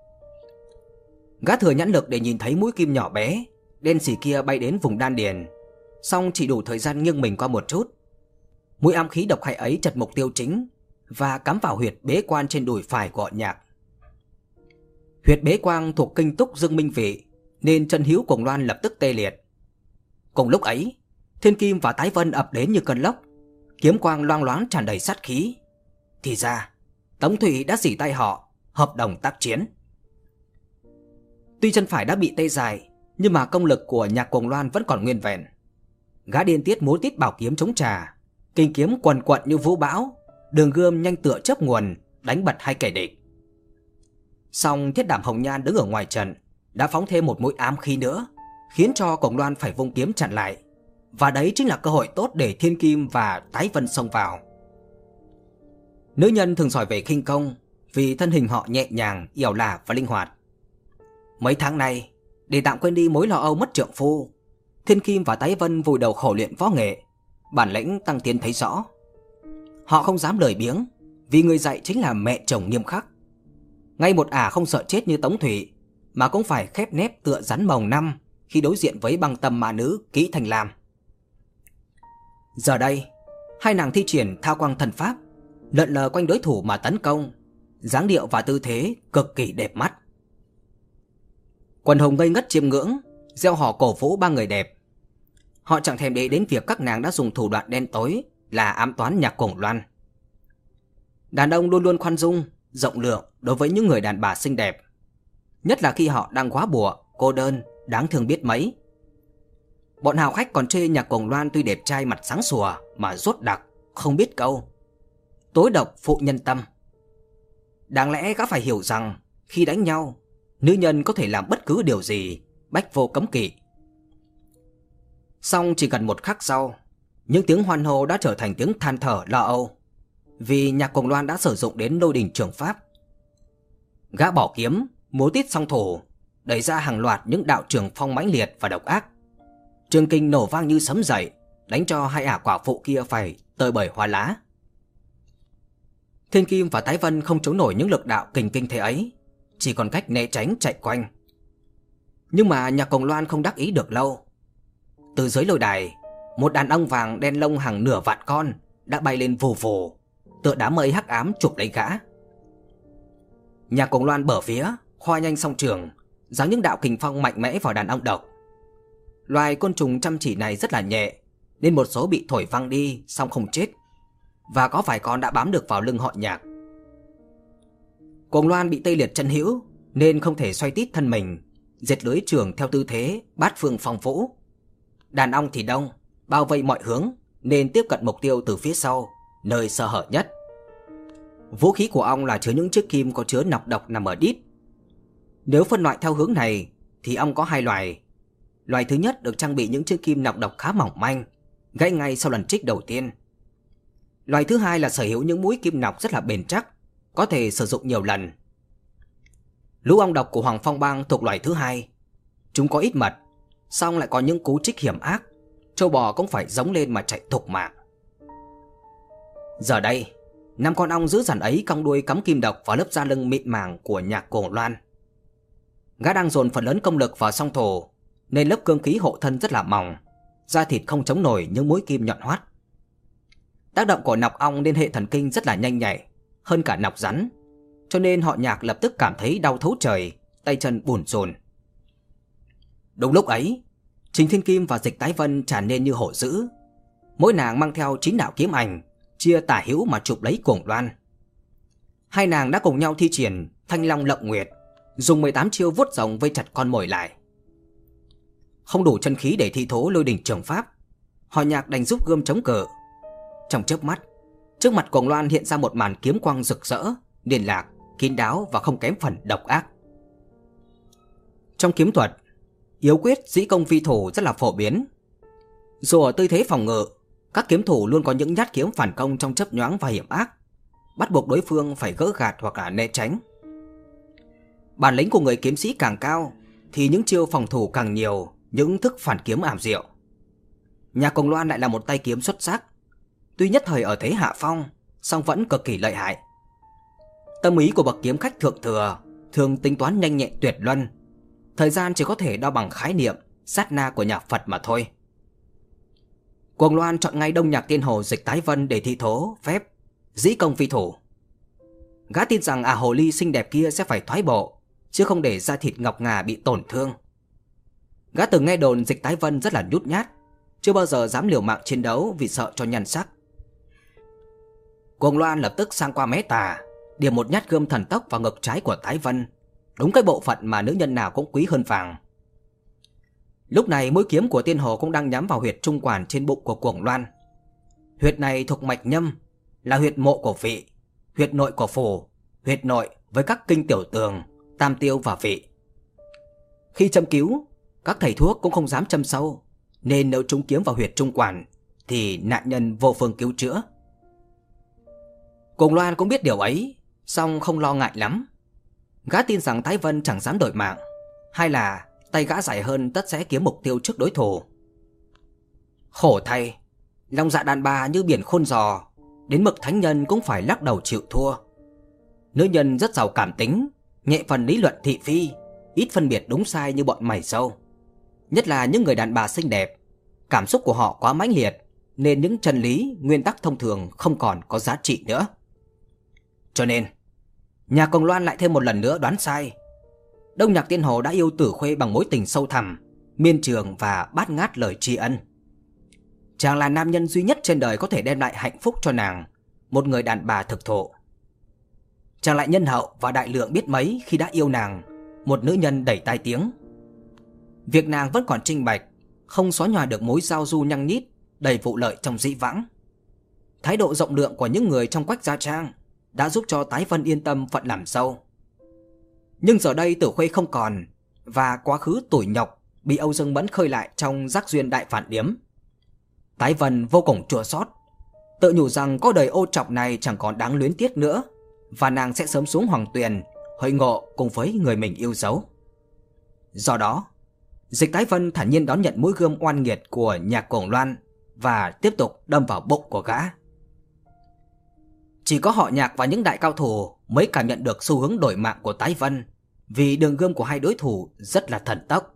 Gã thừa nhãn lực để nhìn thấy mũi kim nhỏ bé, đen xì kia bay đến vùng đan điền, song chỉ đủ thời gian nghiêng mình qua một chút. Mũi ám khí độc hại ấy chật mục tiêu chính và cắm vào huyệt bế quan trên đùi phải của Nhạc. Huyệt bế quang thuộc kinh túc dương minh vị, nên chân hữu Cuồng Loan lập tức tê liệt. Cùng lúc ấy, Thiên Kim và Tái Vân ập đến như cơn lốc, kiếm quang loang loáng tràn đầy sát khí. Thì ra Tống Thụy đã dỉ tay họ, hợp đồng tác chiến. Tuy chân phải đã bị tê dại, nhưng mà công lực của Nhạc Cuồng Loan vẫn còn nguyên vẹn. Gã điên tiết múa tít bảo kiếm chống trả, kinh kiếm quần quận như vũ bão, đường gươm nhanh tựa chớp nguồn, đánh bật hai kẻ địch. Song Thiết Đảm Hồng Nhan đứng ở ngoài trận đã phóng thêm một mũi ám khí nữa, khiến cho Cuồng Loan phải vung kiếm chặn lại. Và đấy chính là cơ hội tốt để Thiên Kim và Tái Vân xông vào. Nữ nhân thường giỏi về khinh công, vì thân hình họ nhẹ nhàng, yểu lả và linh hoạt. Mấy tháng nay, để tạm quên đi mối lo âu mất trượng phu, Thiên Kim và Tái Vân vùi đầu khổ luyện võ nghệ, bản lĩnh tăng tiến thấy rõ. Họ không dám lười biếng, vì người dạy chính là mẹ chồng nghiêm khắc. Ngay một ả không sợ chết như Tống Thụy, mà cũng phải khép nép tựa rắn mồng năm khi đối diện với băng tâm ma nữ Kỷ Thanh Lam. Giờ đây, hai nàng thi triển thao quang thần pháp, lượn lờ quanh đối thủ mà tấn công, dáng điệu và tư thế cực kỳ đẹp mắt. Quần hùng ngây ngất chiêm ngưỡng, reo hò cổ vũ ba người đẹp. Họ chẳng thèm để đến việc các nàng đã dùng thủ đoạn đen tối là ám toán Nhạc Cuồng Loan. Đàn ông luôn luôn khoan dung, rộng lượng đối với những người đàn bà xinh đẹp, nhất là khi họ đang quá bùa, cô đơn, đáng thương biết mấy. Bọn hào khách còn chê Nhạc Cuồng Loan tuy đẹp trai mặt sáng sủa mà rốt đặc, không biết câu, tối độc phụ nhân tâm. Đáng lẽ gã phải hiểu rằng khi đánh nhau, nữ nhân có thể làm bất cứ điều gì, bách vô cấm kỵ. Song chỉ cần một khắc sau, những tiếng hoan hô đã trở thành tiếng than thở lo âu, vì Nhạc Cuồng Loan đã sử dụng đến lôi đình trường pháp. Gã bỏ kiếm, múa tít song thủ, đẩy ra hàng loạt những đạo trường phong mãnh liệt và độc ác. Trường kình nổ vang như sấm dậy, đánh cho hai ả quả phụ kia phải tơi bời hoa lá. Thiên Kim và Tái Vân không chống nổi những lực đạo kình kinh thế ấy, chỉ còn cách né tránh chạy quanh. Nhưng mà Nhạc Cuồng Loan không đắc ý được lâu. Từ dưới lôi đài, một đàn ong vàng đen lông hàng nửa vạn con đã bay lên vù vù, tựa đám mây hắc ám chụp lấy gã. Nhạc Cuồng Loan bở phía, khoa nhanh song trường, giáng những đạo kình phong mạnh mẽ vào đàn ong độc. Loài côn trùng chăm chỉ này rất là nhẹ, nên một số bị thổi văng đi song không chết, và có vài con đã bám được vào lưng họ Nhạc. Cuồng Loan bị tê liệt chân hữu nên không thể xoay tít thân mình, diệt lưới trường theo tư thế bát phương phong vũ. Đàn ong thì đông, bao vây mọi hướng, nên tiếp cận mục tiêu từ phía sau, nơi sơ hở nhất. Vũ khí của ong là chứa những chiếc kim có chứa nọc độc nằm ở đít. Nếu phân loại theo hướng này thì ong có hai loài. Loài thứ nhất được trang bị những chiếc kim nọc độc khá mỏng manh, gãy ngay sau lần trích đầu tiên. Loài thứ hai là sở hữu những mũi kim nọc rất là bền chắc, có thể sử dụng nhiều lần. Lũ ong độc của Hoàng Phong Bang thuộc loài thứ hai. Chúng có ít mật, song lại có những cú trích hiểm ác, trâu bò cũng phải giống lên mà chạy thục mạng. Giờ đây, năm con ong dữ dằn ấy cong đuôi cắm kim độc vào lớp da lưng mịn màng của Nhạc Cuồng Loan. Gã đang dồn phần lớn công lực vào song thổ, nên lớp cương khí hộ thân rất là mỏng, da thịt không chống nổi những mũi kim nhọn hoắt. Tác động của nọc ong lên hệ thần kinh rất là nhanh nhạy, hơn cả nọc rắn, cho nên họ Nhạc lập tức cảm thấy đau thấu trời, tay chân bủn rủn. Đúng lúc ấy, Trình Thiên Kim và Dịch Tái Vân tràn lên như hổ dữ. Mỗi nàng mang theo chín đạo kiếm ảnh, chia tả hữu mà chụp lấy Cuồng Loan. Hai nàng đã cùng nhau thi triển Thanh Long Lộng Nguyệt, dùng mười tám chiêu vuốt rồng vây chặt con mồi lại. Không đủ chân khí để thi thố Lôi Đỉnh Trường Pháp, họ Nhạc đành giúp gươm chống cự. Trong chớp mắt, trước mặt Cuồng Loan hiện ra một màn kiếm quang rực rỡ, liên lạc, kín đáo và không kém phần độc ác. Trong kiếm thuật, yếu quyết dĩ công phi thủ rất là phổ biến. Dù ở tư thế phòng ngự, các kiếm thủ luôn có những nhát kiếm phản công trong chớp nhoáng và hiểm ác, bắt buộc đối phương phải gỡ gạt hoặc là né tránh. Bản lĩnh của người kiếm sĩ càng cao thì những chiêu phòng thủ càng nhiều, những thức phản kiếm ảo diệu. Nhà Cuồng Loan lại là một tay kiếm xuất sắc, tuy nhất thời ở thế hạ phong, song vẫn cực kỳ lợi hại. Tâm ý của bậc kiếm khách thượng thừa thường tính toán nhanh nhẹn tuyệt luân, thời gian chỉ có thể đo bằng khái niệm sát na của nhà Phật mà thôi. Cuồng Loan chọn ngay Đông Nhạc Tiên Hồ Dịch Tái Vân để thi thố phép dĩ công phi thủ. Gã tin rằng ả hồ ly xinh đẹp kia sẽ phải thoái bộ, chứ không để da thịt ngọc ngà bị tổn thương. Gã từng nghe đồn Dịch Tái Vân rất là nhút nhát, chưa bao giờ dám liều mạng chiến đấu vì sợ cho nhan sắc. Cuồng Loan lập tức sang qua mé tà, điểm một nhát gươm thần tốc vào ngực trái của Tái Vân, đúng cái bộ phận mà nữ nhân nào cũng quý hơn vàng. Lúc này mũi kiếm của Tiên Hồ cũng đang nhắm vào huyệt trung quản trên bụng của Cuồng Loan. Huyệt này thuộc mạch nhâm, là huyệt mộ của vị, huyệt nội của phù, huyệt nội với các kinh tiểu tường, tam tiêu và vị. Khi châm cứu, các thầy thuốc cũng không dám châm sâu, nên nếu trúng kiếm vào huyệt trung quản thì nạn nhân vô phương cứu chữa. Cuồng Loan cũng biết điều ấy, song không lo ngại lắm. Gã tin rằng Tái Vân chẳng dám đổi mạng, hay là tay gã dài hơn tất sẽ kiếm mục tiêu trước đối thủ. Khổ thay, lòng dạ đàn bà như biển khôn giò, đến mực thánh nhân cũng phải lắc đầu chịu thua. Nữ nhân rất giàu cảm tính, nhẹ phần lý luận thị phi, ít phân biệt đúng sai như bọn mày râu. Nhất là những người đàn bà xinh đẹp, cảm xúc của họ quá mãnh liệt, nên những chân lý, nguyên tắc thông thường không còn có giá trị nữa. Cho nên, nhà Cuồng Loan lại thêm một lần nữa đoán sai. Đông Nhạc Tiên Hồ đã yêu Tử Khuê bằng mối tình sâu thẳm, miên trường và bát ngát lời tri ân. Chàng là nam nhân duy nhất trên đời có thể đem lại hạnh phúc cho nàng, một người đàn bà thực thụ. Chàng lại nhân hậu và đại lượng biết mấy khi đã yêu nàng, một nữ nhân đầy tai tiếng. Việc nàng vẫn còn trinh bạch, không xóa nhòa được mối giao du nhăng nhít, đầy vụ lợi trong dĩ vãng. Thái độ rộng lượng của những người trong Quách Gia Trang đã giúp cho Tái Vân yên tâm phận làm dâu. Nhưng giờ đây Tử Khuê không còn, và quá khứ tủi nhọc bị Âu Dương Mẫn khơi lại trong giác duyên đại phản điếm. Tái Vân vô cùng chua xót, tự nhủ rằng có đời ô trọc này chẳng còn đáng luyến tiếc nữa, và nàng sẽ sớm xuống Hoàng Tuyền hội ngộ cùng với người mình yêu dấu. Do đó, Dịch Tái Vân thản nhiên đón nhận mũi gươm oan nghiệt của Nhạc Cuồng Loan và tiếp tục đâm vào bụng của gã. Chỉ có họ Nhạc và những đại cao thủ mới cảm nhận được xu hướng đổi mạng của Tái Vân, vì đường gươm của hai đối thủ rất là thần tốc.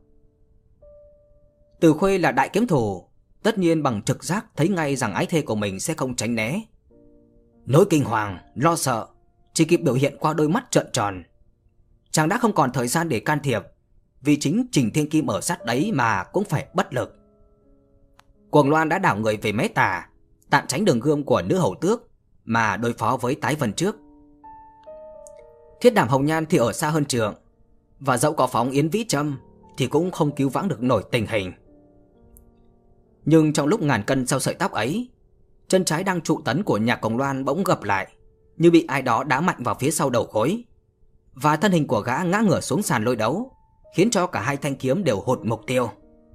Tử Khuê là đại kiếm thủ, tất nhiên bằng trực giác thấy ngay rằng ái thê của mình sẽ không tránh né. Nỗi kinh hoàng, lo sợ chỉ kịp biểu hiện qua đôi mắt trợn tròn. Chàng đã không còn thời gian để can thiệp, vì chính Trình Thiên Kim ở sát đấy mà cũng phải bất lực. Cuồng Loan đã đảo người về mé tà, tạm tránh đường gươm của nữ hầu tước mà đối phó với Tái Vân trước. Thiết Đảm Hồng Nhan thì ở xa hơn trường, và dẫu có phóng Yến Vĩ Trâm thì cũng không cứu vãn được nổi tình hình. Nhưng trong lúc ngàn cân treo sợi tóc ấy, chân trái đang trụ tấn của Nhạc Cuồng Loan bỗng gập lại, như bị ai đó đá mạnh vào phía sau đầu gối, và thân hình của gã ngã ngửa xuống sàn lôi đấu, khiến cho cả hai thanh kiếm đều hụt mục tiêu.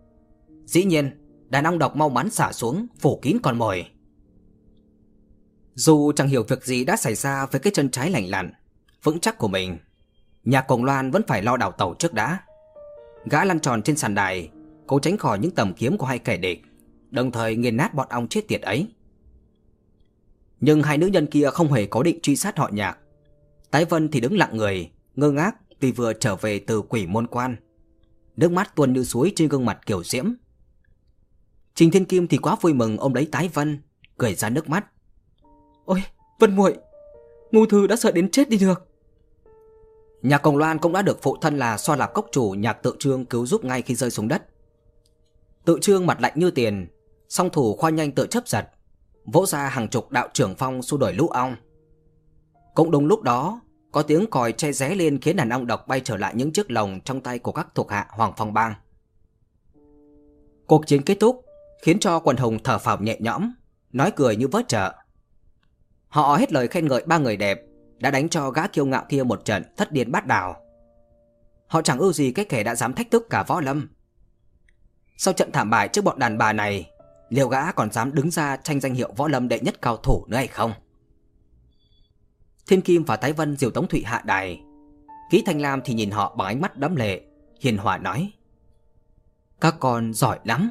Dĩ nhiên, đàn ong độc mau mắn xả xuống phủ kín con mồi. Dù chẳng hiểu việc gì đã xảy ra với cái chân trái lành lặn, vững chắc của mình, Nhạc Cổng Loan vẫn phải lo đào tẩu trước đã. Gã lăn tròn trên sàn đài, cố tránh khỏi những tầm kiếm của hai kẻ địch, đồng thời nghiền nát bọn ong chết tiệt ấy. Nhưng hai nữ nhân kia không hề có định truy sát họ Nhạc. Tái Vân thì đứng lặng người, ngơ ngác vì vừa trở về từ Quỷ Môn Quan. Nước mắt tuôn như suối trên gương mặt kiểu diễm. Trình Thiên Kim thì quá vui mừng ôm lấy Tái Vân, cười ra nước mắt. Ôi, Vân muội, Ngưu Thư đã sợ đến chết đi được. Nhạc Cổng Loan cũng đã được phụ thân là Xoa Lạp Cốc chủ Nhạc Tự Trương cứu giúp ngay khi rơi xuống đất. Tự Trương mặt lạnh như tiền, song thủ khoa nhanh tự chấp giật, vỗ ra hàng chục đạo trưởng phong xua đuổi lũ ong. Cũng đúng lúc đó, có tiếng còi che ré lên khiến đàn ong độc bay trở lại những chiếc lồng trong tay của các thuộc hạ Hoàng Phong Bang. Cuộc chiến kết thúc khiến cho quần hùng thở phào nhẹ nhõm, nói cười như vớt chợ. Họ hết lời khen ngợi ba người đẹp đã đánh cho gã kiêu ngạo kia một trận thất điên bát đảo. Họ chẳng ưu gì cái kẻ đã dám thách thức cả Võ Lâm. Sau trận thảm bại trước bọn đàn bà này, liệu gã còn dám đứng ra tranh danh hiệu Võ Lâm đệ nhất cao thủ nữa hay không? Thiên Kim và Tái Vân dìu Tống Thụy hạ đài. Ký Thanh Lam thì nhìn họ bằng ánh mắt đẫm lệ, hiền hòa nói: Các con giỏi lắm.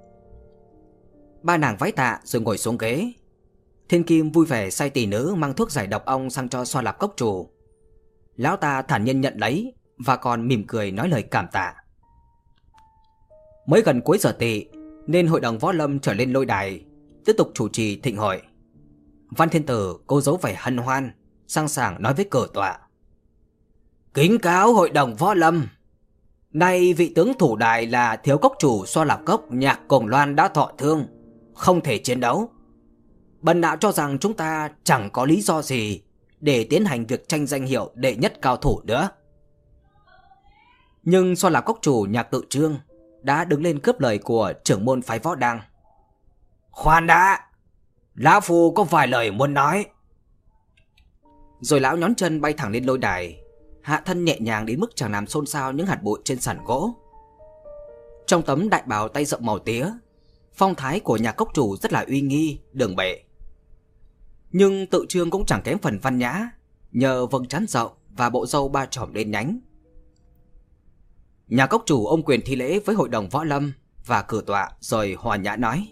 Ba nàng vái tạ rồi ngồi xuống ghế. Thiên Kim vui vẻ sai tỷ nữ mang thuốc giải độc ong sang cho Xoa Lạp Cốc chủ. Lão ta thản nhiên nhận lấy và còn mỉm cười nói lời cảm tạ. Mới gần cuối giờ tỵ nên hội đồng Võ Lâm trở lên lôi đài, tiếp tục chủ trì thịnh hội. Văn Thiên Tử cố giấu vẻ hân hoan, sang sảng nói với cử tọa: Kính cáo hội đồng Võ Lâm, nay vị tướng thủ đài là thiếu cốc chủ Xoa Lạp Cốc Nhạc Cổng Loan đã thọ thương, không thể chiến đấu. Bần đạo cho rằng chúng ta chẳng có lý do gì để tiến hành việc tranh danh hiệu đệ nhất cao thủ nữa. Nhưng Xoa Lạp Cốc chủ Nhạc Tự Trương đã đứng lên cướp lời của trưởng môn phái Võ Đăng. Khoan đã, lão phu có vài lời muốn nói. Rồi lão nhón chân bay thẳng lên lôi đài, hạ thân nhẹ nhàng đến mức chẳng làm xôn xao những hạt bụi trên sàn gỗ. Trong tấm đại bào tay rộng màu tía, phong thái của Nhạc Cốc chủ rất là uy nghi, đường bệ. Nhưng Tự Trương cũng chẳng kém phần văn nhã, nhờ vầng trán rộng và bộ râu ba chòm đen nhánh. Nhạc Cốc chủ ôm quyền thi lễ với hội đồng Võ Lâm và cử tọa rồi hòa nhã nói: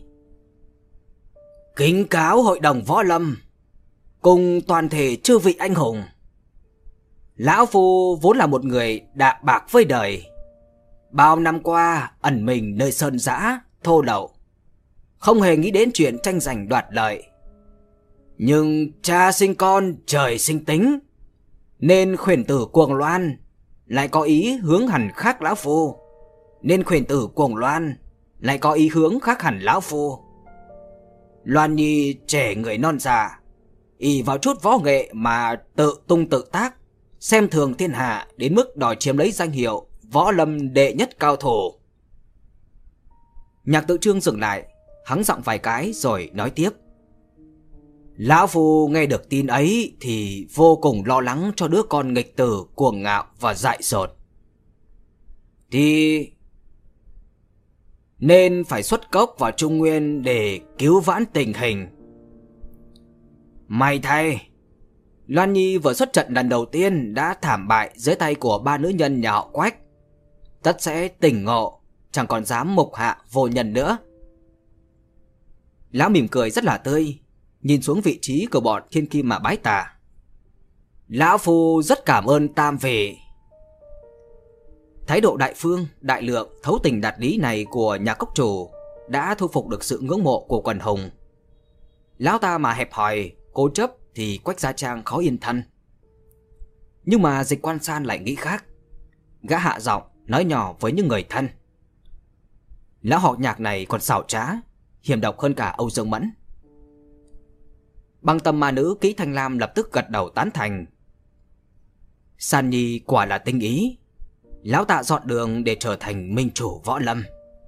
Kính cáo hội đồng Võ Lâm cùng toàn thể chư vị anh hùng, lão phu vốn là một người đạm bạc với đời, bao năm qua ẩn mình nơi sơn dã thô lậu, không hề nghĩ đến chuyện tranh giành đoạt lợi. Nhưng cha sinh con trời sinh tính, nên khuyển tử Cuồng Loan lại có ý hướng hẳn khác lão phu, nên khuyển tử Cuồng Loan lại có ý hướng khác hẳn lão phu. Loan Nhi trẻ người non già, ỷ vào chút võ nghệ mà tự tung tự tác, xem thường thiên hạ đến mức đòi chiếm lấy danh hiệu Võ Lâm đệ nhất cao thủ. Nhạc Tự Trương dừng lại, hắng giọng vài cái rồi nói tiếp: Lão phu nghe được tin ấy thì vô cùng lo lắng cho đứa con nghịch tử cuồng ngạo và dại dột, thì nên phải xuất cốc vào Trung Nguyên để cứu vãn tình hình. May thay, Loan Nhi vừa xuất trận lần đầu tiên đã thảm bại dưới tay của ba nữ nhân nhà họ Quách, tất sẽ tỉnh ngộ, chẳng còn dám mục hạ vô nhân nữa. Lão mỉm cười rất là tươi, nhìn xuống vị trí của bọn Thiên Kim mà bái tạ: Lão phu rất cảm ơn tam vị. Thái độ đại phương, đại lượng, thấu tình đạt lý này của Nhạc Cốc chủ đã thu phục được sự ngưỡng mộ của quần hùng. Lão ta mà hẹp hòi, cố chấp thì Quách Gia Trang khó yên thân. Nhưng mà Dịch Quan San lại nghĩ khác. Gã hạ giọng nói nhỏ với những người thân: Lão họ Nhạc này còn xảo trá, hiểm độc hơn cả Âu Dương Mẫn. Băng tâm ma nữ Ký Thanh Lam lập tức gật đầu tán thành: San Nhi quả là tinh ý, lão tạ dọn đường để trở thành minh chủ Võ Lâm.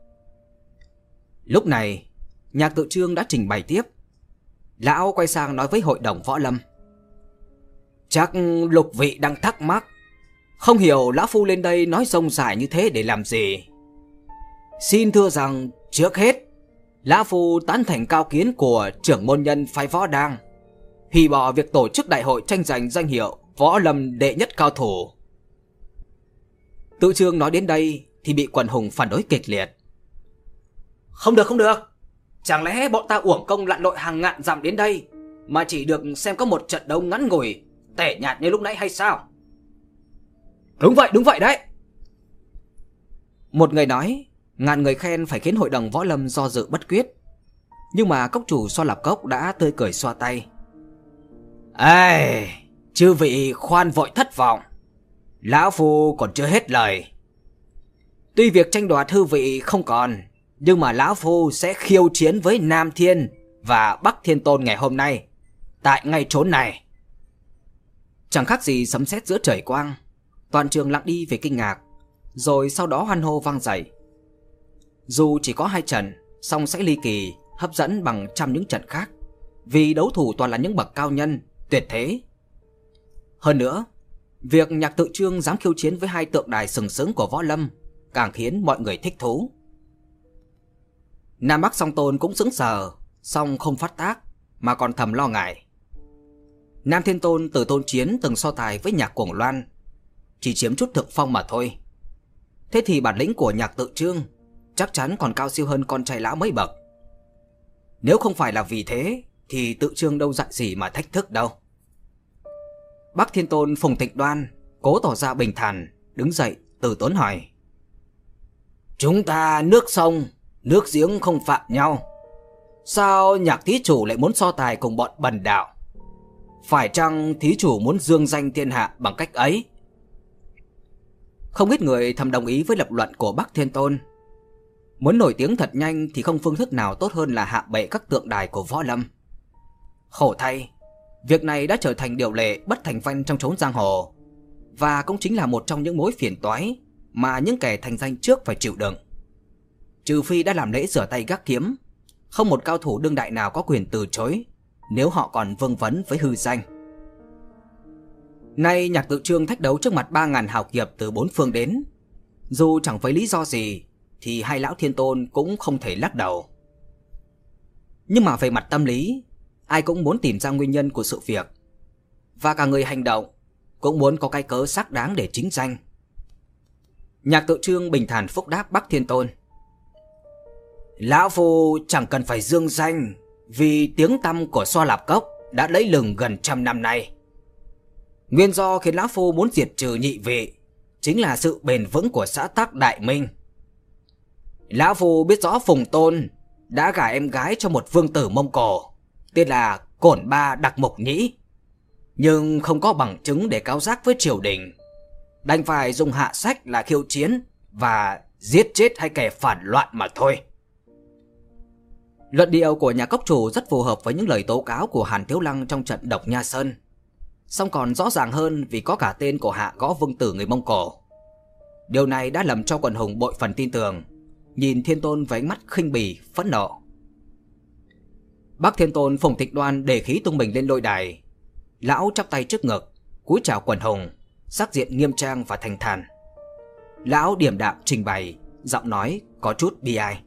Lúc này Nhạc Tự Trương đã trình bày tiếp. Lão quay sang nói với hội đồng Võ Lâm: Chắc lục vị đang thắc mắc, không hiểu lão phu lên đây nói rông rải như thế để làm gì. Xin thưa rằng trước hết, lão phu tán thành cao kiến của trưởng môn nhân phái Võ Đang, hủy bỏ việc tổ chức đại hội tranh giành danh hiệu võ lâm đệ nhất cao thủ. Tự Trương nói đến đây thì bị quần hùng phản đối kịch liệt. Không được, không được. Chẳng lẽ bọn ta uổng công lặn lội hàng ngàn dặm đến đây mà chỉ được xem có một trận đấu ngắn ngủi tẻ nhạt như lúc nãy hay sao? Đúng vậy, đúng vậy đấy. Một người nói, ngàn người khen phải khiến hội đồng võ lâm do dự bất quyết. Nhưng mà cốc chủ Xoa Lạp Cốc đã tươi cười xoa tay. Ê, chư vị khoan vội thất vọng. Lão Phu còn chưa hết lời. Tuy việc tranh đoạt hư vị không còn, nhưng mà Lão Phu sẽ khiêu chiến với Nam Thiên và Bắc Thiên Tôn ngày hôm nay, tại ngay chốn này. Chẳng khác gì sấm sét giữa trời quang. Toàn trường lặng đi về kinh ngạc, rồi sau đó hoan hô vang dậy. Dù chỉ có hai trận, song sẽ ly kỳ, hấp dẫn bằng trăm những trận khác, vì đấu thủ toàn là những bậc cao nhân, tuyệt thế. Hơn nữa, việc Nhạc Tự Trương dám khiêu chiến với hai tượng đài sừng sững của võ lâm càng khiến mọi người thích thú. Nam Bắc song tôn cũng sững sờ, song không phát tác mà còn thầm lo ngại. Nam Thiên Tôn từ Tôn Chiến từng so tài với Nhạc Cuồng Loan, chỉ chiếm chút thượng phong mà thôi. Thế thì bản lĩnh của Nhạc Tự Trương chắc chắn còn cao siêu hơn con trai lão mấy bậc. Nếu không phải là vì thế thì Tự Trương đâu dặn gì mà thách thức đâu. Bắc Thiên Tôn Phùng Tịnh Đoan cố tỏ ra bình thản, đứng dậy từ tốn hỏi. Chúng ta nước sông, nước giếng không phạm nhau, sao Nhạc thí chủ lại muốn so tài cùng bọn bần đạo? Phải chăng thí chủ muốn dương danh thiên hạ bằng cách ấy? Không ít người thầm đồng ý với lập luận của Bắc Thiên Tôn. Muốn nổi tiếng thật nhanh thì không phương thức nào tốt hơn là hạ bệ các tượng đài của võ lâm. Khổ thay, việc này đã trở thành điều lệ bất thành văn trong chốn giang hồ, và cũng chính là một trong những mối phiền toái mà những kẻ thành danh trước phải chịu đựng. Trừ phi đã làm lễ rửa tay gác kiếm, không một cao thủ đương đại nào có quyền từ chối nếu họ còn vương vấn với hư danh. Nay Nhạc Tự Trương thách đấu trước mặt ba ngàn hào kiệt từ bốn phương đến, dù chẳng với lý do gì thì hai lão Thiên Tôn cũng không thể lắc đầu. Nhưng mà về mặt tâm lý, ai cũng muốn tìm ra nguyên nhân của sự việc, và cả người hành động cũng muốn có cái cớ xác đáng để chính danh. Nhạc Tự Trương bình thản phúc đáp Bắc Thiên Tôn. Lão Phu chẳng cần phải dương danh, vì tiếng tăm của Xoa Lạp Cốc đã lấy lừng gần trăm năm nay. Nguyên do khiến Lão Phu muốn diệt trừ nhị vị chính là sự bền vững của xã tắc Đại Minh. Lão Phu biết rõ Phùng Tôn đã gả em gái cho một vương tử Mông Cổ tên là Cổn Ba Đặc Mục Nhĩ, nhưng không có bằng chứng để cáo giác với triều đình, đành phải dùng hạ sách là khiêu chiến và giết chết hai kẻ phản loạn mà thôi. Luận điệu của nhà cốc chủ rất phù hợp với những lời tố cáo của Hàn Thiếu Lăng trong trận Độc Nha Sơn, song còn rõ ràng hơn vì có cả tên của Hạ Gõ Vương tử người Mông Cổ. Điều này đã làm cho quần hùng bội phần tin tưởng, nhìn Thiên Tôn với ánh mắt khinh bỉ, phẫn nộ. Bắc Thiên Tôn Phùng Tịnh Đoan để khí tung mình lên lôi đài. Lão chắp tay trước ngực, cúi chào quần hùng, sắc diện nghiêm trang và thành thản. Lão điềm đạm trình bày, giọng nói có chút bi ai.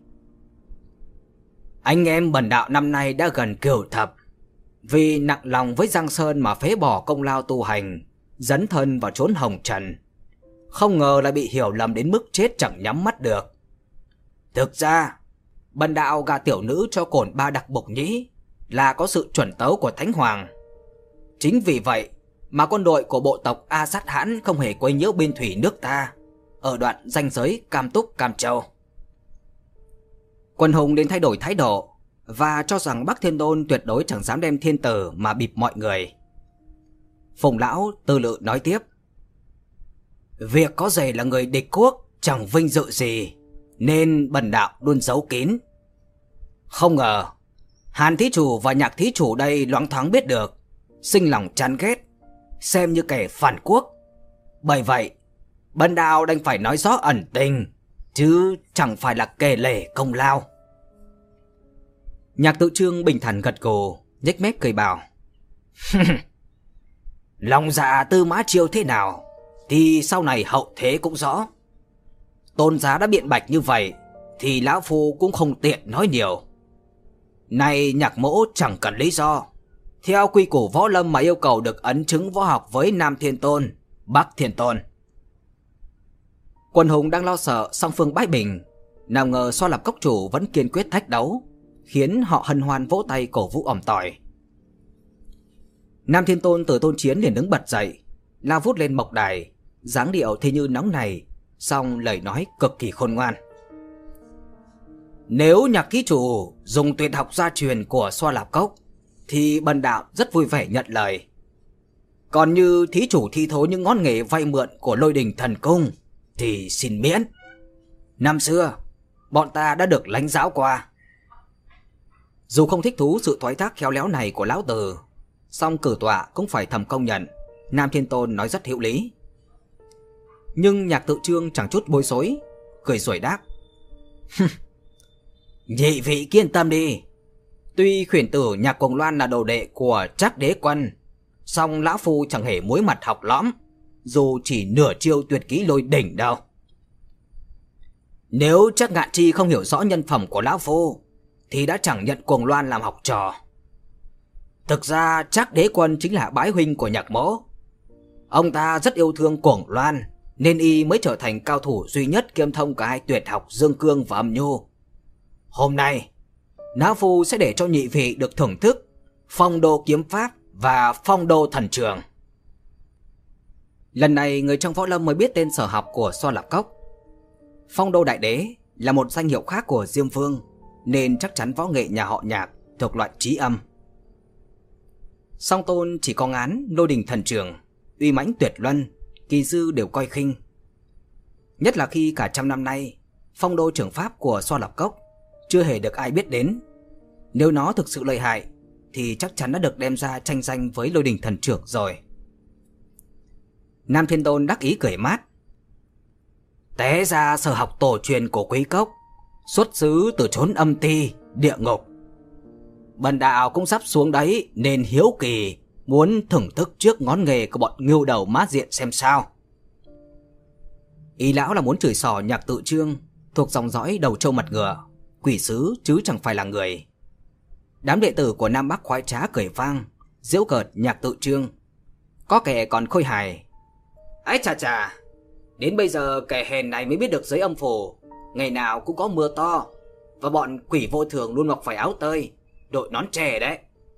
Anh em bần đạo năm nay đã gần cửu thập, vì nặng lòng với Giang Sơn mà phế bỏ công lao tu hành, dấn thân vào chốn hồng trần, không ngờ lại bị hiểu lầm đến mức chết chẳng nhắm mắt được. Thực ra, bần đạo gả tiểu nữ cho Cổn Ba Đặc Mục Nhĩ là có sự chuẩn tấu của Thánh Hoàng. Chính vì vậy mà quân đội của bộ tộc A Sát Hãn không hề quấy nhiễu biên thủy nước ta ở đoạn ranh giới Cam Túc Cam Châu. Quần hùng đến thay đổi thái độ và cho rằng Bắc Thiên Tôn tuyệt đối chẳng dám đem thiên tử mà bịp mọi người. Phùng lão tư lự nói tiếp. Việc có rể là người địch quốc chẳng vinh dự gì, nên bần đạo luôn giấu kín. Không ngờ Hàn thí chủ và Nhạc thí chủ đây loáng thoáng biết được, sinh lòng chán ghét, xem như kẻ phản quốc. Bởi vậy bần đạo đành phải nói rõ ẩn tình, chứ chẳng phải là kể lể công lao. Nhạc Tự Trương bình thản gật gù, nhếch mép cười bảo. Lòng dạ Tư Mã Chiêu thế nào thì sau này hậu thế cũng rõ. Tôn giá đã biện bạch như vậy thì lão phu cũng không tiện nói nhiều. Này Nhạc mỗ chẳng cần lý do, theo quy củ võ lâm mà yêu cầu được ấn chứng võ học với Nam Thiên Tôn, Bắc Thiên Tôn. Quần hùng đang lo sợ song phương bãi bình, nào ngờ Xoa Lạp Cốc chủ vẫn kiên quyết thách đấu, khiến họ hân hoan vỗ tay cổ vũ ỏm tỏi. Nam Thiên Tôn từ tôn chiến liền đứng bật dậy, lao vút lên mộc đài, dáng điệu thì như nóng này, song lời nói cực kỳ khôn ngoan. Nếu nhạc ký chủ dùng tuyệt học gia truyền của Xoa Lạp Cốc thì bần đạo rất vui vẻ nhận lời. Còn như thí chủ thi thố những ngón nghề vay mượn của Lôi Đình Thần Cung thì xin miễn. Năm xưa bọn ta đã được lãnh giáo qua. Dù không thích thú sự thoái thác khéo léo này của lão tử, song cử tọa cũng phải thầm công nhận Nam Thiên Tôn nói rất hữu lý. Nhưng Nhạc Tự Trương chẳng chút bối rối, cười rồi đáp: Nhị vị kiên tâm đi. Tuy khuyển tử Nhạc Cuồng Loan là đồ đệ của Trác Đế Quân, song lão phu chẳng hề muối mặt học lõm, dù chỉ nửa chiêu tuyệt kỹ Lôi Đỉnh đâu. Nếu Trác Ngạn Chi không hiểu rõ nhân phẩm của lão phu thì đã chẳng nhận Cuồng Loan làm học trò. Thực ra Trác Đế Quân chính là bái huynh của Nhạc Mỗ. Ông ta rất yêu thương Cuồng Loan, nên y mới trở thành cao thủ duy nhất kiêm thông cả hai tuyệt học Dương Cương và Âm Nhu. Hôm nay, lão phu sẽ để cho nhị vị được thưởng thức Phong Đô Kiếm Pháp và Phong Đô Thần Trường. Lần này người trong võ lâm mới biết tên sở học của Xoa Lạp Cốc. Phong Đô Đại Đế là một danh hiệu khác của Diêm Vương, nên chắc chắn võ nghệ nhà họ Nhạc thuộc loại trí âm. Song Tôn chỉ có ngán Lôi Đình Thần Trường, uy mãnh tuyệt luân, kỳ dư đều coi khinh. Nhất là khi cả trăm năm nay Phong Đô Trường Pháp của Xoa Lạp Cốc chưa hề được ai biết đến. Nếu nó thực sự lợi hại thì chắc chắn đã được đem ra tranh danh với Lôi Đình Thần Trường rồi. Nam Thiên Tôn đắc ý cười mát: Té ra sở học tổ truyền của Quý Cốc xuất xứ từ chốn âm ti, địa ngục. Bần đạo cũng sắp xuống đấy nên hiếu kỳ, muốn thưởng thức trước ngón nghề của bọn ngưu đầu mát diện xem sao. Ý lão là muốn chửi xỏ Nhạc Tự Trương thuộc dòng dõi đầu trâu mặt ngựa, quỷ sứ chứ chẳng phải là người. Đám đệ tử của Nam Bắc khoái trá cười vang, giễu cợt Nhạc Tự Trương. Có kẻ còn khôi hài: Ái chà chà, đến bây giờ kẻ hèn này mới biết được giới âm phủ ngày nào cũng có mưa to, và bọn quỷ vô thường luôn mặc phải áo tơi, đội nón chè đấy.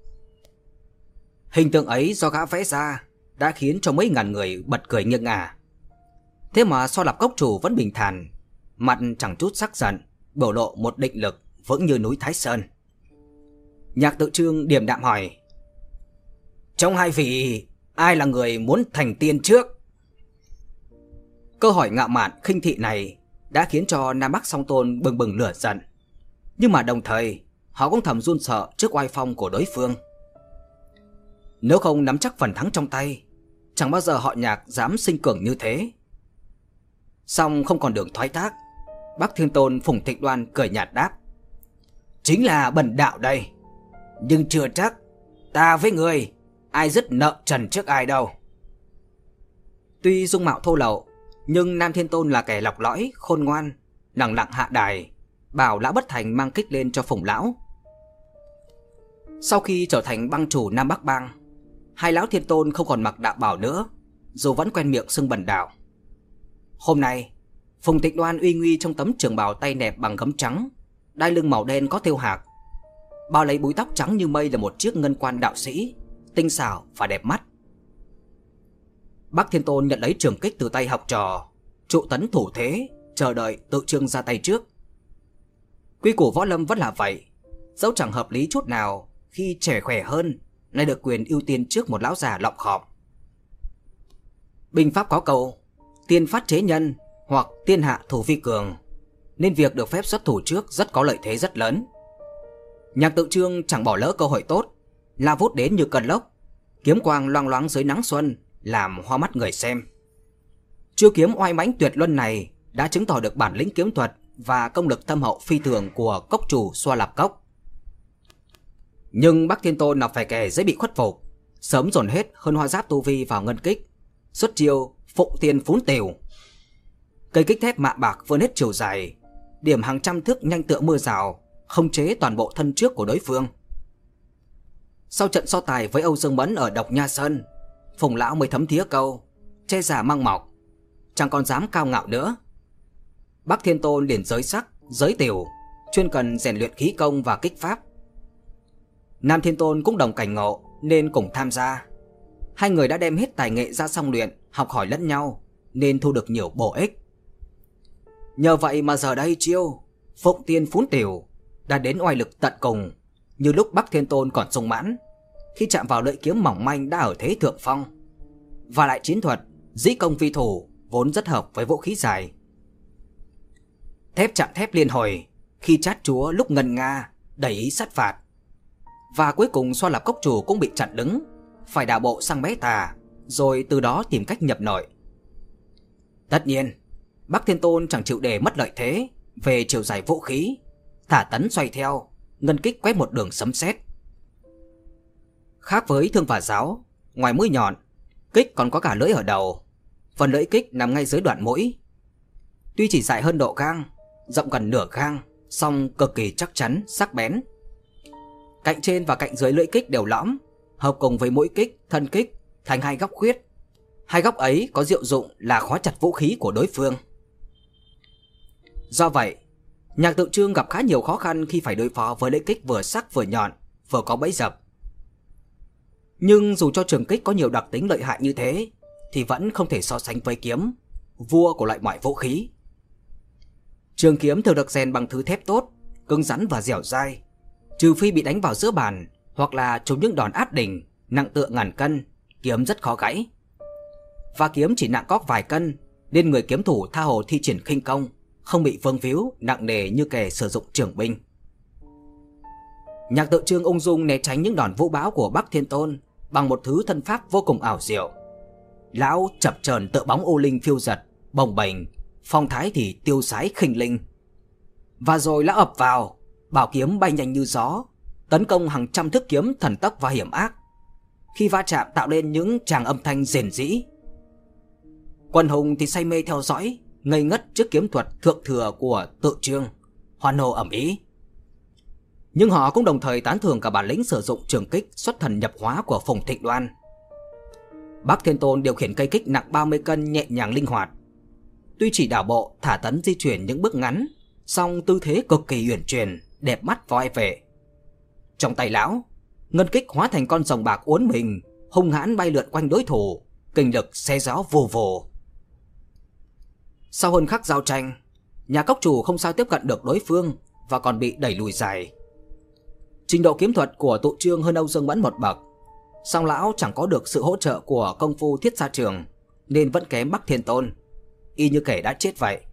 Hình tượng ấy do gã vẽ ra đã khiến cho mấy ngàn người bật cười nghiêng ngả. Thế mà Xoa Lạp Cốc chủ vẫn bình thản, mặt chẳng chút sắc giận, biểu lộ một định lực vững như núi Thái Sơn. Nhạc Tự Trương điềm đạm hỏi: Trong hai vị, ai là người muốn thành tiên trước? Câu hỏi ngạo mạn khinh thị này đã khiến cho Nam Bắc song tôn bừng bừng lửa giận, nhưng mà đồng thời họ cũng thầm run sợ trước oai phong của đối phương. Nếu không nắm chắc phần thắng trong tay, chẳng bao giờ họ Nhạc dám sinh cường như thế. Song không còn đường thoái thác, Bắc Thiên Tôn Phùng Thịnh Đoan cười nhạt đáp: Chính là bần đạo đây, nhưng chưa chắc ta với người ai dứt nợ trần trước ai đâu. Tuy dung mạo thô lậu, nhưng Nam Thiên Tôn là kẻ lọc lõi, khôn ngoan, lẳng lặng hạ đài, bảo Lã Bất Thành mang kích lên cho Phùng lão. Sau khi trở thành bang chủ Nam Bắc bang, hai lão Thiên Tôn không còn mặc đạo bào nữa, dù vẫn quen miệng xưng bần đạo. Hôm nay, Phùng Thịnh Đoan uy nguy trong tấm trường bào tay nẹp bằng gấm trắng, đai lưng màu đen có thêu hạc, bao lấy búi tóc trắng như mây là một chiếc ngân quan đạo sĩ, tinh xảo và đẹp mắt. Bắc Thiên Tôn nhận lấy trường kích từ tay học trò, trụ tấn thủ thế, chờ đợi Tự Trương ra tay trước. Quy củ võ lâm vẫn là vậy, dẫu chẳng hợp lý chút nào khi trẻ khỏe hơn lại được quyền ưu tiên trước một lão già lọng khọm. Binh pháp có câu tiên phát chế nhân hoặc tiên hạ thủ vi cường, nên việc được phép xuất thủ trước rất có lợi thế rất lớn. Nhạc Tự Trương chẳng bỏ lỡ cơ hội tốt, lao vút đến như cơn lốc, kiếm quang loang loáng dưới nắng xuân, làm hoa mắt người xem. Chiêu kiếm oai mãnh tuyệt luân này đã chứng tỏ được bản lĩnh kiếm thuật và công lực thâm hậu phi thường của cốc chủ Xoa Lạp Cốc. Nhưng Bắc Thiên Tôn nào phải kẻ dễ bị khuất phục, sớm dồn hết hơn hoa giáp tu vi vào ngân kích, xuất chiêu phụng tiên phún tều. Cây kích thép mạ bạc vươn hết chiều dài, điểm hàng trăm thước nhanh tựa mưa rào, khống chế toàn bộ thân trước của đối phương. Sau trận so tài với Âu Dương Mẫn ở Độc Nha Sơn, Phùng lão mới thấm thía câu che giả mang mọc, chẳng còn dám cao ngạo nữa. Bắc Thiên Tôn liền giới sắc, giới tiểu, chuyên cần rèn luyện khí công và kích pháp. Nam Thiên Tôn cũng đồng cảnh ngộ nên cùng tham gia. Hai người đã đem hết tài nghệ ra song luyện, học hỏi lẫn nhau nên thu được nhiều bổ ích. Nhờ vậy mà giờ đây chiêu Phụng Tiên Phún Tiểu đã đến oai lực tận cùng, như lúc Bắc Thiên Tôn còn sung mãn, khi chạm vào lưỡi kiếm mỏng manh đã ở thế thượng phong. Và lại chiến thuật dĩ công vi thủ vốn rất hợp với vũ khí dài. Thép chạm thép liên hồi, khi chát chúa lúc ngân nga đẩy ý sát phạt. Và cuối cùng Xoa Lạp Cốc Chủ cũng bị chặn đứng, phải đảo bộ sang Bé Tà, rồi từ đó tìm cách nhập nội. Tất nhiên Bắc Thiên Tôn chẳng chịu để mất lợi thế về chiều dài vũ khí, thả tấn xoay theo, ngân kích quét một đường sấm sét. Khác với Thương và Giáo, ngoài mũi nhọn, kích còn có cả lưỡi ở đầu. Phần lưỡi kích nằm ngay dưới đoạn mũi. Tuy chỉ dài hơn độ gang, rộng gần nửa gang, song cực kỳ chắc chắn, sắc bén. Cạnh trên và cạnh dưới lưỡi kích đều lõm, hợp cùng với mũi kích, thân kích thành hai góc khuyết. Hai góc ấy có diệu dụng là khóa chặt vũ khí của đối phương. Do vậy, Nhạc Tự Trương gặp khá nhiều khó khăn khi phải đối phó với lưỡi kích vừa sắc vừa nhọn, vừa có bẫy dập. Nhưng dù cho trường kích có nhiều đặc tính lợi hại như thế, thì vẫn không thể so sánh với kiếm, vua của loại mọi vũ khí. Trường kiếm thường được rèn bằng thứ thép tốt, cứng rắn và dẻo dai, trừ phi bị đánh vào giữa bàn hoặc là trúng những đòn áp đỉnh nặng tựa ngàn cân, kiếm rất khó gãy. Và kiếm chỉ nặng cóc vài cân, nên người kiếm thủ tha hồ thi triển khinh công, không bị vương víu nặng nề như kẻ sử dụng trường binh. Nhạc Tự Trương ung dung né tránh những đòn vũ bão của Bắc Thiên Tôn bằng một thứ thân pháp vô cùng ảo diệu. Lão chập chờn tựa bóng ô linh phiêu giật, bồng bềnh, phong thái thì tiêu sái khinh linh. Và rồi lão ập vào, bảo kiếm bay nhanh như gió, tấn công hàng trăm thước kiếm thần tốc và hiểm ác. Khi va chạm tạo lên những tràng âm thanh rền rĩ. Quần hùng thì say mê theo dõi, ngây ngất trước kiếm thuật thượng thừa của Tự Trương, hoan hô ầm ĩ. Nhưng họ cũng đồng thời tán thưởng cả bản lĩnh sử dụng trường kích xuất thần nhập hóa của Phùng Thịnh Đoan. Bắc Thiên Tôn điều khiển cây kích nặng ba mươi cân nhẹ nhàng linh hoạt. Tuy chỉ đảo bộ thả tấn di chuyển những bước ngắn, song tư thế cực kỳ uyển chuyển, đẹp mắt và oai vệ. Trong tay lão, ngân kích hóa thành con rồng bạc uốn mình, hung hãn bay lượn quanh đối thủ, kình lực xé gió vù vù. Sau hơn khắc giao tranh, nhà cốc chủ không sao tiếp cận được đối phương và còn bị đẩy lùi dài. Trình độ kiếm thuật của Tự Trương hơn Âu Dương Mẫn một bậc, song lão chẳng có được sự hỗ trợ của công phu Thiết Sa Trường nên vẫn kém Bắc Thiên Tôn, y như kẻ đã chết vậy.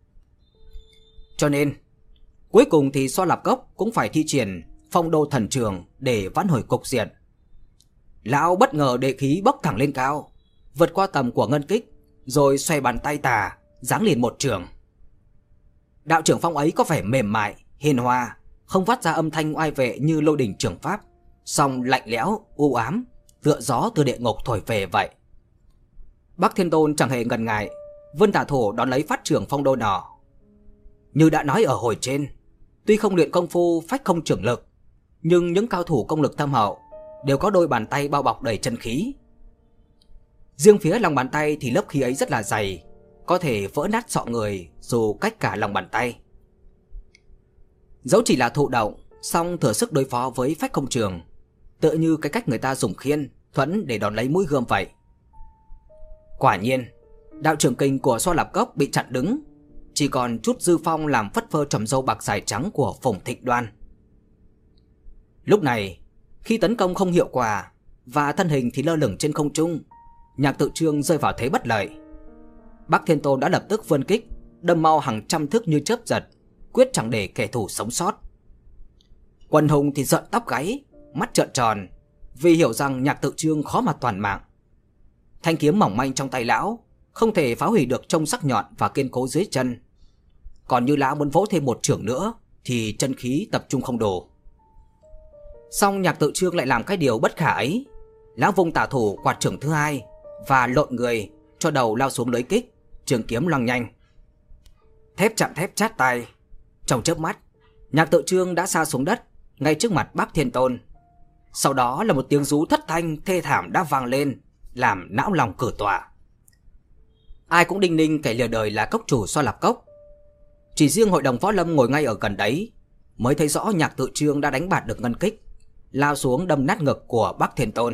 Cho nên cuối cùng thì Xoa Lạp Cốc cũng phải thi triển Phong Đô Thần Trường để vãn hồi cục diện. Lão bất ngờ đệ khí bốc thẳng lên cao, vượt qua tầm của ngân kích, rồi xoay bàn tay tà giáng liền một trường. Đạo trưởng phong ấy có vẻ mềm mại, hiền hòa, không phát ra âm thanh oai vệ như Lôi Đỉnh Trường Pháp, song lạnh lẽo, u ám, tựa gió từ địa ngục thổi về vậy. Bắc Thiên Tôn chẳng hề ngần ngại, vươn tả thủ đón lấy phát trường phong đô nỏ. Như đã nói ở hồi trên, tuy không luyện công phu phách không trưởng lực, nhưng những cao thủ công lực thâm hậu đều có đôi bàn tay bao bọc đầy chân khí. Riêng phía lòng bàn tay thì lớp khí ấy rất là dày, có thể vỡ nát sọ người dù cách cả lòng bàn tay. Dẫu chỉ là thụ động, song thừa sức đối phó với phách không trường, tựa như cái cách người ta dùng khiên, thuẫn để đón lấy mũi gươm vậy. Quả nhiên, đạo trưởng kình của Xoa Lạp Cốc bị chặn đứng, chỉ còn chút dư phong làm phất phơ tròm râu bạc dài trắng của Phùng Thịnh Đoan. Lúc này, khi tấn công không hiệu quả và thân hình thì lơ lửng trên không trung, Nhạc Tự Trương rơi vào thế bất lợi. Bắc Thiên Tôn đã lập tức vươn kích, đâm mau hàng trăm thước như chớp giật, quyết chẳng để kẻ thù sống sót. Quần hùng thì giận tóc gáy, mắt trợn tròn, vì hiểu rằng Nhạc Tự Trương khó mà toàn mạng. Thanh kiếm mỏng manh trong tay lão không thể phá hủy được trông sắc nhọn và kiên cố dưới chân. Còn như lão muốn vỗ thêm một chưởng nữa thì chân khí tập trung không đủ. Song Nhạc Tự Trương lại làm cái điều bất khả ấy. Lão vung tả thủ quạt chưởng thứ hai và lộn người cho đầu lao xuống lưới kích, trường kiếm loằng nhanh. Thép chạm thép chát tay. Trong chớp mắt, Nhạc Tự Trương đã sa xuống đất ngay trước mặt Bắc Thiên Tôn. Sau đó là một tiếng rú thất thanh thê thảm đã vang lên, làm não lòng cử tỏa. Ai cũng đinh ninh kẻ lìa đời là cốc chủ Xoa Lạp Cốc. Chỉ riêng hội đồng võ lâm ngồi ngay ở gần đấy mới thấy rõ Nhạc Tự Trương đã đánh bạt được ngân kích, lao xuống đâm nát ngực của Bắc Thiên Tôn.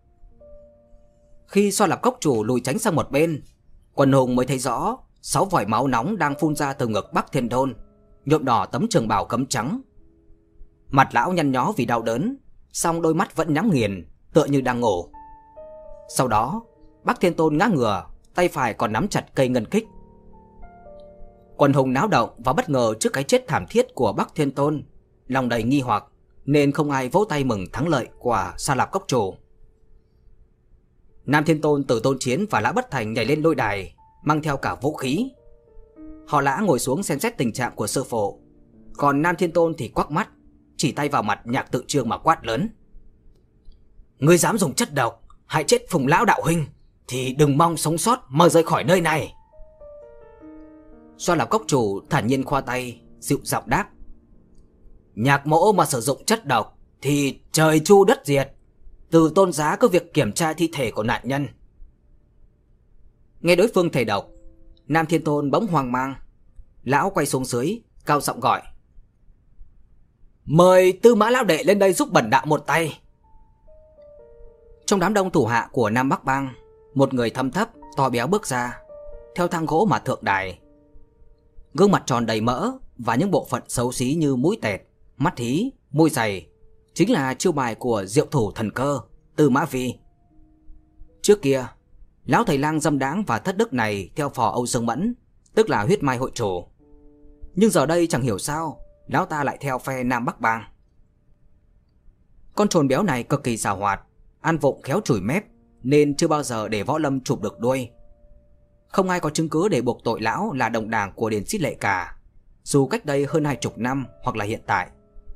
Khi Xoa Lạp Cốc chủ lùi tránh sang một bên, quần hùng mới thấy rõ sáu vòi máu nóng đang phun ra từ ngực Bắc Thiên Tôn, nhuộm đỏ tấm trường bào cấm trắng. Mặt lão nhăn nhó vì đau đớn, song đôi mắt vẫn nhắm nghiền, tựa như đang ngủ. Sau đó, Bắc Thiên Tôn ngã ngửa, tay phải còn nắm chặt cây ngân kích. Quần hùng náo động và bất ngờ trước cái chết thảm thiết của Bắc Thiên Tôn, lòng đầy nghi hoặc nên không ai vỗ tay mừng thắng lợi của Xoa Lạp Cốc chủ. Nam Thiên Tôn, Tử Tôn Chiến và Lã Bất Thành nhảy lên lôi đài, mang theo cả vũ khí. Họ Lã ngồi xuống xem xét tình trạng của sư phụ, còn Nam Thiên Tôn thì quắc mắt, chỉ tay vào mặt Nhạc Tự Trương mà quát lớn: "Ngươi dám dùng chất độc hại chết Phùng lão đạo huynh thì đừng mong sống sót mà rời khỏi nơi này." Xoa Lạp Cốc chủ thản nhiên khoa tay, dịu giọng đáp: "Nhạc mỗ mà sử dụng chất độc thì trời chu đất diệt. Từ Tôn giá có việc kiểm tra thi thể của nạn nhân." Nghe đối phương thề độc, Nam Thiên Tôn bỗng hoang mang. Lão quay xuống dưới, cao giọng gọi: "Mời Tư Mã lão đệ lên đây giúp bần đạo một tay." Trong đám đông thủ hạ của Nam Bắc Bang, một người thâm thấp, to béo bước ra, theo thang gỗ mà thượng đài. Gương mặt tròn đầy mỡ và những bộ phận xấu xí như mũi tẹt, mắt hí, môi dày chính là chiêu bài của diệu thủ thần cơ Tư Mã Vi. Trước kia, lão thầy lang dâm đáng và thất đức này theo phò Âu Dương Mẫn, tức là Huyết Mai hội chủ. Nhưng giờ đây chẳng hiểu sao lão ta lại theo phe Nam Bắc Bang. Con trồn béo này cực kỳ xảo hoạt, ăn vụng khéo chùi mép, nên chưa bao giờ để võ lâm chụp được đuôi. Không ai có chứng cứ để buộc tội lão là đồng đảng của Điền Xít Lệ cả, dù cách đây hơn hai chục năm hoặc là hiện tại.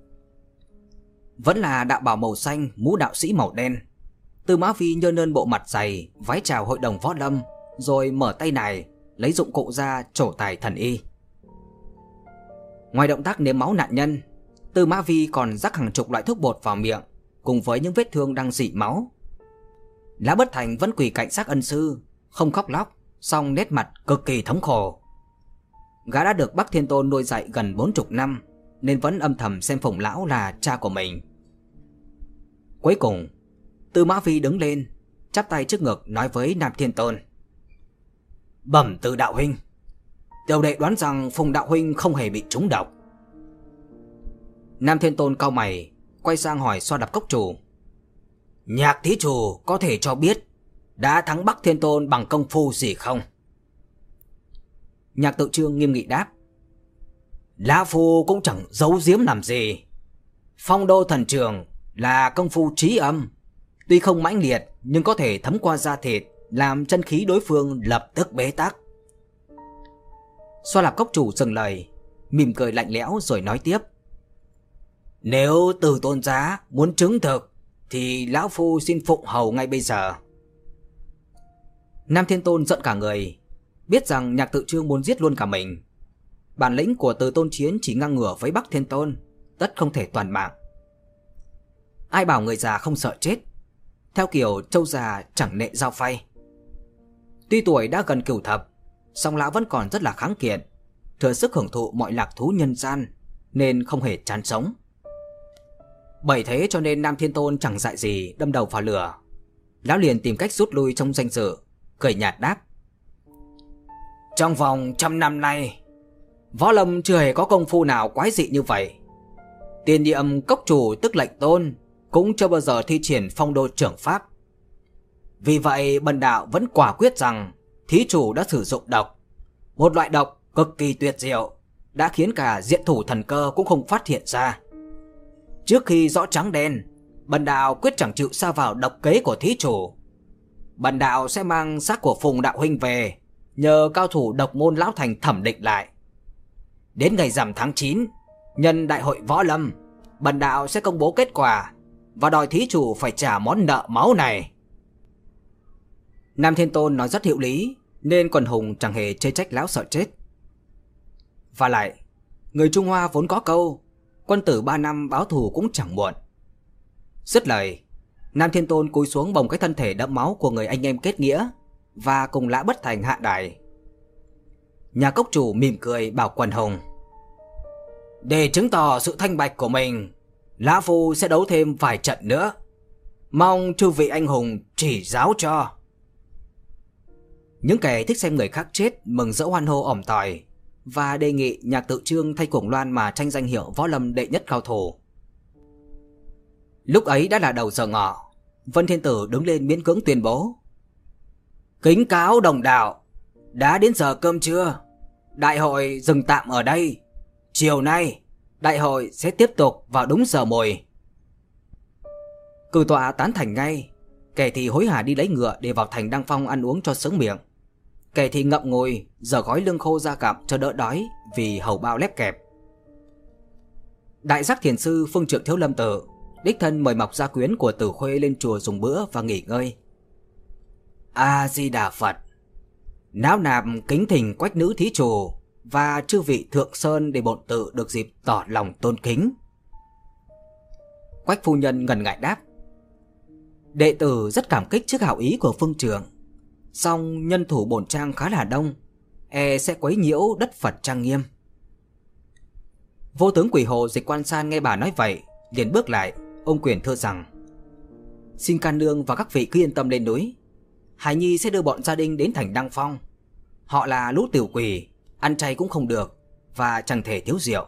Vẫn là đạo bào màu xanh, mũ đạo sĩ màu đen. Tư Mã Vi nhơn nhơn bộ mặt dày, vái chào hội đồng võ lâm, rồi mở tay này lấy dụng cụ ra trổ tài thần y. Ngoài động tác nếm máu nạn nhân, Tư Mã Vi còn rắc hàng chục loại thuốc bột vào miệng, cùng với những vết thương đang rỉ máu. Lã Bất Thành vẫn quỳ cạnh xác ân sư, không khóc lóc, song nét mặt cực kỳ thống khổ. Gã đã được Bắc Thiên Tôn nuôi dạy gần bốn chục năm, nên vẫn âm thầm xem Phùng lão là cha của mình. Cuối cùng, Tư Mã Vi đứng lên, chắp tay trước ngực nói với Nam Thiên Tôn: "Bẩm Từ đạo huynh, tiểu đệ đoán rằng Phùng đạo huynh không hề bị trúng độc." Nam Thiên Tôn cau mày, quay sang hỏi Xoa Lạp Cốc chủ: "Nhạc thí chủ có thể cho biết đã thắng Bắc Thiên Tôn bằng công phu gì không?" Nhạc Tự Trương nghiêm nghị đáp: "Lão phu cũng chẳng giấu giếm làm gì. Phong đô thần trường là công phu trí âm, tuy không mãnh liệt nhưng có thể thấm qua da thịt, làm chân khí đối phương lập tức bế tắc." Xoa Lạp Cốc chủ dừng lời, mỉm cười lạnh lẽo rồi nói tiếp: "Nếu Từ tôn giá muốn chứng thực thì lão phu xin phụng hầu ngay bây giờ." Nam Thiên Tôn giận cả người, biết rằng Nhạc Tự Trương muốn giết luôn cả mình. Bản lĩnh của Từ Tôn Chiến chỉ ngang ngửa với Bắc Thiên Tôn, tất không thể toàn mạng. Ai bảo người già không sợ chết, theo kiểu trâu già chẳng nệ dao phay. Tuy tuổi đã gần cửu thập, song lão vẫn còn rất là kháng kiện, thừa sức hưởng thụ mọi lạc thú nhân gian, nên không hề chán sống. Bởi thế cho nên Nam Thiên Tôn chẳng dại gì đâm đầu vào lửa. Lão liền tìm cách rút lui trong danh dự, cười nhạt đáp: "Trong vòng trăm năm nay, võ lâm chưa hề có công phu nào quái dị như vậy. Tiền nhiệm cốc chủ tức lệnh tôn cũng chưa bao giờ thi triển phong đô trưởng pháp. Vì vậy bần đạo vẫn quả quyết rằng thí chủ đã sử dụng độc, một loại độc cực kỳ tuyệt diệu, đã khiến cả diện thủ thần cơ cũng không phát hiện ra. Trước khi rõ trắng đen, bần đạo quyết chẳng chịu sa vào độc kế của thí chủ. Bần đạo sẽ mang xác của Phùng đạo huynh về, nhờ cao thủ độc môn lão thành thẩm định lại. Đến ngày rằm tháng chín, nhân đại hội võ lâm, bần đạo sẽ công bố kết quả và đòi thí chủ phải trả món nợ máu này." Nam Thiên Tôn nói rất hiệu lý, nên quần hùng chẳng hề chê trách lão sợ chết. Và lại, người Trung Hoa vốn có câu quân tử ba năm báo thù cũng chẳng muộn. Dứt lời, Nam Thiên Tôn cúi xuống bồng cái thân thể đẫm máu của người anh em kết nghĩa và cùng Lã Bất Thành hạ đài. Nhà cốc chủ mỉm cười bảo quần hùng: để chứng tỏ sự thanh bạch của mình, Lã Phu sẽ đấu thêm vài trận nữa, mong chư vị anh hùng chỉ giáo cho. Những kẻ thích xem người khác chết mừng rỡ hoan hô ỏm tỏi và đề nghị Nhạc Tự Trương thay Cuồng Loan mà tranh danh hiệu võ lâm đệ nhất cao thủ. Lúc ấy đã là đầu giờ ngọ, Vân Thiên Tử đứng lên miễn cưỡng tuyên bố: kính cáo đồng đạo, đã đến giờ cơm trưa, đại hội dừng tạm ở đây. Chiều nay đại hội sẽ tiếp tục vào đúng giờ mồi. Cử tọa tán thành ngay, kẻ thì hối hả đi lấy ngựa để vào thành Đăng Phong ăn uống cho sướng miệng, kẻ thì ngậm ngùi giờ gói lương khô ra cặm cho đỡ đói vì hầu bao lép kẹp. Đại Giác Thiền Sư Phương Trượng Thiếu Lâm Tử đích thân mời mọc gia quyến của Tử Khuê lên chùa dùng bữa và nghỉ ngơi. A Di Đà Phật. Náo nạp kính thỉnh Quách nữ thí chủ và chư vị thượng sơn để bổn tự được dịp tỏ lòng tôn kính. Quách phu nhân ngần ngại đáp: đệ tử rất cảm kích trước hảo ý của phương trưởng, song nhân thủ bổn trang khá là đông, e sẽ quấy nhiễu đất Phật trang nghiêm. Vô tướng Quỷ Hồ Dịch Quan San nghe bà nói vậy liền bước lại ôm quyền thưa rằng: xin can nương và các vị cứ yên tâm lên núi, Hải Nhi sẽ đưa bọn gia đình đến thành Đăng Phong. Họ là lũ tiểu quỷ, ăn chay cũng không được và chẳng thể thiếu rượu.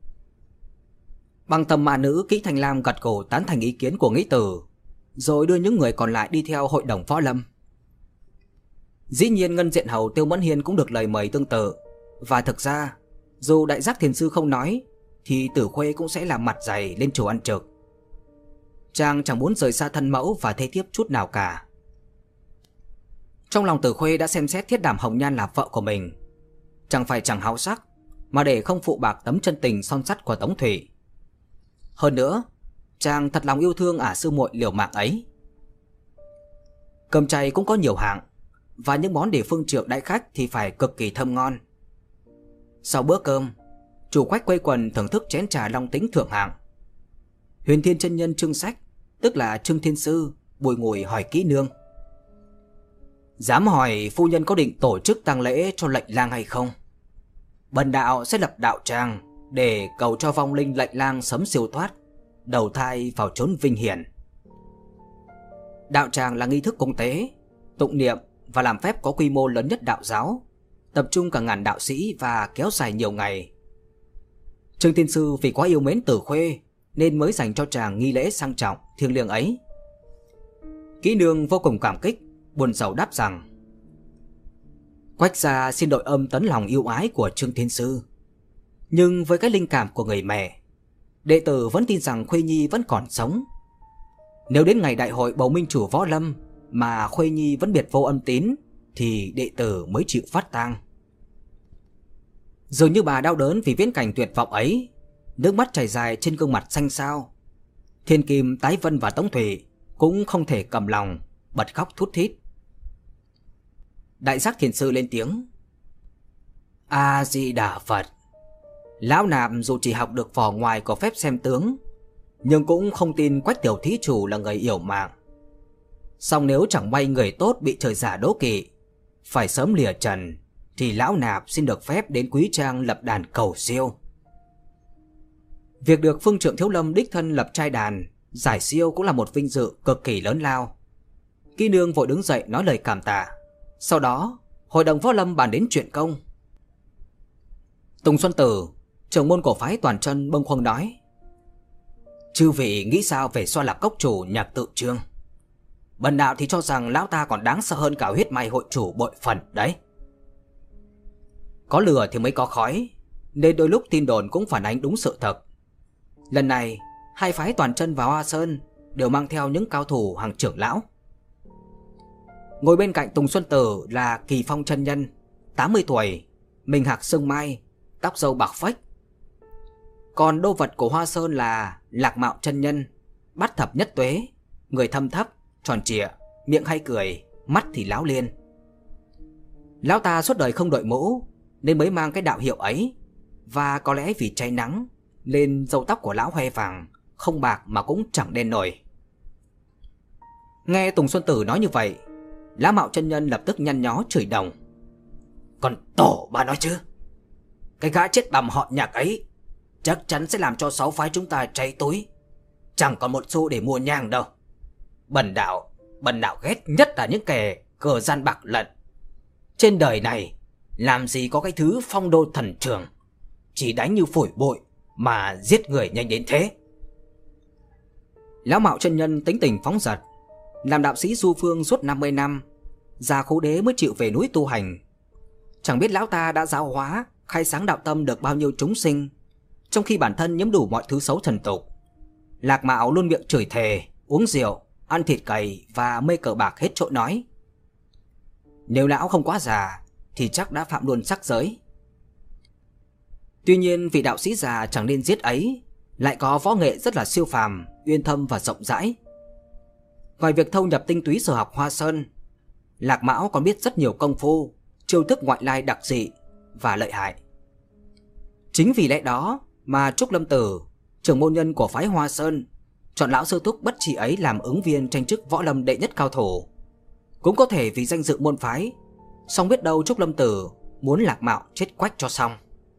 Băng Tâm Ma Nữ Kỹ Thanh Lam gật cổ tán thành ý kiến của Nghĩ Tử, rồi đưa những người còn lại đi theo hội đồng võ lâm. Dĩ nhiên Ngân Diện Hầu Tiêu Mẫn Hiên cũng được lời mời tương tự, và thực ra dù Đại Giác Thiền Sư không nói thì Tử Khuê cũng sẽ làm mặt dày lên chùa ăn trực. Chàng chẳng muốn rời xa thân mẫu và thê thiếp chút nào cả. Trong lòng Tử Khuê đã xem xét Thiết Đảm Hồng Nhan là vợ của mình, chẳng phải chẳng háo sắc, mà để không phụ bạc tấm chân tình son sắt của Tống Thủy. Hơn nữa, chàng thật lòng yêu thương ả sư muội liều mạng ấy. Cơm chay cũng có nhiều hạng, và những món để phương trượng đãi khách thì phải cực kỳ thơm ngon. Sau bữa cơm, chủ Quách quây quần thưởng thức chén trà long tính thượng hạng. Huyền Thiên chân nhân Trương Sách, tức là Trương Thiên Sư, bùi ngùi hỏi kỹ nương: dám hỏi phu nhân có định tổ chức tang lễ cho lệnh lang hay không? Bần đạo sẽ lập đạo tràng để cầu cho vong linh lệnh lang sớm siêu thoát, đầu thai vào chốn vinh hiển. Đạo tràng là nghi thức cúng tế, tụng niệm và làm phép có quy mô lớn nhất đạo giáo, tập trung cả ngàn đạo sĩ và kéo dài nhiều ngày. Trương Thiên Sư vì quá yêu mến Tử Khuê nên mới dành cho chàng nghi lễ sang trọng thiêng liêng ấy. Kỹ nương vô cùng cảm kích, buồn rầu đáp rằng: Quách gia xin đội âm tấn lòng yêu ái của Trương Thiên Sư, nhưng với cái linh cảm của người mẹ, đệ tử vẫn tin rằng Khuê Nhi vẫn còn sống. Nếu đến ngày đại hội bầu minh chủ võ lâm mà Khuê Nhi vẫn biệt vô âm tín thì đệ tử mới chịu phát tang. Dường như bà đau đớn vì viễn cảnh tuyệt vọng ấy, nước mắt chảy dài trên gương mặt xanh xao. Thiên Kim, Tái Vân và Tống Thủy cũng không thể cầm lòng, bật khóc thút thít. Đại Giác Thiền Sư lên tiếng: A Di Đà Phật. Lão nạp dù chỉ học được vỏ ngoài của phép xem tướng, nhưng cũng không tin Quách tiểu thí chủ là người yểu mạng. Song nếu chẳng may người tốt bị trời giả đố kỵ, phải sớm lìa trần, thì lão nạp xin được phép đến Quý Trang lập đàn cầu siêu. Việc được Phương Trượng Thiếu Lâm đích thân lập trai đàn giải siêu cũng là một vinh dự cực kỳ lớn lao. Kỹ nương vội đứng dậy nói lời cảm tạ. Sau đó hội đồng võ lâm bàn đến chuyện công. Tùng Xuân Tử, trưởng môn cổ phái Toàn Chân, bâng khuâng nói: chư vị nghĩ sao về Xoa Lạc cốc chủ Nhạc Tự Trương? Bần đạo thì cho rằng lão ta còn đáng sợ hơn cả Huyết Mai hội chủ bội phần đấy. Có lửa thì mới có khói, nên đôi lúc tin đồn cũng phản ánh đúng sự thật. Lần này hai phái Toàn Chân và Hoa Sơn đều mang theo những cao thủ hàng trưởng lão. Ngồi bên cạnh Tùng Xuân Tử là Kỳ Phong chân nhân, tám mươi tuổi, mình hạc sương mai, tóc râu bạc phách. Còn đô vật của Hoa Sơn là Lạc Mạo chân nhân, bát thập nhất tuế, người thâm thấp, tròn trịa, miệng hay cười, mắt thì láo liên. Lão ta suốt đời không đội mũ nên mới mang cái đạo hiệu ấy, và có lẽ vì cháy nắng nên râu tóc của lão hoe vàng, không bạc mà cũng chẳng đen nổi. Nghe Tùng Xuân Tử nói như vậy, Lã Mạo chân nhân lập tức nhăn nhó chửi đồng. Còn tổ bà nói chứ, cái gã chết bầm họ Nhạc ấy chắc chắn sẽ làm cho sáu phái chúng ta cháy túi, chẳng còn một xu để mua nhang đâu. Bần đạo, bần đạo ghét nhất là những kẻ cờ gian bạc lận. Trên đời này làm gì có cái thứ phong đô thần trường, chỉ đánh như phổi bụi mà giết người nhanh đến thế. Lão Mạo chân nhân tính tình phóng dật, làm đạo sĩ du phương suốt năm mươi năm, già khố đế mới chịu về núi tu hành. Chẳng biết lão ta đã giáo hóa, khai sáng đạo tâm được bao nhiêu chúng sinh, trong khi bản thân nhiễm đủ mọi thứ xấu trần tục. Lạc Mạo luôn miệng chửi thề, uống rượu, ăn thịt cầy và mê cờ bạc hết chỗ nói. Nếu lão không quá già thì chắc đã phạm luôn sắc giới. Tuy nhiên vị đạo sĩ già chẳng nên giết ấy lại có võ nghệ rất là siêu phàm, uyên thâm và rộng rãi. Ngoài việc thâu nhập tinh túy sở học Hoa Sơn, Lạc Mão còn biết rất nhiều công phu, chiêu thức ngoại lai đặc dị và lợi hại. Chính vì lẽ đó mà Trúc Lâm Tử, trưởng môn nhân của phái Hoa Sơn, chọn lão sư thúc bất trị ấy làm ứng viên tranh chức võ lâm đệ nhất cao thủ. Cũng có thể vì danh dự môn phái, song biết đâu Trúc Lâm Tử muốn Lạc Mạo chết quách cho xong.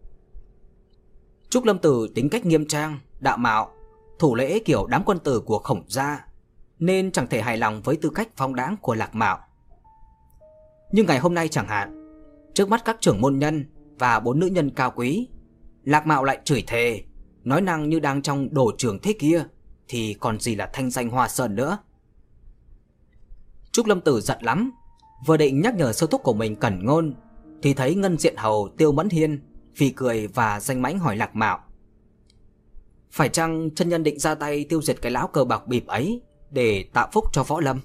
Trúc Lâm Tử tính cách nghiêm trang, đạo mạo, thủ lễ kiểu đám quân tử của Khổng gia, nên chẳng thể hài lòng với tư cách phong đáng của Lạc Mạo. Nhưng ngày hôm nay chẳng hạn, trước mắt các trưởng môn nhân và bốn nữ nhân cao quý, Lạc Mạo lại chửi thề, nói năng như đang trong đồ trường thế kia, thì còn gì là thanh danh Hoa Sơn nữa. Trúc Lâm Tử giận lắm, vừa định nhắc nhở sư thúc của mình cẩn ngôn, thì thấy Ngân Diện Hầu Tiêu Mẫn Hiên phì cười và danh mãnh hỏi Lạc Mạo: phải chăng chân nhân định ra tay tiêu diệt cái lão cờ bạc bịp ấy để tạo phúc cho võ lâm?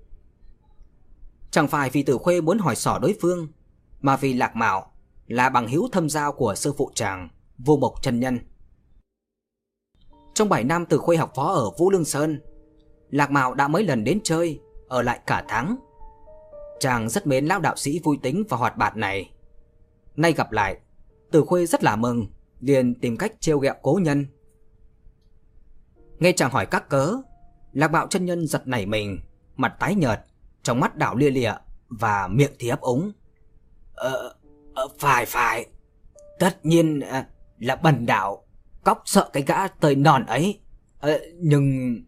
Chẳng phải vì Tử Khuê muốn hỏi xỏ đối phương, mà vì Lạc Mạo là bằng hữu thâm giao của sư phụ chàng Vô Mộc chân nhân. Trong bảy năm Tử Khuê học võ ở Vũ Lương Sơn, Lạc Mạo đã mấy lần đến chơi, ở lại cả tháng. Chàng rất mến lão đạo sĩ vui tính và hoạt bát này. Nay gặp lại, Tử Khuê rất là mừng, liền tìm cách trêu ghẹo cố nhân. Nghe chàng hỏi các cớ, Lạc Mạo chân nhân giật nảy mình, mặt tái nhợt, trong mắt đảo lia lịa và miệng thì ấp úng. Ờ, ờ phải phải, tất nhiên à, là bần đạo cóc sợ cái gã tơi non ấy. Ờ, nhưng...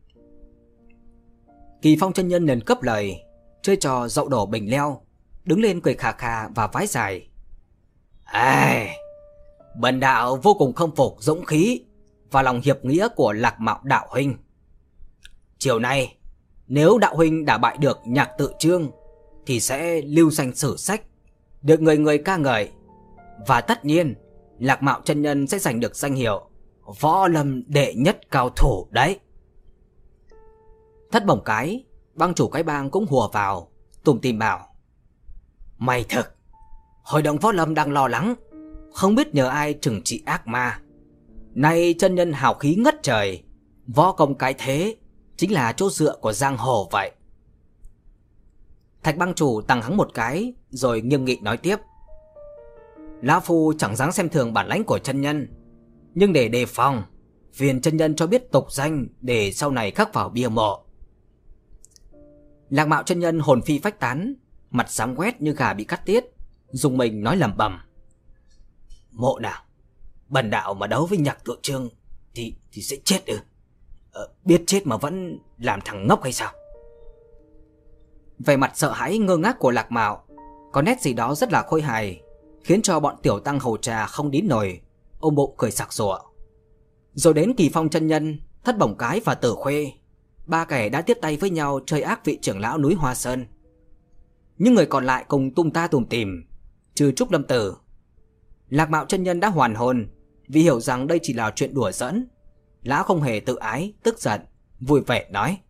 Kỳ Phong chân nhân liền cấp lời, chơi trò dậu đổ bình leo, đứng lên cười khà khà và vái dài. Ê, bần đạo vô cùng khâm phục dũng khí và lòng hiệp nghĩa của Lạc Mạo đạo huynh. Chiều nay, nếu đạo huynh đã bại được Nhạc Tự Trương thì sẽ lưu danh sử sách, được người người ca ngợi, và tất nhiên Lạc Mạo chân nhân sẽ giành được danh hiệu võ lâm đệ nhất cao thủ đấy. Thất Bổng Cái, bang chủ cái bang cũng hùa vào, tủm tỉm bảo: may thực, hội đồng võ lâm đang lo lắng, không biết nhờ ai trừng trị ác ma. Nay chân nhân hào khí ngất trời, võ công cái thế chính là chỗ dựa của giang hồ vậy. Thạch bang chủ tằng hắng một cái, rồi nghiêm nghị nói tiếp: lão phu chẳng dám xem thường bản lãnh của chân nhân, nhưng để đề phòng, phiền chân nhân cho biết tục danh để sau này khắc vào bia mộ. Lạc Mạo chân nhân hồn phi phách tán, mặt sáng quét như gà bị cắt tiết, dùng mình nói lẩm bẩm: mộ nào, bần đạo mà đấu với Nhạc Tự Trương thì thì sẽ chết ư? Ờ, biết chết mà vẫn làm thằng ngốc hay sao? Vẻ mặt sợ hãi ngơ ngác của Lạc Mạo có nét gì đó rất là khôi hài, khiến cho bọn tiểu tăng hầu trà không nín nổi, ôm bụng cười sặc sụa. Rồi đến Kỳ Phong chân nhân, Thất Bổng Cái và Tử Khuê, ba kẻ đã tiếp tay với nhau chơi ác vị trưởng lão núi Hoa Sơn. Những người còn lại cùng tung ta tùm tìm, trừ Trúc Lâm Tử. Lạc Mạo chân nhân đã hoàn hồn, vì hiểu rằng đây chỉ là chuyện đùa giỡn. Lão không hề tự ái, tức giận, vui vẻ nói: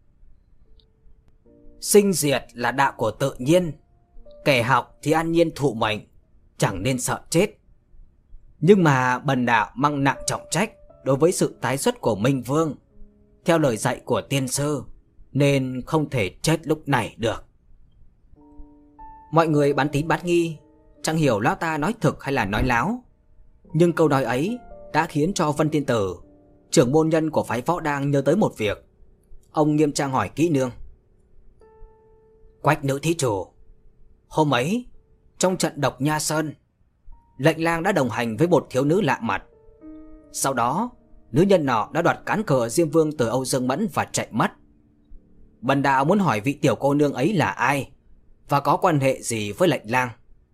sinh diệt là đạo của tự nhiên, kẻ học thì an nhiên thụ mệnh, chẳng nên sợ chết. Nhưng mà bần đạo mang nặng trọng trách đối với sự tái xuất của Minh Vương, theo lời dạy của tiên sư, nên không thể chết lúc này được. Mọi người bán tín bán nghi, chẳng hiểu lão ta nói thực hay là nói láo. Nhưng câu nói ấy đã khiến cho Vân Tiên Tử, trưởng môn nhân của phái võ đang, nhớ tới một việc. Ông nghiêm trang hỏi kỹ nương: Quách nữ thí chủ, hôm ấy trong trận độc Nha Sơn, lệnh lang đã đồng hành với một thiếu nữ lạ mặt. Sau đó nữ nhân nọ đã đoạt cán cờ Diêm Vương từ Âu Dương Mẫn và chạy mất. Bần đạo muốn hỏi vị tiểu cô nương ấy là ai và có quan hệ gì với lệnh lang.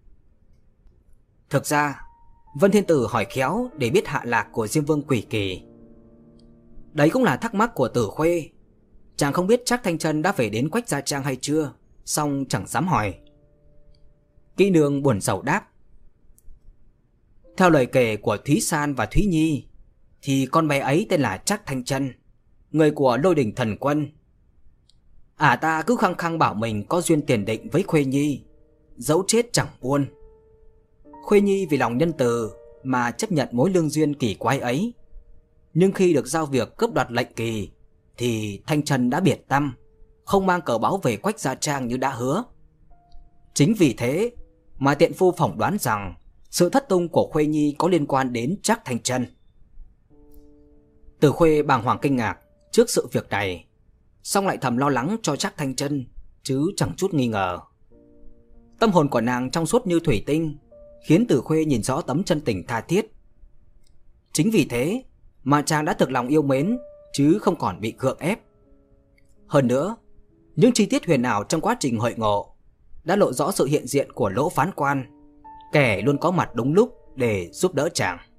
Thực ra Vân Thiên Tử hỏi khéo để biết hạ lạc của Diêm Vương Quỷ Kỳ. Đấy cũng là thắc mắc của Tử Khuê. Chàng không biết Trác Thanh Chân đã về đến Quách Gia Trang hay chưa, song chẳng dám hỏi. Kỹ nương buồn rầu đáp: theo lời kể của Thúy San và Thúy Nhi thì con bé ấy tên là Trác Thanh Chân, người của Lôi Đỉnh Thần Quân. Ả à ta cứ khăng khăng bảo mình có duyên tiền định với Khuê Nhi, dẫu chết chẳng buồn. Khuê Nhi vì lòng nhân từ mà chấp nhận mối lương duyên kỳ quái ấy. Nhưng khi được giao việc cướp đoạt lệnh kỳ thì Thanh Chân đã biệt tâm, không mang cờ báo về Quách Gia Trang như đã hứa. Chính vì thế mà tiện phu phỏng đoán rằng sự thất tung của Khuê Nhi có liên quan đến Trác Thanh Chân. Từ Khuê bàng hoàng kinh ngạc trước sự việc này, song lại thầm lo lắng cho Trác Thanh Chân, chứ chẳng chút nghi ngờ. Tâm hồn của nàng trong suốt như thủy tinh, khiến Từ Khuê nhìn rõ tấm chân tình tha thiết. Chính vì thế mà chàng đã thực lòng yêu mến, chứ không còn bị gượng ép. Hơn nữa, những chi tiết huyền ảo trong quá trình hội ngộ đã lộ rõ sự hiện diện của Lỗ Phán Quan, kẻ luôn có mặt đúng lúc để giúp đỡ chàng.